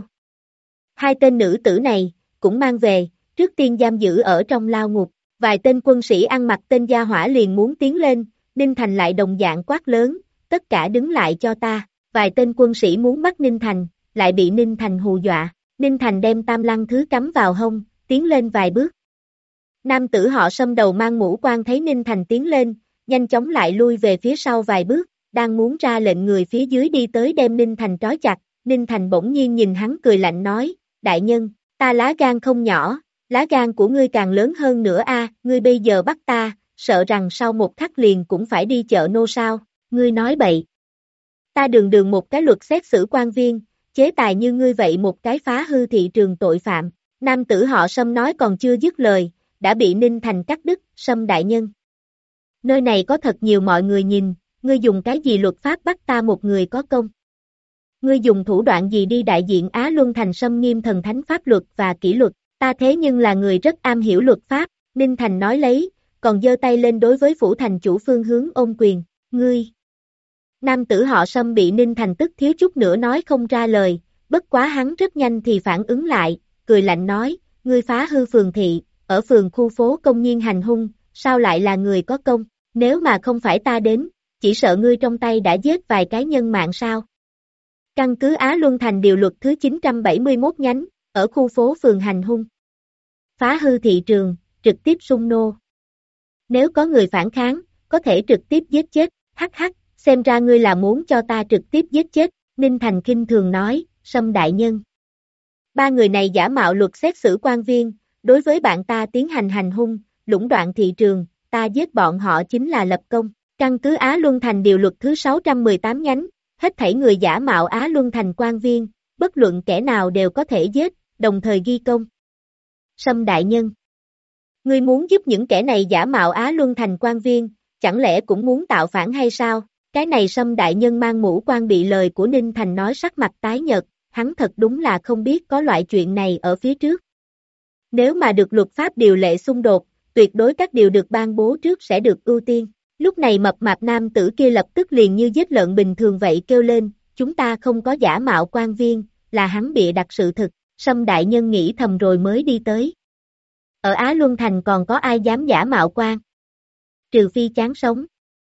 Hai tên nữ tử này, cũng mang về, trước tiên giam giữ ở trong lao ngục, vài tên quân sĩ ăn mặc tên gia hỏa liền muốn tiến lên, Ninh Thành lại đồng dạng quát lớn, tất cả đứng lại cho ta, vài tên quân sĩ muốn bắt Ninh Thành, lại bị Ninh Thành hù dọa, Ninh Thành đem Tam Lăng Thứ cắm vào hông, tiến lên vài bước. Nam tử họ Sâm đầu mang mũ quan thấy Ninh Thành tiến lên, nhanh chóng lại lui về phía sau vài bước, đang muốn ra lệnh người phía dưới đi tới đem Ninh Thành trói chặt, Ninh Thành bỗng nhiên nhìn hắn cười lạnh nói, đại nhân, ta lá gan không nhỏ, lá gan của ngươi càng lớn hơn nữa a, ngươi bây giờ bắt ta, sợ rằng sau một khắc liền cũng phải đi chợ nô sao, ngươi nói bậy. Ta đường một cái luật xét xử quan viên, chế tài như ngươi vậy một cái phá hư thị trường tội phạm, nam tử họ Sâm nói còn chưa dứt lời, đã bị Ninh Thành cắt đứt, Sâm đại nhân, Nơi này có thật nhiều mọi người nhìn, ngươi dùng cái gì luật pháp bắt ta một người có công? Ngươi dùng thủ đoạn gì đi đại diện Á Luân Thành xâm nghiêm thần thánh pháp luật và kỷ luật, ta thế nhưng là người rất am hiểu luật pháp, Ninh Thành nói lấy, còn giơ tay lên đối với phủ thành chủ Phương Hướng ôm quyền, ngươi. Nam tử họ Sâm bị Ninh Thành tức thiếu chút nữa nói không ra lời, bất quá hắn rất nhanh thì phản ứng lại, cười lạnh nói, ngươi phá hư phường thị, ở phường khu phố công nhiên hành hung, sao lại là người có công, nếu mà không phải ta đến, chỉ sợ ngươi trong tay đã giết vài cái nhân mạng sao. Căn cứ Á Luân Thành điều luật thứ 971 nhánh, ở khu phố phường hành hung. Phá hư thị trường, trực tiếp xung nô. Nếu có người phản kháng, có thể trực tiếp giết chết, hắc hắc, xem ra ngươi là muốn cho ta trực tiếp giết chết, Ninh Thành khinh thường nói, Sâm đại nhân. Ba người này giả mạo luật xét xử quan viên, đối với bạn ta tiến hành hành hung, lũng đoạn thị trường, ta giết bọn họ chính là lập công, căn cứ Á Luân Thành điều luật thứ 618 nhánh, hết thảy người giả mạo Á Luân Thành quan viên, bất luận kẻ nào đều có thể giết, đồng thời ghi công. Sâm đại nhân. Ngươi muốn giúp những kẻ này giả mạo Á Luân Thành quan viên, chẳng lẽ cũng muốn tạo phản hay sao? Cái này Sâm đại nhân mang mũ quan bị lời của Ninh Thành nói sắc mặt tái nhợt, hắn thật đúng là không biết có loại chuyện này ở phía trước. Nếu mà được luật pháp điều lệ xung đột, tuyệt đối các điều được ban bố trước sẽ được ưu tiên. Lúc này mập mạp nam tử kia lập tức liền như giết lợn bình thường vậy kêu lên, chúng ta không có giả mạo quan viên, là hắn bịa đặt sự thực, Sâm đại nhân nghĩ thầm rồi mới đi tới. Ở Á Luân Thành còn có ai dám giả mạo quan? Trừ phi chán sống.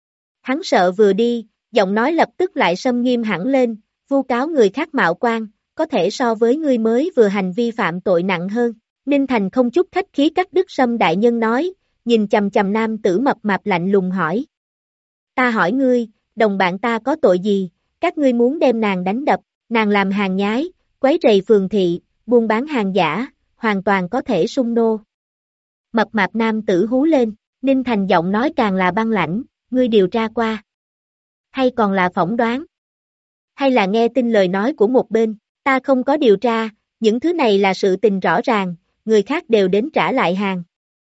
Hắn sợ vừa đi, giọng nói lập tức lại sâm nghiêm hẳn lên, vu cáo người khác mạo quan, có thể so với ngươi mới vừa hành vi phạm tội nặng hơn. Ninh Thành không chút khách khí cắt đứt Sâm đại nhân nói, nhìn chầm chầm nam tử mập mạp lạnh lùng hỏi. Ta hỏi ngươi, đồng bạn ta có tội gì, các ngươi muốn đem nàng đánh đập, nàng làm hàng nhái, quấy rầy phường thị, buôn bán hàng giả, hoàn toàn có thể xung nô. Mập mạp nam tử hú lên, Ninh Thành giọng nói càng là băng lãnh, ngươi điều tra qua. Hay còn là phỏng đoán? Hay là nghe tin lời nói của một bên, ta không có điều tra, những thứ này là sự tình rõ ràng, người khác đều đến trả lại hàng.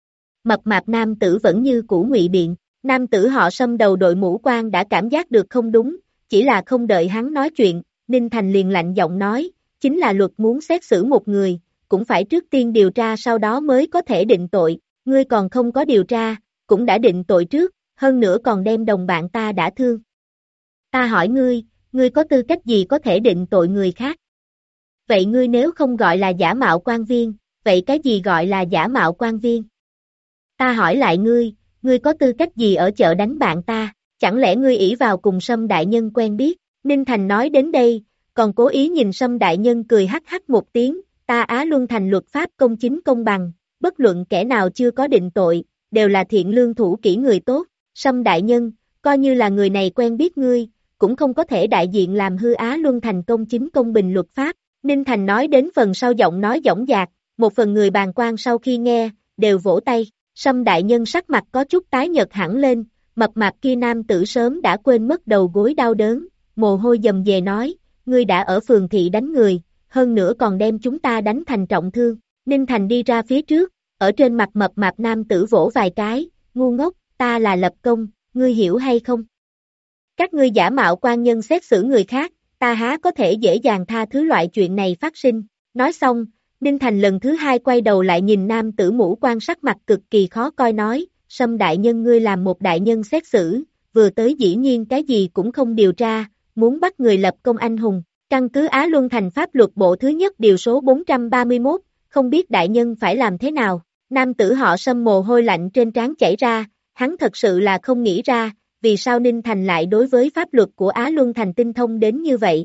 Mập mạp nam tử vẫn như cũ ngụy biện, nam tử họ Sâm đầu đội mũ quan đã cảm giác được không đúng, chỉ là không đợi hắn nói chuyện, Ninh Thành liền lạnh giọng nói, chính là luật muốn xét xử một người, cũng phải trước tiên điều tra sau đó mới có thể định tội, ngươi còn không có điều tra, cũng đã định tội trước, hơn nữa còn đem đồng bạn ta đã thương. Ta hỏi ngươi có tư cách gì có thể định tội người khác? Vậy ngươi nếu không gọi là giả mạo quan viên, vậy cái gì gọi là giả mạo quan viên? Ta hỏi lại ngươi có tư cách gì ở chợ đánh bạn ta, chẳng lẽ ngươi ỷ vào cùng Sâm đại nhân quen biết? Ninh Thành nói đến đây, còn cố ý nhìn Sâm đại nhân cười hắc hắc một tiếng, ta Á Luân Thành luật pháp công chính công bằng, bất luận kẻ nào chưa có định tội, đều là thiện lương thủ kỹ người tốt, Sâm đại nhân, coi như là người này quen biết ngươi, cũng không có thể đại diện làm hư Á Luân Thành công chính công bình luật pháp. Ninh Thành nói đến phần sau giọng nói dõng dạc, một phần người bàng quan sau khi nghe, đều vỗ tay, Sâm đại nhân sắc mặt có chút tái nhợt hẳn lên, mập mạp kia nam tử sớm đã quên mất đầu gối đau đớn, mồ hôi dầm dề nói, ngươi đã ở phường thị đánh người, hơn nữa còn đem chúng ta đánh thành trọng thương. Ninh Thành đi ra phía trước, ở trên mặt mập mạp nam tử vỗ vài cái, ngu ngốc, ta là lập công, ngươi hiểu hay không? Các ngươi giả mạo quan nhân xét xử người khác, ta há có thể dễ dàng tha thứ loại chuyện này phát sinh. Nói xong, Ninh Thành lần thứ hai quay đầu lại nhìn nam tử mũ quan sắc mặt cực kỳ khó coi nói, Sâm đại nhân ngươi làm một đại nhân xét xử, vừa tới dĩ nhiên cái gì cũng không điều tra, muốn bắt người lập công anh hùng. Căn cứ Á Luân Thành pháp luật bộ thứ nhất điều số 431, không biết đại nhân phải làm thế nào. Nam tử họ Sâm mồ hôi lạnh trên trán chảy ra, hắn thật sự là không nghĩ ra, vì sao Ninh Thành lại đối với pháp luật của Á Luân Thành tinh thông đến như vậy.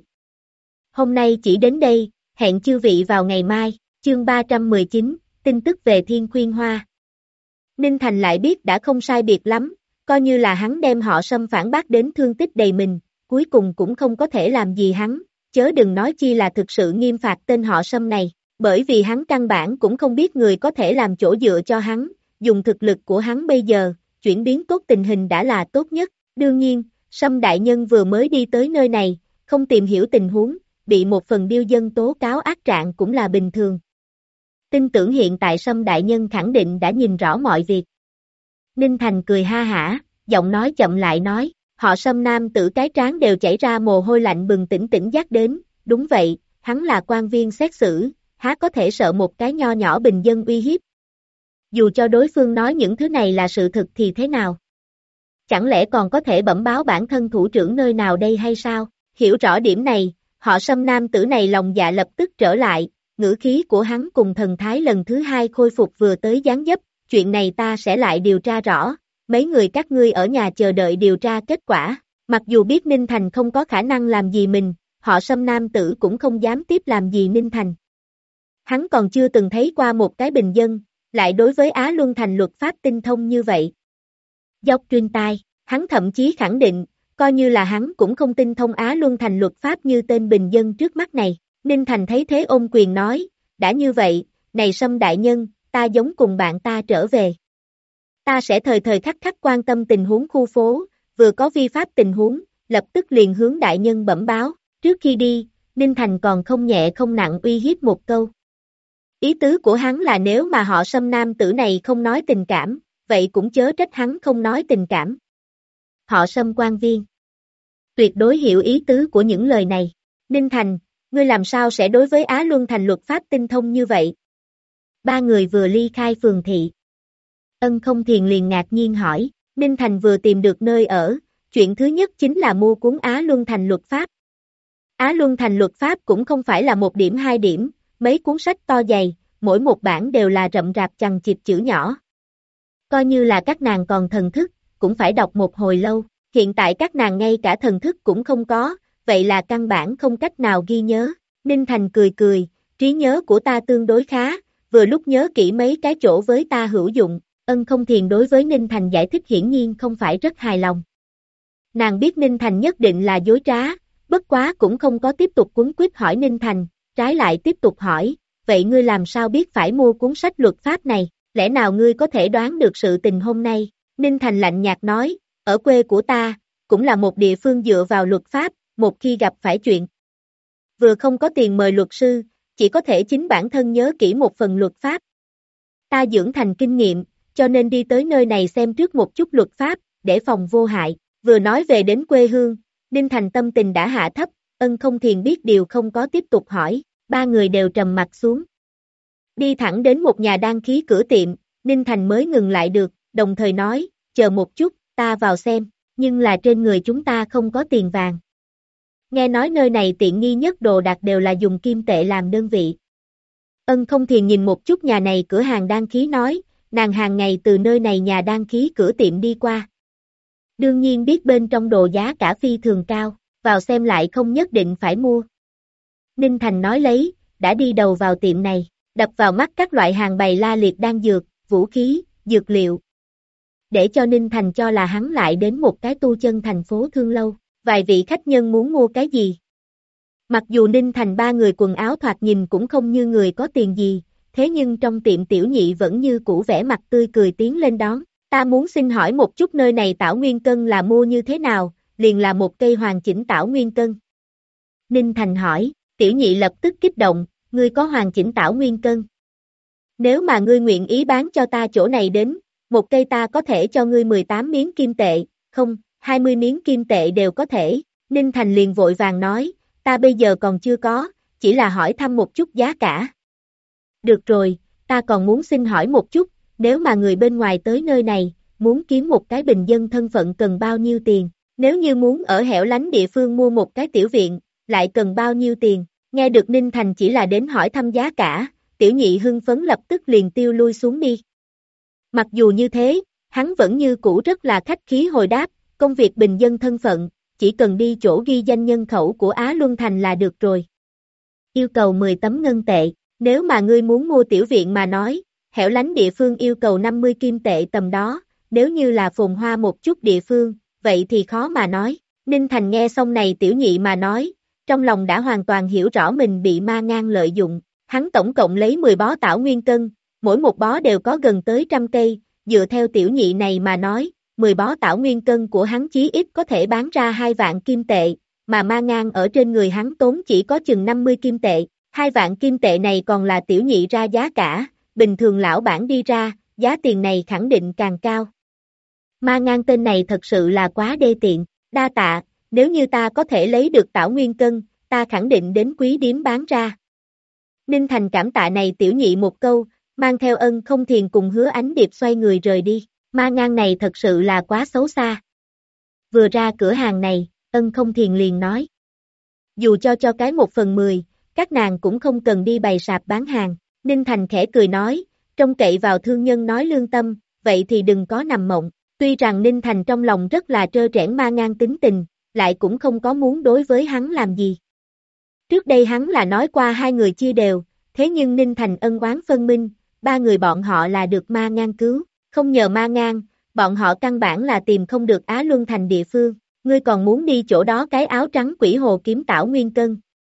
Hôm nay chỉ đến đây, hẹn chư vị vào ngày mai, chương 319, tin tức về Thiên Khuyên Hoa. Ninh Thành lại biết đã không sai biệt lắm, coi như là hắn đem họ Sâm phản bác đến thương tích đầy mình, cuối cùng cũng không có thể làm gì hắn, chớ đừng nói chi là thực sự nghiêm phạt tên họ Sâm này, bởi vì hắn căn bản cũng không biết người có thể làm chỗ dựa cho hắn, dùng thực lực của hắn bây giờ, chuyển biến tốt tình hình đã là tốt nhất, đương nhiên, Sâm đại nhân vừa mới đi tới nơi này, không tìm hiểu tình huống, bị một phần điêu dân tố cáo ác trạng cũng là bình thường. Tin tưởng hiện tại Sâm đại nhân khẳng định đã nhìn rõ mọi việc. Ninh Thành cười ha hả, giọng nói chậm lại nói, họ Sâm nam tử cái trán đều chảy ra mồ hôi lạnh bừng tỉnh tỉnh giác đến, đúng vậy, hắn là quan viên xét xử, há có thể sợ một cái nho nhỏ bình dân uy hiếp. Dù cho đối phương nói những thứ này là sự thực thì thế nào? Chẳng lẽ còn có thể bẩm báo bản thân thủ trưởng nơi nào đây hay sao? Hiểu rõ điểm này, họ Sâm nam tử này lòng dạ lập tức trở lại, ngữ khí của hắn cùng thần thái lần thứ hai khôi phục vừa tới dáng dấp, chuyện này ta sẽ lại điều tra rõ, mấy người các ngươi ở nhà chờ đợi điều tra kết quả, mặc dù biết Ninh Thành không có khả năng làm gì mình, họ Sâm nam tử cũng không dám tiếp làm gì Ninh Thành. Hắn còn chưa từng thấy qua một cái bình dân, lại đối với Á Luân Thành luật pháp tinh thông như vậy. Dốc truyền tai, hắn thậm chí khẳng định, coi như là hắn cũng không tinh thông Á Luân Thành luật pháp như tên bình dân trước mắt này. Ninh Thành thấy thế ôm quyền nói, đã như vậy, này Sâm đại nhân, ta giống cùng bạn ta trở về. Ta sẽ thời thời khắc khắc quan tâm tình huống khu phố, vừa có vi pháp tình huống, lập tức liền hướng đại nhân bẩm báo, trước khi đi, Ninh Thành còn không nhẹ không nặng uy hiếp một câu. Ý tứ của hắn là nếu mà họ Sâm nam tử này không nói tình cảm, vậy cũng chớ trách hắn không nói tình cảm. Họ Sâm quan viên tuyệt đối hiểu ý tứ của những lời này. Ninh Thành, ngươi làm sao sẽ đối với Á Luân Thành luật pháp tinh thông như vậy? Ba người vừa ly khai phường thị. Ân Không Thiền liền ngạc nhiên hỏi, Ninh Thành vừa tìm được nơi ở, chuyện thứ nhất chính là mua cuốn Á Luân Thành luật pháp. Á Luân Thành luật pháp cũng không phải là một điểm hai điểm, mấy cuốn sách to dày, mỗi một bản đều là rậm rạp chằng chịt chữ nhỏ. Coi như là các nàng còn thần thức, cũng phải đọc một hồi lâu, hiện tại các nàng ngay cả thần thức cũng không có, vậy là căn bản không cách nào ghi nhớ. Ninh Thành cười cười, trí nhớ của ta tương đối khá, vừa lúc nhớ kỹ mấy cái chỗ với ta hữu dụng. Ân Không Thiền đối với Ninh Thành giải thích hiển nhiên không phải rất hài lòng. Nàng biết Ninh Thành nhất định là dối trá, bất quá cũng không có tiếp tục quấn quýt hỏi Ninh Thành, trái lại tiếp tục hỏi, vậy ngươi làm sao biết phải mua cuốn sách luật pháp này, lẽ nào ngươi có thể đoán được sự tình hôm nay? Ninh Thành lạnh nhạt nói, ở quê của ta, cũng là một địa phương dựa vào luật pháp, một khi gặp phải chuyện vừa không có tiền mời luật sư, chỉ có thể chính bản thân nhớ kỹ một phần luật pháp. Ta dưỡng thành kinh nghiệm, cho nên đi tới nơi này xem trước một chút luật pháp, để phòng vô hại. Vừa nói về đến quê hương, Ninh Thành tâm tình đã hạ thấp, Ân Không Thiền biết điều không có tiếp tục hỏi, ba người đều trầm mặt xuống. Đi thẳng đến một nhà đan khí cửa tiệm, Ninh Thành mới ngừng lại được, đồng thời nói, chờ một chút, ta vào xem, nhưng là trên người chúng ta không có tiền vàng. Nghe nói nơi này tiện nghi nhất đồ đạc đều là dùng kim tệ làm đơn vị. Ân Không Thiền nhìn một chút nhà này cửa hàng đan khí nói, nàng hàng ngày từ nơi này nhà đan khí cửa tiệm đi qua. Đương nhiên biết bên trong đồ giá cả phi thường cao, vào xem lại không nhất định phải mua. Ninh Thành nói lấy, đã đi đầu vào tiệm này, đập vào mắt các loại hàng bày la liệt đan dược, vũ khí, dược liệu. Để cho Ninh Thành cho là hắn lại đến một cái tu chân thành phố Thương Lâu, vài vị khách nhân muốn mua cái gì. Mặc dù Ninh Thành ba người quần áo thoạt nhìn cũng không như người có tiền gì, thế nhưng trong tiệm tiểu nhị vẫn như cũ vẻ mặt tươi cười tiến lên đón. Ta muốn xin hỏi một chút nơi này tảo nguyên cân là mua như thế nào, liền là một cây hoàn chỉnh tảo nguyên cân. Ninh Thành hỏi, tiểu nhị lập tức kích động, ngươi có hoàn chỉnh tảo nguyên cân. Nếu mà ngươi nguyện ý bán cho ta chỗ này đến, một cây ta có thể cho ngươi 18 miếng kim tệ, không, 20 miếng kim tệ đều có thể. Ninh Thành liền vội vàng nói, ta bây giờ còn chưa có, chỉ là hỏi thăm một chút giá cả. Được rồi, ta còn muốn xin hỏi một chút, nếu mà người bên ngoài tới nơi này, muốn kiếm một cái bình dân thân phận cần bao nhiêu tiền? Nếu như muốn ở hẻo lánh địa phương mua một cái tiểu viện, lại cần bao nhiêu tiền? Nghe được Ninh Thành chỉ là đến hỏi thăm giá cả, tiểu nhị hưng phấn lập tức liền tiêu lui xuống đi. Mặc dù như thế, hắn vẫn như cũ rất là khách khí hồi đáp, công việc bình dân thân phận, chỉ cần đi chỗ ghi danh nhân khẩu của Á Luân Thành là được rồi. Yêu cầu 10 tấm ngân tệ, nếu mà ngươi muốn mua tiểu viện mà nói, hẻo lánh địa phương yêu cầu 50 kim tệ tầm đó, nếu như là phồn hoa một chút địa phương, vậy thì khó mà nói. Ninh Thành nghe xong này tiểu nhị mà nói, trong lòng đã hoàn toàn hiểu rõ mình bị ma ngang lợi dụng, hắn tổng cộng lấy 10 bó tảo nguyên cân, mỗi một bó đều có gần tới 100 cây, dựa theo tiểu nhị này mà nói, 10 bó tảo nguyên cân của hắn chí ít có thể bán ra 2 vạn kim tệ, mà ma ngang ở trên người hắn tốn chỉ có chừng 50 kim tệ, 2 vạn kim tệ này còn là tiểu nhị ra giá cả, bình thường lão bản đi ra, giá tiền này khẳng định càng cao. Ma Ngang tên này thật sự là quá đê tiện, đa tạ, nếu như ta có thể lấy được Tảo Nguyên Cân, ta khẳng định đến quý điếm bán ra. Ninh Thành cảm tạ này tiểu nhị một câu, mang theo Ân Không Thiền cùng Hứa Ánh Điệp xoay người rời đi, Ma Ngang này thật sự là quá xấu xa. Vừa ra cửa hàng này, Ân Không Thiền liền nói. Dù cho cái 1/10, các nàng cũng không cần đi bày sạp bán hàng. Ninh Thành khẽ cười nói, trông cậy vào thương nhân nói lương tâm, vậy thì đừng có nằm mộng. Tuy rằng Ninh Thành trong lòng rất là trơ trẽn Ma Ngang tính tình, lại cũng không có muốn đối với hắn làm gì. Trước đây hắn là nói qua hai người chia đều, thế nhưng Ninh Thành ân oán phân minh, ba người bọn họ là được Ma Ngang cứu, không nhờ Ma Ngang, bọn họ căn bản là tìm không được Á Luân Thành địa phương, ngươi còn muốn đi chỗ đó cái áo trắng quỷ hồ kiếm Tảo Nguyên Cân.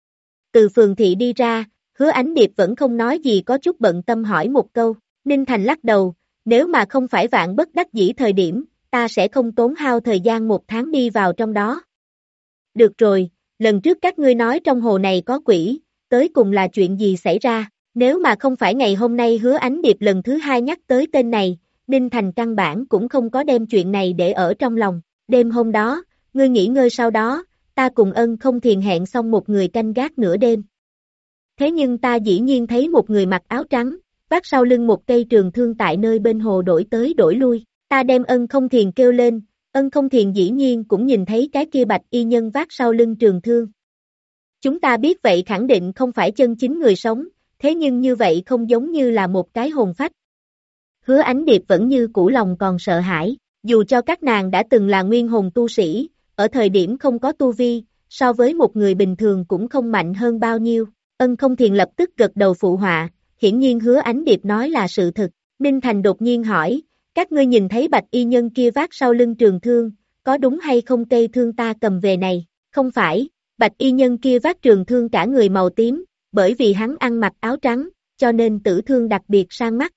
Từ phường thị đi ra, Hứa Ánh Điệp vẫn không nói gì có chút bận tâm hỏi một câu, Ninh Thành lắc đầu, nếu mà không phải vạn bất đắc dĩ thời điểm, ta sẽ không tốn hao thời gian 1 tháng đi vào trong đó. Được rồi, lần trước các ngươi nói trong hồ này có quỷ, tới cùng là chuyện gì xảy ra, nếu mà không phải ngày hôm nay Hứa Ánh Điệp lần thứ 2 nhắc tới tên này, Ninh Thành căn bản cũng không có đem chuyện này để ở trong lòng, đêm hôm đó, ngươi nghỉ ngơi sau đó, ta cùng Ân Không Thiền hẹn xong một người canh gác nửa đêm. Thế nhưng ta dĩ nhiên thấy một người mặc áo trắng, vác sau lưng một cây trường thương tại nơi bên hồ đổi tới đổi lui, ta đem Ân Không Thiền kêu lên, Ân Không Thiền dĩ nhiên cũng nhìn thấy cái kia bạch y nhân vác sau lưng trường thương. Chúng ta biết vậy khẳng định không phải chân chính người sống, thế nhưng như vậy không giống như là một cái hồn phách. Hứa Ánh Điệp vẫn như cũ lòng còn sợ hãi, dù cho các nàng đã từng là nguyên hồn tu sĩ, ở thời điểm không có tu vi, so với một người bình thường cũng không mạnh hơn bao nhiêu. Ân Không Thiền lập tức gật đầu phụ họa, hiển nhiên Hứa Ánh Điệp nói là sự thực. Ninh Thành đột nhiên hỏi, các ngươi nhìn thấy bạch y nhân kia vác sau lưng trường thương, có đúng hay không cây thương ta cầm về này? Không phải, bạch y nhân kia vác trường thương cả người màu tím, bởi vì hắn ăn mặc áo trắng, cho nên tử thương đặc biệt sang mắt.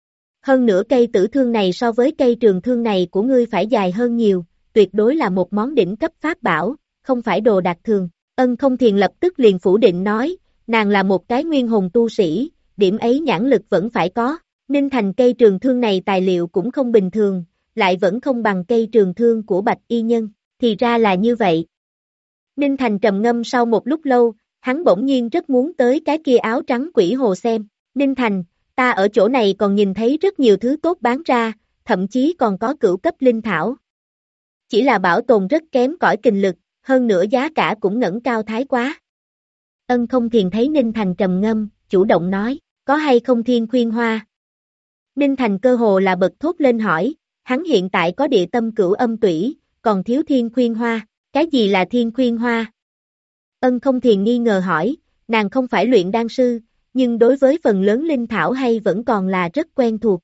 Hơn nữa cây tử thương này so với cây trường thương này của ngươi phải dài hơn nhiều, tuyệt đối là một món đỉnh cấp pháp bảo, không phải đồ đạc thường. Ân Không Thiền lập tức liền phủ định nói, nàng là một cái nguyên hồn tu sĩ, điểm ấy nhãn lực vẫn phải có. Ninh Thành cây trường thương này tài liệu cũng không bình thường, lại vẫn không bằng cây trường thương của bạch y nhân, thì ra là như vậy. Ninh Thành trầm ngâm sau một lúc lâu, hắn bỗng nhiên rất muốn tới cái kia áo trắng quỷ hồ xem. Ninh Thành, ta ở chỗ này còn nhìn thấy rất nhiều thứ tốt bán ra, thậm chí còn có cửu cấp linh thảo. Chỉ là bảo tồn rất kém cỏi kình lực, hơn nữa giá cả cũng ngẩng cao thái quá. Ân Không Thiền thấy Ninh Thành trầm ngâm, chủ động nói, có hay không thiên khuyên hoa? Ninh Thành cơ hồ là bật thốt lên hỏi, hắn hiện tại có địa tâm cửu âm tủy, còn thiếu thiên khuyên hoa, cái gì là thiên khuyên hoa? Ân Không Thiền nghi ngờ hỏi, nàng không phải luyện đan sư, nhưng đối với phần lớn linh thảo hay vẫn còn là rất quen thuộc.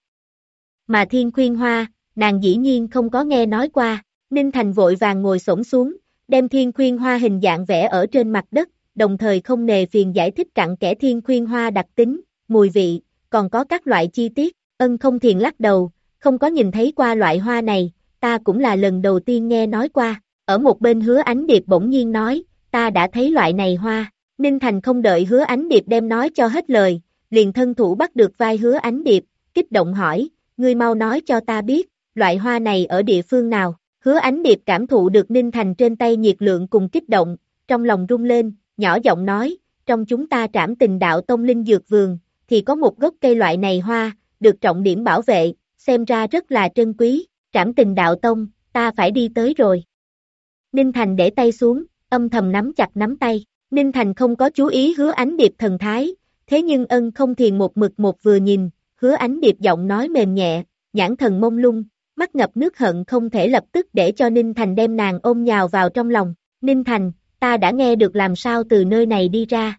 Mà thiên khuyên hoa, nàng dĩ nhiên không có nghe nói qua, Ninh Thành vội vàng ngồi xổm xuống, đem thiên khuyên hoa hình dạng vẽ ở trên mặt đất, đồng thời không nề phiền giải thích cặn kẽ thiên khuyên hoa đặc tính, mùi vị, còn có các loại chi tiết. Ân Không Thiền lắc đầu, không có nhìn thấy qua loại hoa này, ta cũng là lần đầu tiên nghe nói qua. Ở một bên Hứa Ánh Điệp bỗng nhiên nói, ta đã thấy loại này hoa. Ninh Thành không đợi Hứa Ánh Điệp đem nói cho hết lời, liền thân thủ bắt được vai Hứa Ánh Điệp, kích động hỏi, ngươi mau nói cho ta biết, loại hoa này ở địa phương nào? Hứa Ánh Điệp cảm thụ được Ninh Thành trên tay nhiệt lượng cùng kích động, trong lòng rung lên, nhỏ giọng nói, trong chúng ta Trảm Tình Đạo Tông Linh Dược Vườn, thì có một gốc cây loại này hoa, được trọng điểm bảo vệ, xem ra rất là trân quý, Trảm Tình Đạo Tông, ta phải đi tới rồi. Ninh Thành để tay xuống, âm thầm nắm chặt nắm tay, Ninh Thành không có chú ý Hứa Ánh Điệp thần thái, thế nhưng Ân Không Thiền một mực một vừa nhìn, Hứa Ánh Điệp giọng nói mềm nhẹ, nhãn thần mông lung, mắt ngập nước hận không thể lập tức để cho Ninh Thành đem nàng ôm nhào vào trong lòng. Ninh Thành, ta đã nghe được làm sao từ nơi này đi ra.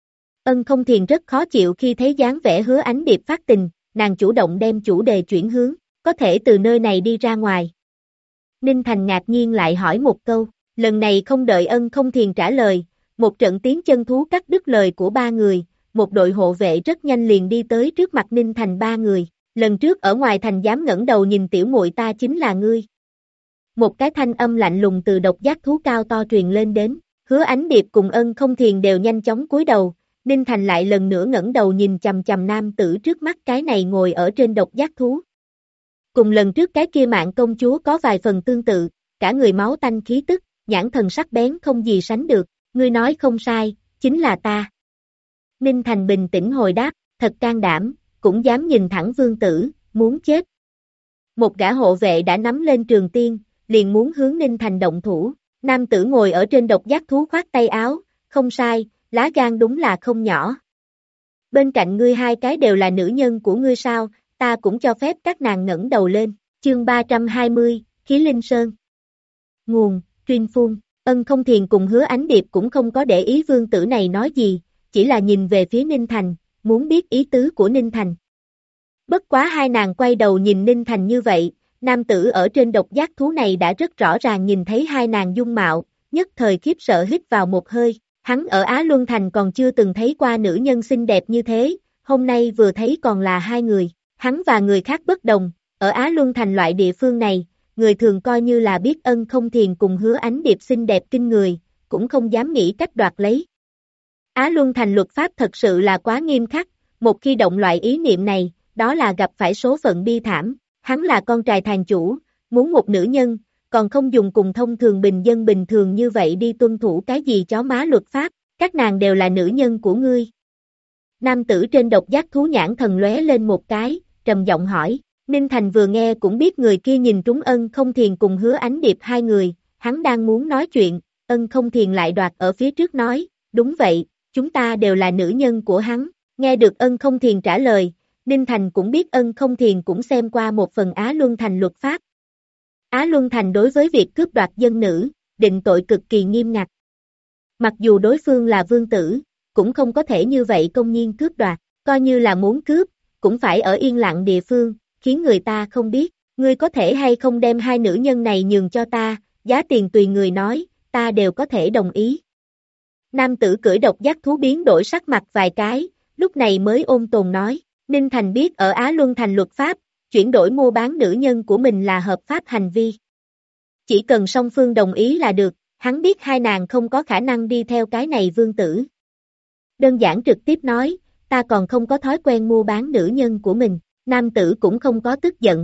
Ân Không Thiền rất khó chịu khi thấy dáng vẻ Hứa Ánh Điệp phát tình, nàng chủ động đem chủ đề chuyển hướng, có thể từ nơi này đi ra ngoài. Ninh Thành ngạc nhiên lại hỏi một câu, lần này không đợi Ân Không Thiền trả lời, một trận tiếng chân thú cắt đứt lời của ba người, một đội hộ vệ rất nhanh liền đi tới trước mặt Ninh Thành ba người, lần trước ở ngoài thành dám ngẩng đầu nhìn tiểu muội ta chính là ngươi. Một cái thanh âm lạnh lùng từ độc giác thú cao to truyền lên đến, Hứa Ánh Điệp cùng Ân Không Thiền đều nhanh chóng cúi đầu, Ninh Thành lại lần nữa ngẩng đầu nhìn chằm chằm nam tử trước mắt cái này ngồi ở trên độc giác thú. Cùng lần trước cái kia Mạn công chúa có vài phần tương tự, cả người máu tanh khí tức, nhãn thần sắc bén không gì sánh được, ngươi nói không sai, chính là ta. Ninh Thành bình tĩnh hồi đáp, thật can đảm, cũng dám nhìn thẳng vương tử, muốn chết. Một gã hộ vệ đã nắm lên trường tiên, liền muốn hướng Ninh Thành động thủ, nam tử ngồi ở trên độc giác thú khoát tay áo, không sai, lá gan đúng là không nhỏ. Bên cạnh ngươi hai cái đều là nữ nhân của ngươi sao, ta cũng cho phép các nàng ngẩng đầu lên, chương 320, Khí Linh Sơn. Nguồn, Tuyên Phun, Ân Không Thiền cùng Hứa Ánh Điệp cũng không có để ý vương tử này nói gì, chỉ là nhìn về phía Ninh Thành, muốn biết ý tứ của Ninh Thành. Bất quá hai nàng quay đầu nhìn Ninh Thành như vậy, nam tử ở trên độc giác thú này đã rất rõ ràng nhìn thấy hai nàng dung mạo, nhất thời khiếp sợ hít vào một hơi, hắn ở Á Luân Thành còn chưa từng thấy qua nữ nhân xinh đẹp như thế, hôm nay vừa thấy còn là hai người, hắn và người khác bất đồng, ở Á Luân Thành loại địa phương này, người thường coi như là biết Ân Không Thiền cùng Hứa Ánh Điệp xinh đẹp kinh người, cũng không dám nghĩ cách đoạt lấy. Á Luân Thành luật pháp thật sự là quá nghiêm khắc, một khi động loại ý niệm này, đó là gặp phải số phận bi thảm, hắn là con trai thành chủ, muốn một nữ nhân, còn không dùng cùng thông thường bình dân bình thường như vậy đi tuân thủ cái gì chó má luật pháp, các nàng đều là nữ nhân của ngươi. Nam tử trên độc giác thú nhãn thần lóe lên một cái, trầm giọng hỏi, Ninh Thành vừa nghe cũng biết người kia nhìn trúng Ân Không Thiền cùng Hứa Ánh Điệp hai người, hắn đang muốn nói chuyện, Ân Không Thiền lại đoạt ở phía trước nói, đúng vậy, chúng ta đều là nữ nhân của hắn, nghe được Ân Không Thiền trả lời, Ninh Thành cũng biết Ân Không Thiền cũng xem qua một phần Á Luân Thành luật pháp. Á Luân Thành đối với việc cướp đoạt dân nữ, định tội cực kỳ nghiêm ngặt. Mặc dù đối phương là vương tử, cũng không có thể như vậy công nhiên cướp đoạt, coi như là muốn cướp, cũng phải ở yên lặng địa phương, khiến người ta không biết, ngươi có thể hay không đem hai nữ nhân này nhường cho ta, giá tiền tùy người nói, ta đều có thể đồng ý. Nam tử cưỡi độc giác thú biến đổi sắc mặt vài cái, lúc này mới ôn tồn nói, Ninh Thành biết ở Á Luân Thành luật pháp, chuyển đổi mua bán nữ nhân của mình là hợp pháp hành vi. Chỉ cần song phương đồng ý là được, hắn biết hai nàng không có khả năng đi theo cái này vương tử. Đơn giản trực tiếp nói, ta còn không có thói quen mua bán nữ nhân của mình, nam tử cũng không có tức giận.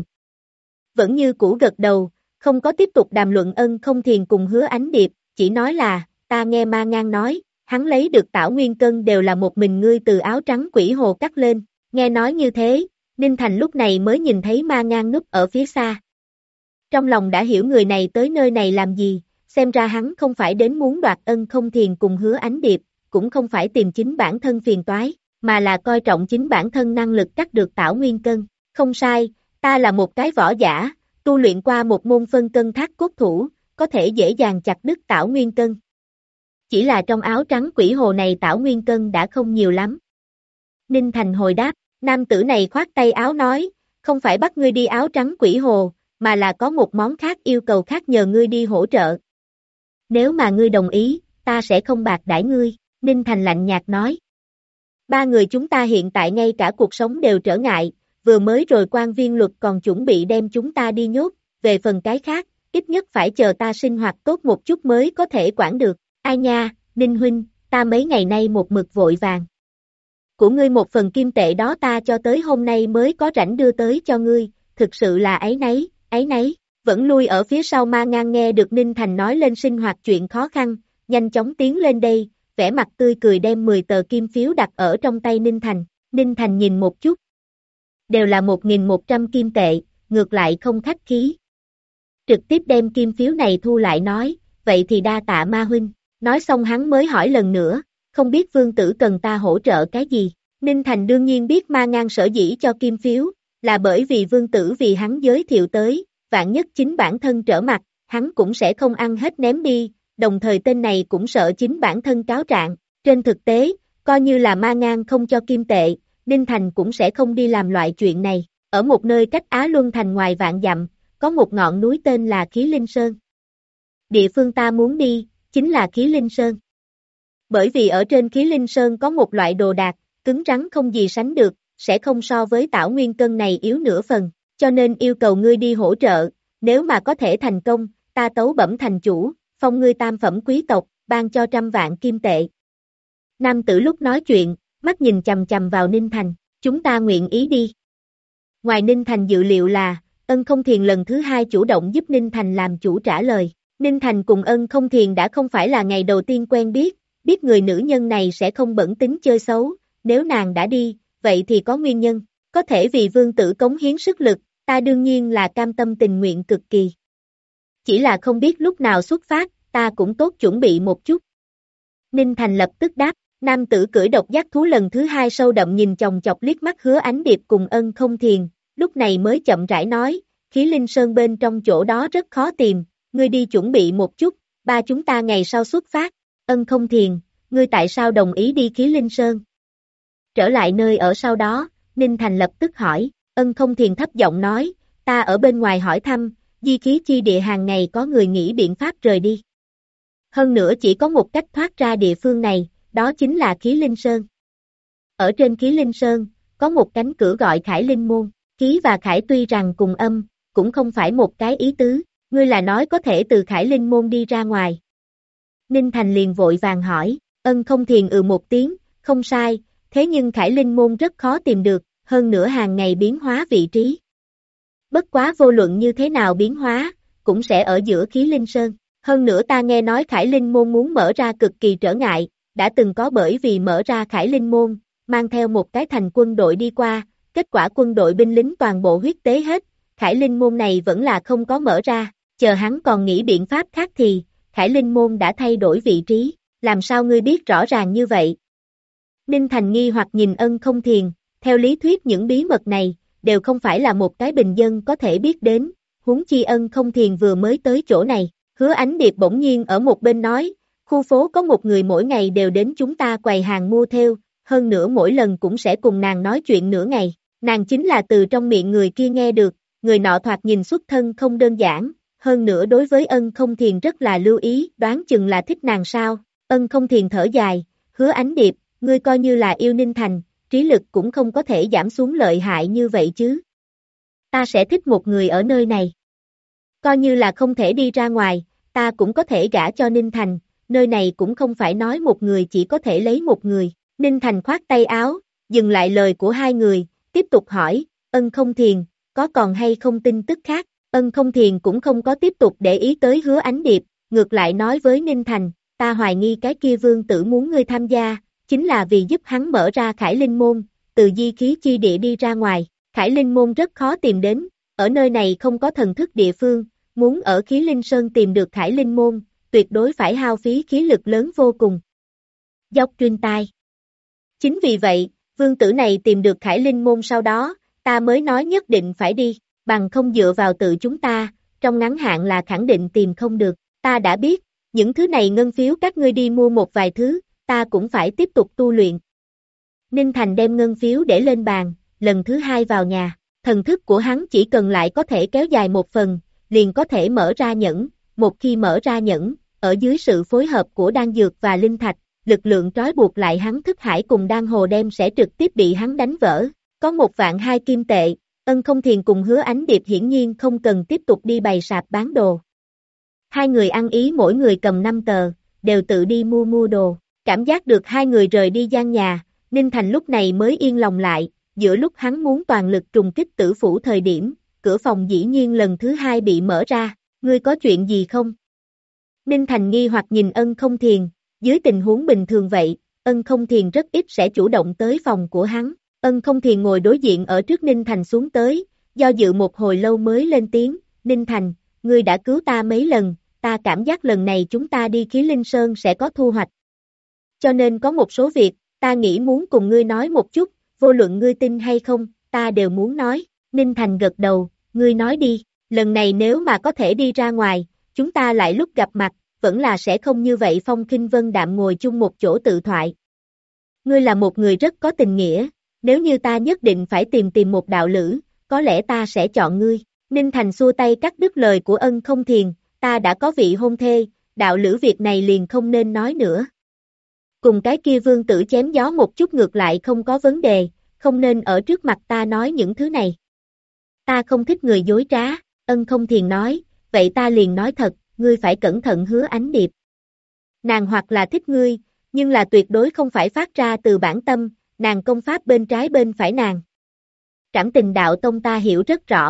Vẫn như cũ gật đầu, không có tiếp tục đàm luận Ân Không Thiền cùng Hứa Ánh Điệp, chỉ nói là, ta nghe Ma Ngang nói, hắn lấy được Tảo Nguyên Cân đều là một mình ngươi từ áo trắng quỷ hồ cắt lên, nghe nói như thế, Ninh Thành lúc này mới nhìn thấy Ma Ngang núp ở phía xa. Trong lòng đã hiểu người này tới nơi này làm gì, xem ra hắn không phải đến muốn đoạt Ân Không Thiền cùng Hứa Ánh Điệp, cũng không phải tìm chính bản thân phiền toái, mà là coi trọng chính bản thân năng lực cắt được Tảo Nguyên Cân. Không sai, ta là một cái võ giả, tu luyện qua một môn phân cân thác cốt thủ, có thể dễ dàng chặt đứt Tảo Nguyên Cân. Chỉ là trong áo trắng quỷ hồ này Tảo Nguyên Cân đã không nhiều lắm. Ninh Thành hồi đáp, nam tử này khoát tay áo nói, không phải bắt ngươi đi áo trắng quỷ hồ, mà là có một món khác yêu cầu khác nhờ ngươi đi hỗ trợ. Nếu mà ngươi đồng ý, ta sẽ không bạc đãi ngươi, Ninh Thành lạnh nhạt nói. Ba người chúng ta hiện tại ngay cả cuộc sống đều trở ngại, vừa mới rồi quan viên luật còn chuẩn bị đem chúng ta đi nhốt, về phần cái khác, ít nhất phải chờ ta sinh hoạt tốt một chút mới có thể quản được. Ai nha, Ninh huynh, ta mấy ngày nay một mực vội vàng. Của ngươi một phần kim tệ đó ta cho tới hôm nay mới có rảnh đưa tới cho ngươi, thực sự là áy náy, vẫn lui ở phía sau Ma Ngang nghe được Ninh Thành nói lên sinh hoạt chuyện khó khăn, nhanh chóng tiến lên đây, vẻ mặt tươi cười đem 10 tờ kim phiếu đặt ở trong tay Ninh Thành nhìn một chút. Đều là 1.100 kim tệ, ngược lại không khách khí. Trực tiếp đem kim phiếu này thu lại nói, vậy thì đa tạ Ma huynh, nói xong hắn mới hỏi lần nữa, không biết vương tử cần ta hỗ trợ cái gì. Ninh Thành đương nhiên biết Ma Ngang sở dĩ cho kim phiếu, là bởi vì vương tử vì hắn giới thiệu tới, vạn nhất chính bản thân trở mặt, hắn cũng sẽ không ăn hết ném đi, đồng thời tên này cũng sợ chính bản thân cáo trạng. Trên thực tế, coi như là Ma Ngang không cho kim tệ, Ninh Thành cũng sẽ không đi làm loại chuyện này. Ở một nơi cách Á Luân Thành ngoài vạn dặm, có một ngọn núi tên là Khí Linh Sơn. Địa phương ta muốn đi, chính là Khí Linh Sơn. Bởi vì ở trên Khí Linh Sơn có một loại đồ đạc, cứng rắn không gì sánh được, sẽ không so với Tảo Nguyên Cân này yếu nửa phần, cho nên yêu cầu ngươi đi hỗ trợ, nếu mà có thể thành công, ta tấu bẩm thành chủ, phong ngươi tam phẩm quý tộc, ban cho 100 vạn kim tệ. Nam tử lúc nói chuyện, mắt nhìn chằm chằm vào Ninh Thành, chúng ta nguyện ý đi. Ngoài Ninh Thành dự liệu là, Ân Không Thiền lần thứ hai chủ động giúp Ninh Thành làm chủ trả lời. Ninh Thành cùng Ân Không Thiền đã không phải là ngày đầu tiên quen biết người nữ nhân này sẽ không bẩn tính chơi xấu, nếu nàng đã đi, vậy thì có nguyên nhân, có thể vì vương tử cống hiến sức lực, ta đương nhiên là cam tâm tình nguyện cực kỳ. Chỉ là không biết lúc nào xuất phát, ta cũng tốt chuẩn bị một chút. Ninh Thành lập tức đáp, nam tử cưỡi độc giác thú lần thứ hai sâu đậm nhìn chòng chọc liếc mắt Hứa Ánh Điệp cùng Ân Không Thiền, lúc này mới chậm rãi nói, Khí Linh Sơn bên trong chỗ đó rất khó tìm, ngươi đi chuẩn bị một chút, ba chúng ta ngày sau xuất phát. Ân Không Thiền, ngươi tại sao đồng ý đi Khí Linh Sơn? Trở lại nơi ở sau đó, Ninh Thành lập tức hỏi, Ân Không Thiền thấp giọng nói, ta ở bên ngoài hỏi thăm, di khí chi địa hàng ngày có người nghĩ biện pháp rời đi. Hơn nữa chỉ có một cách thoát ra địa phương này, đó chính là Khí Linh Sơn. Ở trên Khí Linh Sơn, có một cánh cửa gọi Khải Linh Môn, Khí và Khải tuy rằng cùng âm, cũng không phải một cái ý tứ, ngươi là nói có thể từ Khải Linh Môn đi ra ngoài. Ninh Thành liền vội vàng hỏi, Ân Không Thiền một tiếng, không sai, thế nhưng Khải Linh Môn rất khó tìm được, hơn nữa hàng ngày biến hóa vị trí. Bất quá vô luận như thế nào biến hóa, cũng sẽ ở giữa Khí Linh Sơn. Hơn nữa ta nghe nói Khải Linh Môn muốn mở ra cực kỳ trở ngại, đã từng có bởi vì mở ra Khải Linh Môn, mang theo một cái thành quân đội đi qua, kết quả quân đội binh lính toàn bộ huyết tế hết, Khải Linh Môn này vẫn là không có mở ra, chờ hắn còn nghĩ biện pháp khác thì, Khải Linh Môn đã thay đổi vị trí, làm sao ngươi biết rõ ràng như vậy? Ninh Thành nghi hoặc nhìn Ân Không Thiền, theo lý thuyết những bí mật này, đều không phải là một cái bình dân có thể biết đến, huống chi Ân Không Thiền vừa mới tới chỗ này. Hứa Ánh Điệp bỗng nhiên ở một bên nói, khu phố có một người mỗi ngày đều đến chúng ta quầy hàng mua theo, hơn nữa mỗi lần cũng sẽ cùng nàng nói chuyện nửa ngày, nàng chính là từ trong miệng người kia nghe được, người nọ thoạt nhìn xuất thân không đơn giản, hơn nữa đối với Ân Không Thiền rất là lưu ý, đoán chừng là thích nàng sao. Ân Không Thiền thở dài, Hứa Ánh Điệp, ngươi coi như là yêu Ninh Thành, trí lực cũng không có thể giảm xuống lợi hại như vậy chứ. Ta sẽ thích một người ở nơi này. Coi như là không thể đi ra ngoài, ta cũng có thể gả cho Ninh Thành, nơi này cũng không phải nói một người chỉ có thể lấy một người. Ninh Thành khoát tay áo, dừng lại lời của hai người, tiếp tục hỏi, Ân Không Thiền, có còn hay không tin tức khác? Ân Không Thiền cũng không có tiếp tục để ý tới Hứa Ánh Điệp, ngược lại nói với Ninh Thành, ta hoài nghi cái kia vương tử muốn ngươi tham gia, chính là vì giúp hắn mở ra Khải Linh Môn, từ di khí chi địa đi ra ngoài. Khải Linh Môn rất khó tìm đến, ở nơi này không có thần thức địa phương, muốn ở Khí Linh Sơn tìm được Khải Linh Môn, tuyệt đối phải hao phí khí lực lớn vô cùng. Dốc truyền tai. Chính vì vậy, vương tử này tìm được Khải Linh Môn sau đó, ta mới nói nhất định phải đi, bằng không dựa vào tự chúng ta, trong ngắn hạn là khẳng định tìm không được, ta đã biết, những thứ này ngân phiếu các ngươi đi mua một vài thứ, ta cũng phải tiếp tục tu luyện. Ninh Thành đem ngân phiếu để lên bàn, lần thứ hai vào nhà, thần thức của hắn chỉ cần lại có thể kéo dài một phần, liền có thể mở ra nhẫn, một khi mở ra nhẫn, ở dưới sự phối hợp của đan dược và linh thạch, lực lượng trói buộc lại hắn thức hải cùng đan hồ đem sẽ trực tiếp bị hắn đánh vỡ, có 1.200.000 kim tệ, Ân Không Thiền cùng Hứa Ánh Điệp hiển nhiên không cần tiếp tục đi bày sạp bán đồ. Hai người ăn ý mỗi người cầm 5 tờ, đều tự đi mua đồ, cảm giác được hai người rời đi gian nhà, Ninh Thành lúc này mới yên lòng lại, giữa lúc hắn muốn toàn lực trùng kích Tử Phủ thời điểm, cửa phòng dĩ nhiên lần thứ hai bị mở ra, ngươi có chuyện gì không? Ninh Thành nghi hoặc nhìn Ân Không Thiền, dưới tình huống bình thường vậy, Ân Không Thiền rất ít sẽ chủ động tới phòng của hắn, Ân Không Thiền ngồi đối diện ở trước Ninh Thành xuống tới, do dự một hồi lâu mới lên tiếng, Ninh Thành, ngươi đã cứu ta mấy lần, ta cảm giác lần này chúng ta đi Khí Linh Sơn sẽ có thu hoạch. Cho nên có một số việc, ta nghĩ muốn cùng ngươi nói một chút, vô luận ngươi tin hay không, ta đều muốn nói. Ninh Thành gật đầu, ngươi nói đi, lần này nếu mà có thể đi ra ngoài, chúng ta lại lúc gặp mặt, vẫn là sẽ không như vậy phong khinh vân đạm ngồi chung một chỗ tự thoại. Ngươi là một người rất có tình nghĩa, nếu như ta nhất định phải tìm một đạo lữ, có lẽ ta sẽ chọn ngươi. Ninh Thành xua tay cắt đứt lời của Ân Không Thiền, ta đã có vị hôn thê, đạo lữ việc này liền không nên nói nữa. Cùng cái kia vương tử chém gió một chút ngược lại không có vấn đề, không nên ở trước mặt ta nói những thứ này. Ta không thích người dối trá, Ân Không Thiền nói, vậy ta liền nói thật, ngươi phải cẩn thận Hứa Ánh Điệp. Nàng hoặc là thích ngươi, nhưng là tuyệt đối không phải phát ra từ bản tâm, nàng công pháp bên trái bên phải nàng. Cảm tình đạo tông ta hiểu rất rõ,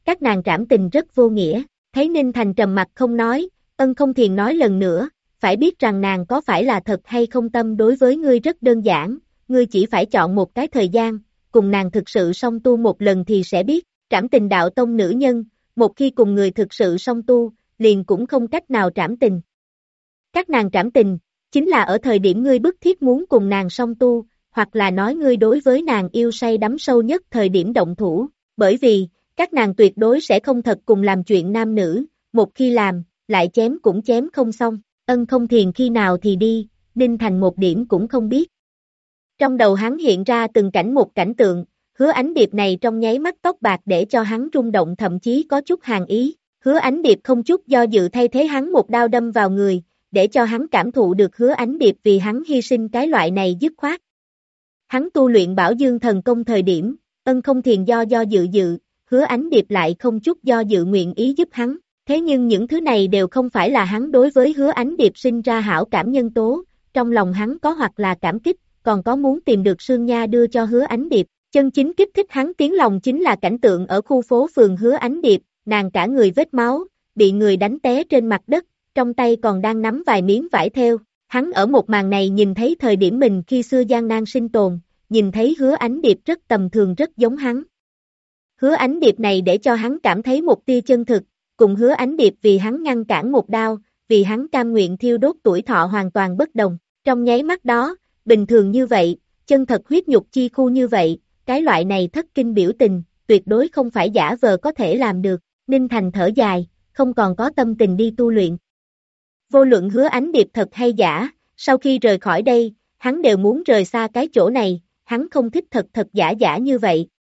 các nàng trảm tình rất vô nghĩa, thấy Ninh Thành trầm mặt không nói, Ân Không Thiền nói lần nữa, phải biết rằng nàng có phải là thật hay không tâm đối với ngươi rất đơn giản, ngươi chỉ phải chọn một cái thời gian, cùng nàng thực sự song tu một lần thì sẽ biết, trảm tình đạo tông nữ nhân, một khi cùng người thực sự song tu, liền cũng không cách nào trảm tình. Các nàng trảm tình, chính là ở thời điểm ngươi bức thiết muốn cùng nàng song tu, hoặc là nói ngươi đối với nàng yêu say đắm sâu nhất thời điểm động thủ, bởi vì, các nàng tuyệt đối sẽ không thật cùng làm chuyện nam nữ, một khi làm, lại chém cũng chém không xong, Ân Không Thiền khi nào thì đi, Ninh Thành một điểm cũng không biết. Trong đầu hắn hiện ra từng cảnh một cảnh tượng, Hứa Ánh Điệp này trong nháy mắt tóc bạc để cho hắn rung động thậm chí có chút hàn ý, Hứa Ánh Điệp không chút do dự thay thế hắn một đao đâm vào người, để cho hắn cảm thụ được Hứa Ánh Điệp vì hắn hy sinh cái loại này dứt khoát. Hắn tu luyện Bảo Dương thần công thời điểm, Ân Không Thiền do dự, Hứa Ánh Điệp lại không chút do dự nguyện ý giúp hắn, thế nhưng những thứ này đều không phải là hắn đối với Hứa Ánh Điệp sinh ra hảo cảm nhân tố, trong lòng hắn có hoặc là cảm kích, còn có muốn tìm được Sương Nha đưa cho Hứa Ánh Điệp, chân chính kích thích hắn tiếng lòng chính là cảnh tượng ở khu phố phường Hứa Ánh Điệp, nàng cả người vết máu, bị người đánh té trên mặt đất, trong tay còn đang nắm vài miếng vải thêu. Hắn ở một màn này nhìn thấy thời điểm mình khi xưa gian nan sinh tồn, nhìn thấy Hứa Ánh Điệp rất tầm thường rất giống hắn. Hứa Ánh Điệp này để cho hắn cảm thấy một tia chân thực, cùng Hứa Ánh Điệp vì hắn ngăn cản một đao, vì hắn cam nguyện thiêu đốt tuổi thọ hoàn toàn bất đồng. Trong nháy mắt đó, bình thường như vậy, chân thật huyết nhục chi khu như vậy, cái loại này thất kinh biểu tình, tuyệt đối không phải giả vờ có thể làm được. Ninh Thành thở dài, không còn có tâm tình đi tu luyện. Vô luận Hứa Ánh Điệp thật hay giả, sau khi rời khỏi đây, hắn đều muốn rời xa cái chỗ này, hắn không thích thật giả như vậy,